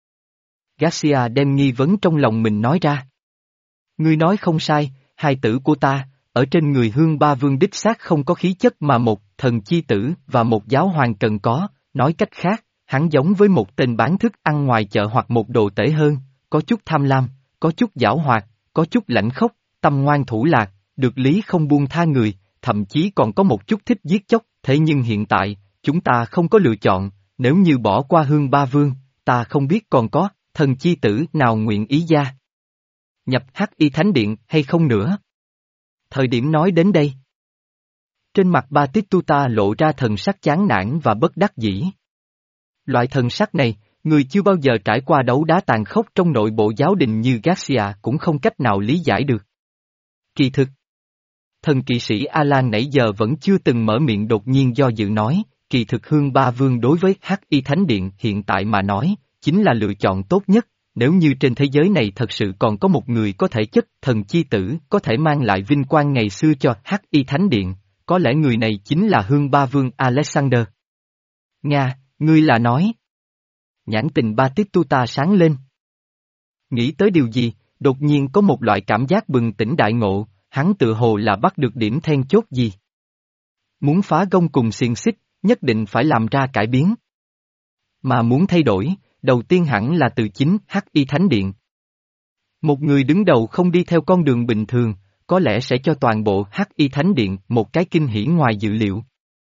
Garcia đem nghi vấn trong lòng mình nói ra. Ngươi nói không sai, hài tử của ta, ở trên người Hương Ba Vương đích xác không có khí chất mà một thần chi tử và một giáo hoàng cần có, nói cách khác, hắn giống với một tên bán thức ăn ngoài chợ hoặc một đồ tể hơn, có chút tham lam, có chút giảo hoạt, có chút lãnh khốc, tâm ngoan thủ lạc, được lý không buông tha người, thậm chí còn có một chút thích giết chóc, thế nhưng hiện tại, chúng ta không có lựa chọn, nếu như bỏ qua Hương Ba Vương, ta không biết còn có thần chi tử nào nguyện ý gia nhập Hắc Y Thánh Điện hay không nữa. Thời điểm nói đến đây, trên mặt Batistuta lộ ra thần sắc chán nản và bất đắc dĩ. Loại thần sắc này, người chưa bao giờ trải qua đấu đá tàn khốc trong nội bộ giáo đình như Garcia cũng không cách nào lý giải được. Kỳ thực, thần kỵ sĩ Alan nãy giờ vẫn chưa từng mở miệng, đột nhiên do dự nói, kỳ thực Hương Ba Vương đối với Hắc Y Thánh Điện hiện tại mà nói, chính là lựa chọn tốt nhất, nếu như trên thế giới này thật sự còn có một người có thể chất thần chi tử có thể mang lại vinh quang ngày xưa cho Hắc Y Thánh Điện, có lẽ người này chính là Hương Ba Vương Alexander. Nga, ngươi là nói. Nhãn tình Batistuta sáng lên. Nghĩ tới điều gì, đột nhiên có một loại cảm giác bừng tỉnh đại ngộ, hắn tự hồ là bắt được điểm then chốt gì. Muốn phá gông cùng xiềng xích, nhất định phải làm ra cải biến. Mà muốn thay đổi, đầu tiên hẳn là từ chính Hắc Y Thánh Điện. Một người đứng đầu không đi theo con đường bình thường, có lẽ sẽ cho toàn bộ Hắc Y Thánh Điện một cái kinh hỉ ngoài dự liệu.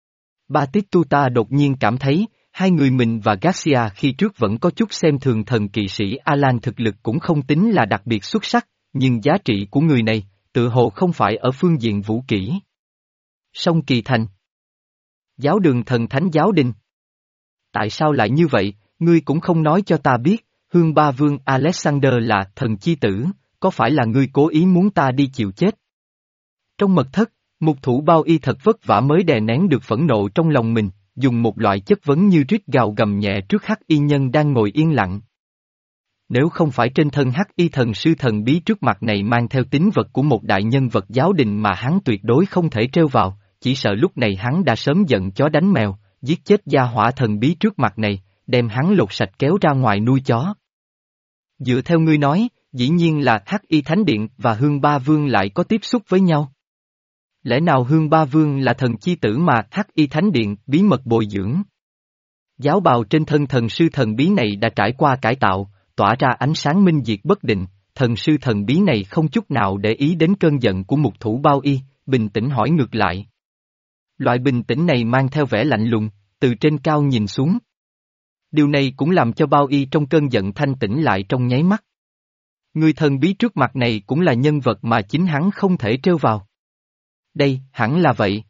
Batistuta đột nhiên cảm thấy, hai người mình và Garcia khi trước vẫn có chút xem thường thần kỵ sĩ Alan, thực lực cũng không tính là đặc biệt xuất sắc, nhưng giá trị của người này, tự hồ không phải ở phương diện vũ kỹ. Song Kỳ Thành. Giáo đường thần thánh giáo đình. Tại sao lại như vậy, ngươi cũng không nói cho ta biết, Hương Ba Vương Alexander là thần chi tử, có phải là ngươi cố ý muốn ta đi chịu chết? Trong mật thất, mục thủ Bao Y thật vất vả mới đè nén được phẫn nộ trong lòng mình, dùng một loại chất vấn như rít gào gầm nhẹ trước Hắc Y nhân đang ngồi yên lặng. Nếu không phải trên thân Hắc Y thần sư thần bí trước mặt này mang theo tín vật của một đại nhân vật giáo đình mà hắn tuyệt đối không thể trêu vào, chỉ sợ lúc này hắn đã sớm giận chó đánh mèo, giết chết gia hỏa thần bí trước mặt này, đem hắn lột sạch kéo ra ngoài nuôi chó. Dựa theo ngươi nói, dĩ nhiên là Hắc Y Thánh Điện và Hương Ba Vương lại có tiếp xúc với nhau. Lẽ nào Hương Ba Vương là thần chi tử mà Hắc Y Thánh Điện bí mật bồi dưỡng? Giáo bào trên thân thần sư thần bí này đã trải qua cải tạo, tỏa ra ánh sáng minh diệt bất định, thần sư thần bí này không chút nào để ý đến cơn giận của mục thủ Bao Y, bình tĩnh hỏi ngược lại. Loại bình tĩnh này mang theo vẻ lạnh lùng, từ trên cao nhìn xuống. Điều này cũng làm cho Bao Y trong cơn giận thanh tĩnh lại trong nháy mắt. Người thần bí trước mặt này cũng là nhân vật mà chính hắn không thể trêu vào. Đây, hẳn là vậy.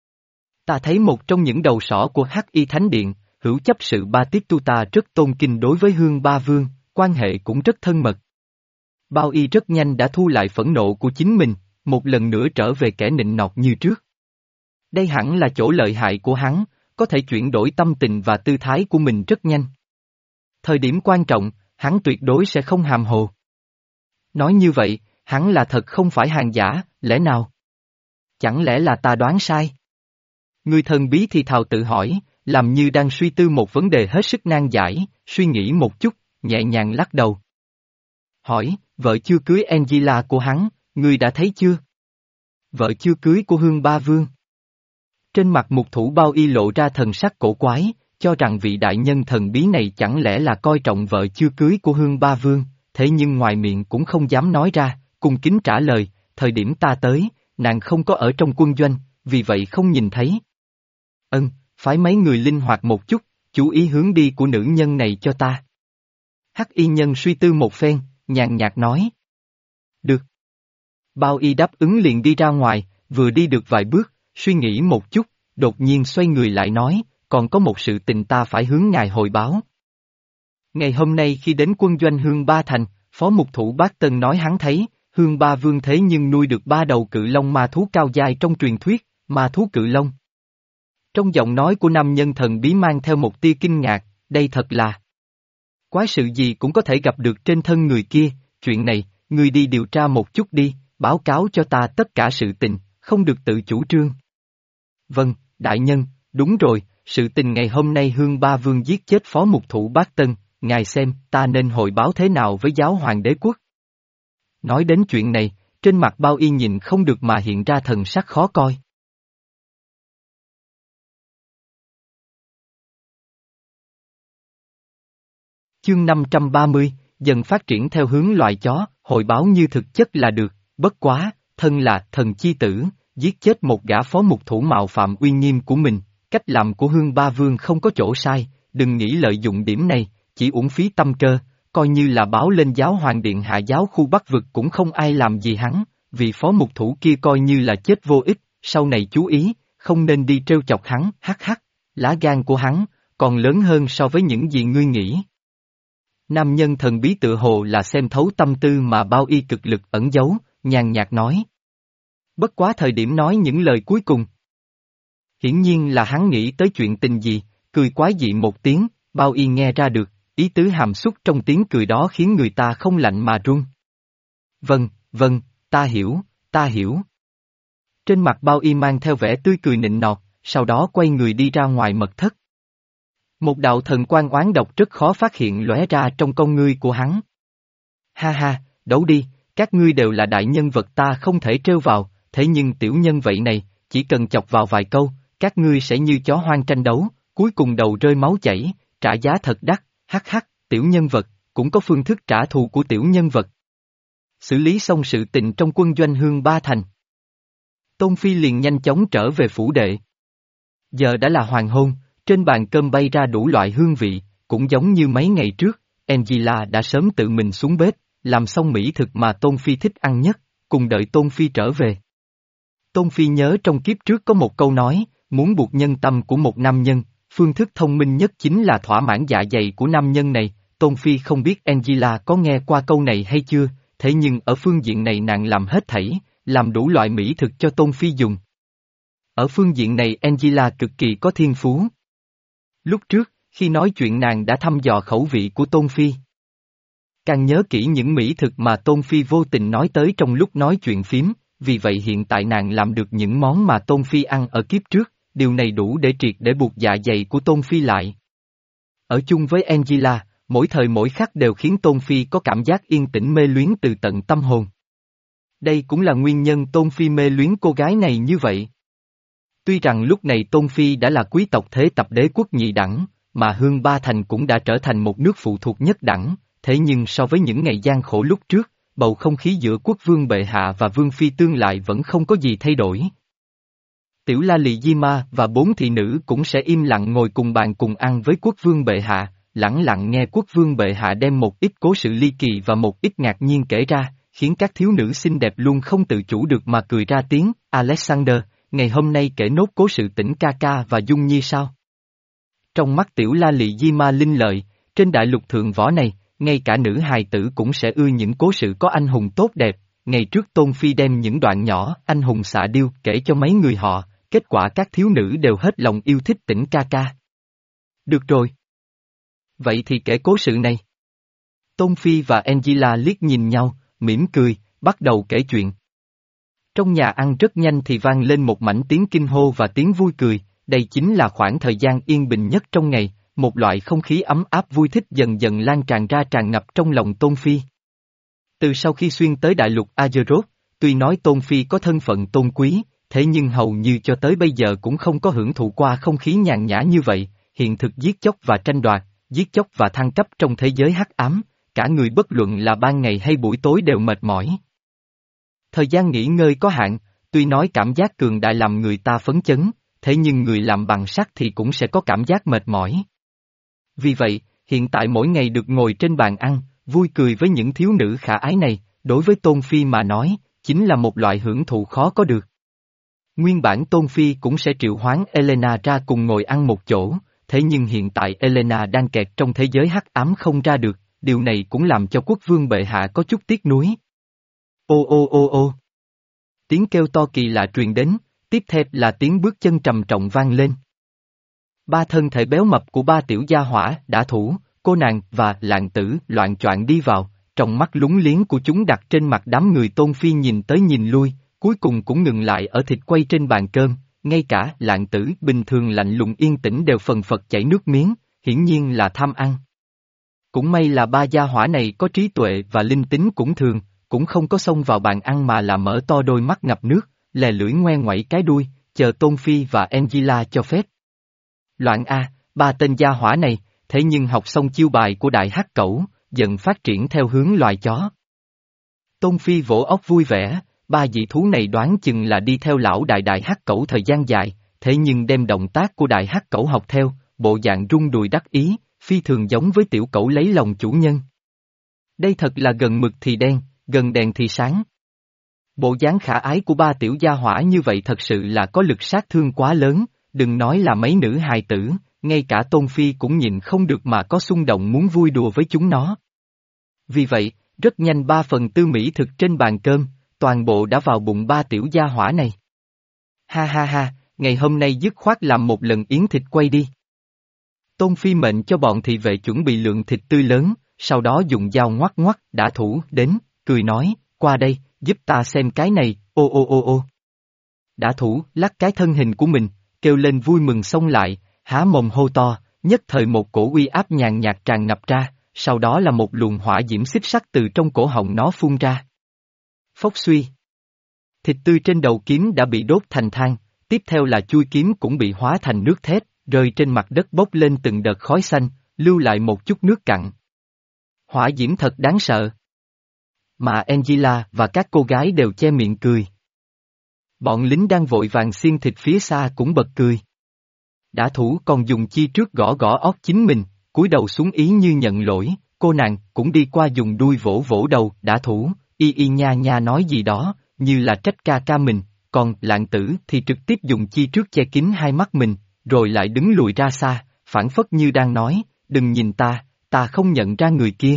Ta thấy một trong những đầu sỏ của Hắc Y Thánh Điện, hữu chấp sự Batistuta rất tôn kính đối với Hương Ba Vương, quan hệ cũng rất thân mật. Bao Y rất nhanh đã thu lại phẫn nộ của chính mình, một lần nữa trở về kẻ nịnh nọt như trước. Đây hẳn là chỗ lợi hại của hắn, có thể chuyển đổi tâm tình và tư thái của mình rất nhanh. Thời điểm quan trọng, hắn tuyệt đối sẽ không hàm hồ. Nói như vậy, hắn là thật không phải hàng giả, lẽ nào? Chẳng lẽ là ta đoán sai? Người thần bí thì thào tự hỏi, làm như đang suy tư một vấn đề hết sức nan giải, suy nghĩ một chút, nhẹ nhàng lắc đầu. Hỏi, vợ chưa cưới Angela của hắn, ngươi đã thấy chưa? Vợ chưa cưới của Hương Ba Vương. Trên mặt mục thủ Bao Y lộ ra thần sắc cổ quái, cho rằng vị đại nhân thần bí này chẳng lẽ là coi trọng vợ chưa cưới của Hương Ba Vương, thế nhưng ngoài miệng cũng không dám nói ra, cung kính trả lời, thời điểm ta tới, nàng không có ở trong quân doanh, vì vậy không nhìn thấy. Ân, phái mấy người linh hoạt một chút, chú ý hướng đi của nữ nhân này cho ta. Hắc Y nhân suy tư một phen, nhàn nhạt nói. Được. Bao Y đáp ứng liền đi ra ngoài, vừa đi được vài bước, suy nghĩ một chút, đột nhiên xoay người lại nói, còn có một sự tình ta phải hướng ngài hồi báo. Ngày hôm nay khi đến quân doanh Hương Ba Thành, phó mục thủ Bác Tân nói hắn thấy, Hương Ba Vương thế nhưng nuôi được ba đầu cự long ma thú cao giai trong truyền thuyết, ma thú cự long. Trong giọng nói của nam nhân thần bí mang theo một tia kinh ngạc, đây thật là quái sự gì cũng có thể gặp được trên thân người kia, chuyện này, ngươi đi điều tra một chút đi, báo cáo cho ta tất cả sự tình, không được tự chủ trương. Vâng, đại nhân, đúng rồi, sự tình ngày hôm nay Hương Ba Vương giết chết phó mục thủ Bác Tân, ngài xem, ta nên hội báo thế nào với giáo hoàng đế quốc? Nói đến chuyện này, trên mặt Bao Y nhìn không được mà hiện ra thần sắc khó coi. Chương năm trăm ba mươi, dần phát triển theo hướng loài chó, hội báo như thực chất là được, bất quá, thân là thần chi tử, giết chết một gã phó mục thủ mạo phạm uy nghiêm của mình, cách làm của Hương Ba Vương không có chỗ sai, đừng nghĩ lợi dụng điểm này, chỉ uổng phí tâm cơ, coi như là báo lên giáo hoàng điện hạ giáo khu Bắc vực cũng không ai làm gì hắn, vì phó mục thủ kia coi như là chết vô ích, sau này chú ý, không nên đi trêu chọc hắn, hắc hắc, lá gan của hắn, còn lớn hơn so với những gì ngươi nghĩ. Nam nhân thần bí tự hồ là xem thấu tâm tư mà Bao Y cực lực ẩn giấu, nhàn nhạt nói. Bất quá thời điểm nói những lời cuối cùng. Hiển nhiên là hắn nghĩ tới chuyện tình gì, cười quái dị một tiếng, Bao Y nghe ra được, ý tứ hàm xúc trong tiếng cười đó khiến người ta không lạnh mà run. Vâng, vâng, ta hiểu, ta hiểu. Trên mặt Bao Y mang theo vẻ tươi cười nịnh nọt, sau đó quay người đi ra ngoài mật thất. Một đạo thần quang oán độc rất khó phát hiện lóe ra trong con ngươi của hắn. Ha ha, đấu đi, các ngươi đều là đại nhân vật ta không thể trêu vào, thế nhưng tiểu nhân vậy này, chỉ cần chọc vào vài câu, các ngươi sẽ như chó hoang tranh đấu, cuối cùng đầu rơi máu chảy, trả giá thật đắt, hắc hắc, tiểu nhân vật, cũng có phương thức trả thù của tiểu nhân vật. Xử lý xong sự tình trong quân doanh Hương Ba Thành. Tôn Phi liền nhanh chóng trở về phủ đệ. Giờ đã là hoàng hôn, trên bàn cơm bay ra đủ loại hương vị, cũng giống như mấy ngày trước, Angela đã sớm tự mình xuống bếp, làm xong mỹ thực mà Tôn Phi thích ăn nhất, cùng đợi Tôn Phi trở về. Tôn Phi nhớ trong kiếp trước có một câu nói, muốn buộc nhân tâm của một nam nhân, phương thức thông minh nhất chính là thỏa mãn dạ dày của nam nhân này. Tôn Phi không biết Angela có nghe qua câu này hay chưa, thế nhưng ở phương diện này nàng làm hết thảy, làm đủ loại mỹ thực cho Tôn Phi dùng. Ở phương diện này Angela cực kỳ có thiên phú. Lúc trước, khi nói chuyện nàng đã thăm dò khẩu vị của Tôn Phi. Càng nhớ kỹ những mỹ thực mà Tôn Phi vô tình nói tới trong lúc nói chuyện phím, vì vậy hiện tại nàng làm được những món mà Tôn Phi ăn ở kiếp trước, điều này đủ để triệt để buộc dạ dày của Tôn Phi lại. Ở chung với Angela, mỗi thời mỗi khắc đều khiến Tôn Phi có cảm giác yên tĩnh mê luyến từ tận tâm hồn. Đây cũng là nguyên nhân Tôn Phi mê luyến cô gái này như vậy. Tuy rằng lúc này Tôn Phi đã là quý tộc thế tập đế quốc nhị đẳng, mà Hương Ba Thành cũng đã trở thành một nước phụ thuộc nhất đẳng, thế nhưng so với những ngày gian khổ lúc trước, bầu không khí giữa quốc vương bệ hạ và vương phi tương lại vẫn không có gì thay đổi. Tiểu La Lị Di Ma và bốn thị nữ cũng sẽ im lặng ngồi cùng bàn cùng ăn với quốc vương bệ hạ, lẳng lặng nghe quốc vương bệ hạ đem một ít cố sự ly kỳ và một ít ngạc nhiên kể ra, khiến các thiếu nữ xinh đẹp luôn không tự chủ được mà cười ra tiếng. Alexander, ngày hôm nay kể nốt cố sự Tĩnh ca ca và Dung Nhi sao? Trong mắt Tiểu La Lị Di Ma linh lợi, trên đại lục thượng võ này, ngay cả nữ hài tử cũng sẽ ưa những cố sự có anh hùng tốt đẹp. Ngày trước Tôn Phi đem những đoạn nhỏ anh hùng xạ điêu kể cho mấy người họ, kết quả các thiếu nữ đều hết lòng yêu thích Tĩnh ca ca. Được rồi. Vậy thì kể cố sự này. Tôn Phi và Angela liếc nhìn nhau, mỉm cười, bắt đầu kể chuyện. Trong nhà ăn rất nhanh thì vang lên một mảnh tiếng kinh hô và tiếng vui cười, đây chính là khoảng thời gian yên bình nhất trong ngày, một loại không khí ấm áp vui thích dần dần lan tràn ra tràn ngập trong lòng Tôn Phi. Từ sau khi xuyên tới đại lục Azeroth, tuy nói Tôn Phi có thân phận tôn quý, thế nhưng hầu như cho tới bây giờ cũng không có hưởng thụ qua không khí nhàn nhã như vậy, hiện thực giết chóc và tranh đoạt, giết chóc và thăng cấp trong thế giới hắc ám, cả người bất luận là ban ngày hay buổi tối đều mệt mỏi. Thời gian nghỉ ngơi có hạn, tuy nói cảm giác cường đại làm người ta phấn chấn, thế nhưng người làm bằng sắt thì cũng sẽ có cảm giác mệt mỏi. Vì vậy, hiện tại mỗi ngày được ngồi trên bàn ăn, vui cười với những thiếu nữ khả ái này, đối với Tôn Phi mà nói, chính là một loại hưởng thụ khó có được. Nguyên bản Tôn Phi cũng sẽ triệu hoán Elena ra cùng ngồi ăn một chỗ, thế nhưng hiện tại Elena đang kẹt trong thế giới hắc ám không ra được, điều này cũng làm cho quốc vương bệ hạ có chút tiếc nuối. Ô ô ô ô. Tiếng kêu to kỳ lạ truyền đến, tiếp theo là tiếng bước chân trầm trọng vang lên. Ba thân thể béo mập của ba tiểu gia hỏa đã thủ, cô nàng và lạng tử loạn choạng đi vào, trong mắt lúng liếng của chúng đặt trên mặt đám người Tôn Phi nhìn tới nhìn lui, cuối cùng cũng ngừng lại ở thịt quay trên bàn cơm, ngay cả Lạng Tử bình thường lạnh lùng yên tĩnh đều phần phật chảy nước miếng, hiển nhiên là tham ăn. Cũng may là ba gia hỏa này có trí tuệ và linh tính cũng thường, cũng không có xông vào bàn ăn mà là mở to đôi mắt ngập nước, lè lưỡi ngoe ngoẩy cái đuôi, chờ Tôn Phi và Angela cho phép. Loạn a, ba tên gia hỏa này, thế nhưng học xong chiêu bài của đại hắc cẩu, dần phát triển theo hướng loài chó. Tôn Phi vỗ óc vui vẻ, ba dị thú này đoán chừng là đi theo lão đại đại hắc cẩu thời gian dài, thế nhưng đem động tác của đại hắc cẩu học theo, bộ dạng rung đùi đắc ý, phi thường giống với tiểu cẩu lấy lòng chủ nhân. Đây thật là gần mực thì đen, gần đèn thì sáng. Bộ dáng khả ái của ba tiểu gia hỏa như vậy thật sự là có lực sát thương quá lớn, đừng nói là mấy nữ hài tử, ngay cả Tôn Phi cũng nhìn không được mà có xung động muốn vui đùa với chúng nó. Vì vậy, rất nhanh ba phần tư mỹ thực trên bàn cơm, toàn bộ đã vào bụng ba tiểu gia hỏa này. Ha ha ha, ngày hôm nay dứt khoát làm một lần yến thịt quay đi. Tôn Phi mệnh cho bọn thị vệ chuẩn bị lượng thịt tươi lớn, sau đó dùng dao ngoắc ngoắc đả thủ đến, cười nói, qua đây, giúp ta xem cái này, ô ô ô ô. Đả thủ lắc cái thân hình của mình, kêu lên vui mừng xông lại, há mồm hô to, nhất thời một cổ uy áp nhàn nhạt tràn ngập ra, sau đó là một luồng hỏa diễm xích sắt từ trong cổ họng nó phun ra. Phốc suy. Thịt tươi trên đầu kiếm đã bị đốt thành than, tiếp theo là chuôi kiếm cũng bị hóa thành nước thép, rơi trên mặt đất bốc lên từng đợt khói xanh, lưu lại một chút nước cặn. Hỏa diễm thật đáng sợ. Mà Angela và các cô gái đều che miệng cười. Bọn lính đang vội vàng xiên thịt phía xa cũng bật cười. Đả thủ còn dùng chi trước gõ gõ óc chính mình, cúi đầu xuống ý như nhận lỗi, cô nàng cũng đi qua dùng đuôi vỗ vỗ đầu, đả thủ, y y nha nha nói gì đó, như là trách ca ca mình, còn Lạng Tử thì trực tiếp dùng chi trước che kín hai mắt mình, rồi lại đứng lùi ra xa, phản phất như đang nói, đừng nhìn ta, ta không nhận ra người kia.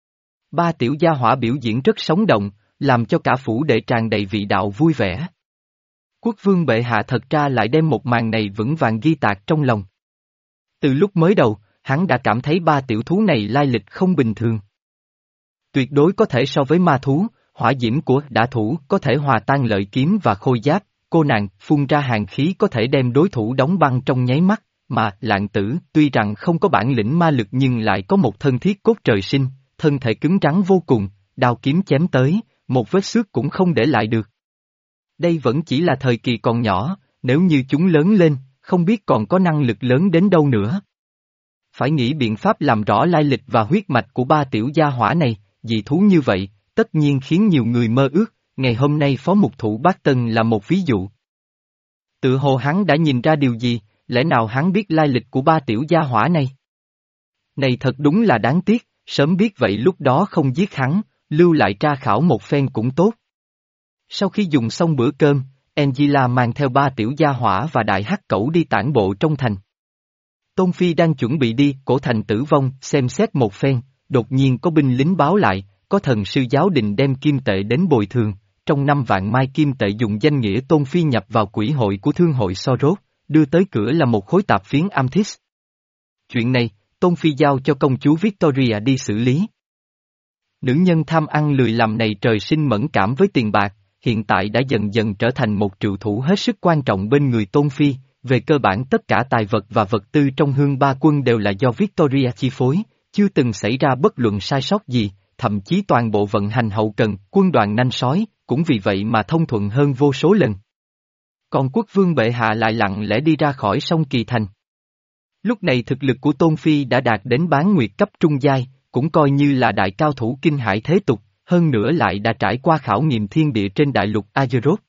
Ba tiểu gia hỏa biểu diễn rất sống động, làm cho cả phủ đệ tràn đầy vị đạo vui vẻ. Quốc vương bệ hạ thật ra lại đem một màn này vững vàng ghi tạc trong lòng. Từ lúc mới đầu, hắn đã cảm thấy ba tiểu thú này lai lịch không bình thường. Tuyệt đối có thể so với ma thú, hỏa diễm của đả thủ có thể hòa tan lợi kiếm và khôi giáp, cô nàng phun ra hàn khí có thể đem đối thủ đóng băng trong nháy mắt, mà Lạng Tử tuy rằng không có bản lĩnh ma lực nhưng lại có một thân thiết cốt trời sinh, thân thể cứng rắn vô cùng, đao kiếm chém tới, một vết xước cũng không để lại được. Đây vẫn chỉ là thời kỳ còn nhỏ, nếu như chúng lớn lên, không biết còn có năng lực lớn đến đâu nữa. Phải nghĩ biện pháp làm rõ lai lịch và huyết mạch của ba tiểu gia hỏa này, dị thú như vậy, tất nhiên khiến nhiều người mơ ước, ngày hôm nay phó mục thủ Bát Tân là một ví dụ. Tự hồ hắn đã nhìn ra điều gì, lẽ nào hắn biết lai lịch của ba tiểu gia hỏa này? Này thật đúng là đáng tiếc, sớm biết vậy lúc đó không giết hắn, lưu lại tra khảo một phen cũng tốt. Sau khi dùng xong bữa cơm, Angela mang theo ba tiểu gia hỏa và đại hắc cẩu đi tản bộ trong thành. Tôn Phi đang chuẩn bị đi cổ thành Tử Vong xem xét một phen, đột nhiên có binh lính báo lại, có thần sư giáo đình đem kim tệ đến bồi thường, trong năm vạn mai kim tệ dùng danh nghĩa Tôn Phi nhập vào quỹ hội của thương hội Soros, đưa tới cửa là một khối tạp phiến amethyst. Chuyện này, Tôn Phi giao cho công chúa Victoria đi xử lý. Nữ nhân tham ăn lười làm này trời sinh mẫn cảm với tiền bạc, hiện tại đã dần dần trở thành một triệu thủ hết sức quan trọng bên người Tôn Phi, về cơ bản tất cả tài vật và vật tư trong hương ba quân đều là do Victoria chi phối, chưa từng xảy ra bất luận sai sót gì, thậm chí toàn bộ vận hành hậu cần, quân đoàn nanh sói, cũng vì vậy mà thông thuận hơn vô số lần. Còn quốc vương bệ hạ lại lặng lẽ đi ra khỏi sông Kỳ Thành. Lúc này thực lực của Tôn Phi đã đạt đến bán nguyệt cấp trung giai, cũng coi như là đại cao thủ kinh hải thế tục, hơn nữa lại đã trải qua khảo nghiệm thiên địa trên đại lục Azeroth.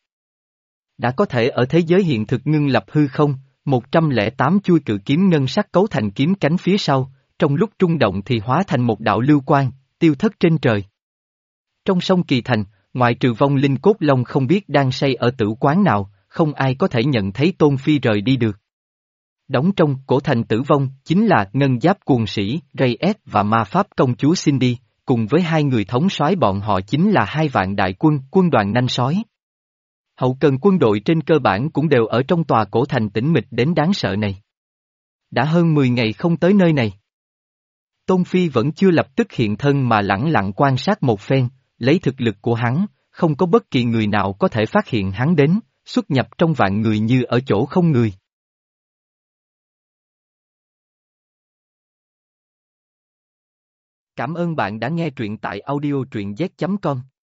Đã có thể ở thế giới hiện thực ngưng lập hư không, một trăm lẻ tám chuôi cự kiếm ngân sắc cấu thành kiếm cánh phía sau, trong lúc trung động thì hóa thành một đạo lưu quang, tiêu thất trên trời. Trong sông Kỳ Thành, ngoại trừ vong linh cốt long không biết đang say ở tử quán nào, không ai có thể nhận thấy Tôn Phi rời đi được. Đóng trong cổ thành Tử Vong chính là ngân giáp cuồng sĩ, Reyes và ma pháp công chúa Cindy, cùng với hai người thống soái bọn họ chính là hai vạn đại quân, quân đoàn nanh sói. Hậu cần quân đội trên cơ bản cũng đều ở trong tòa cổ thành tĩnh mịch đến đáng sợ này. Đã hơn mười ngày không tới nơi này. Tôn Phi vẫn chưa lập tức hiện thân mà lẳng lặng quan sát một phen, lấy thực lực của hắn, không có bất kỳ người nào có thể phát hiện hắn đến, xuất nhập trong vạn người như ở chỗ không người. Cảm ơn bạn đã nghe truyện tại audio truyện z chấm com.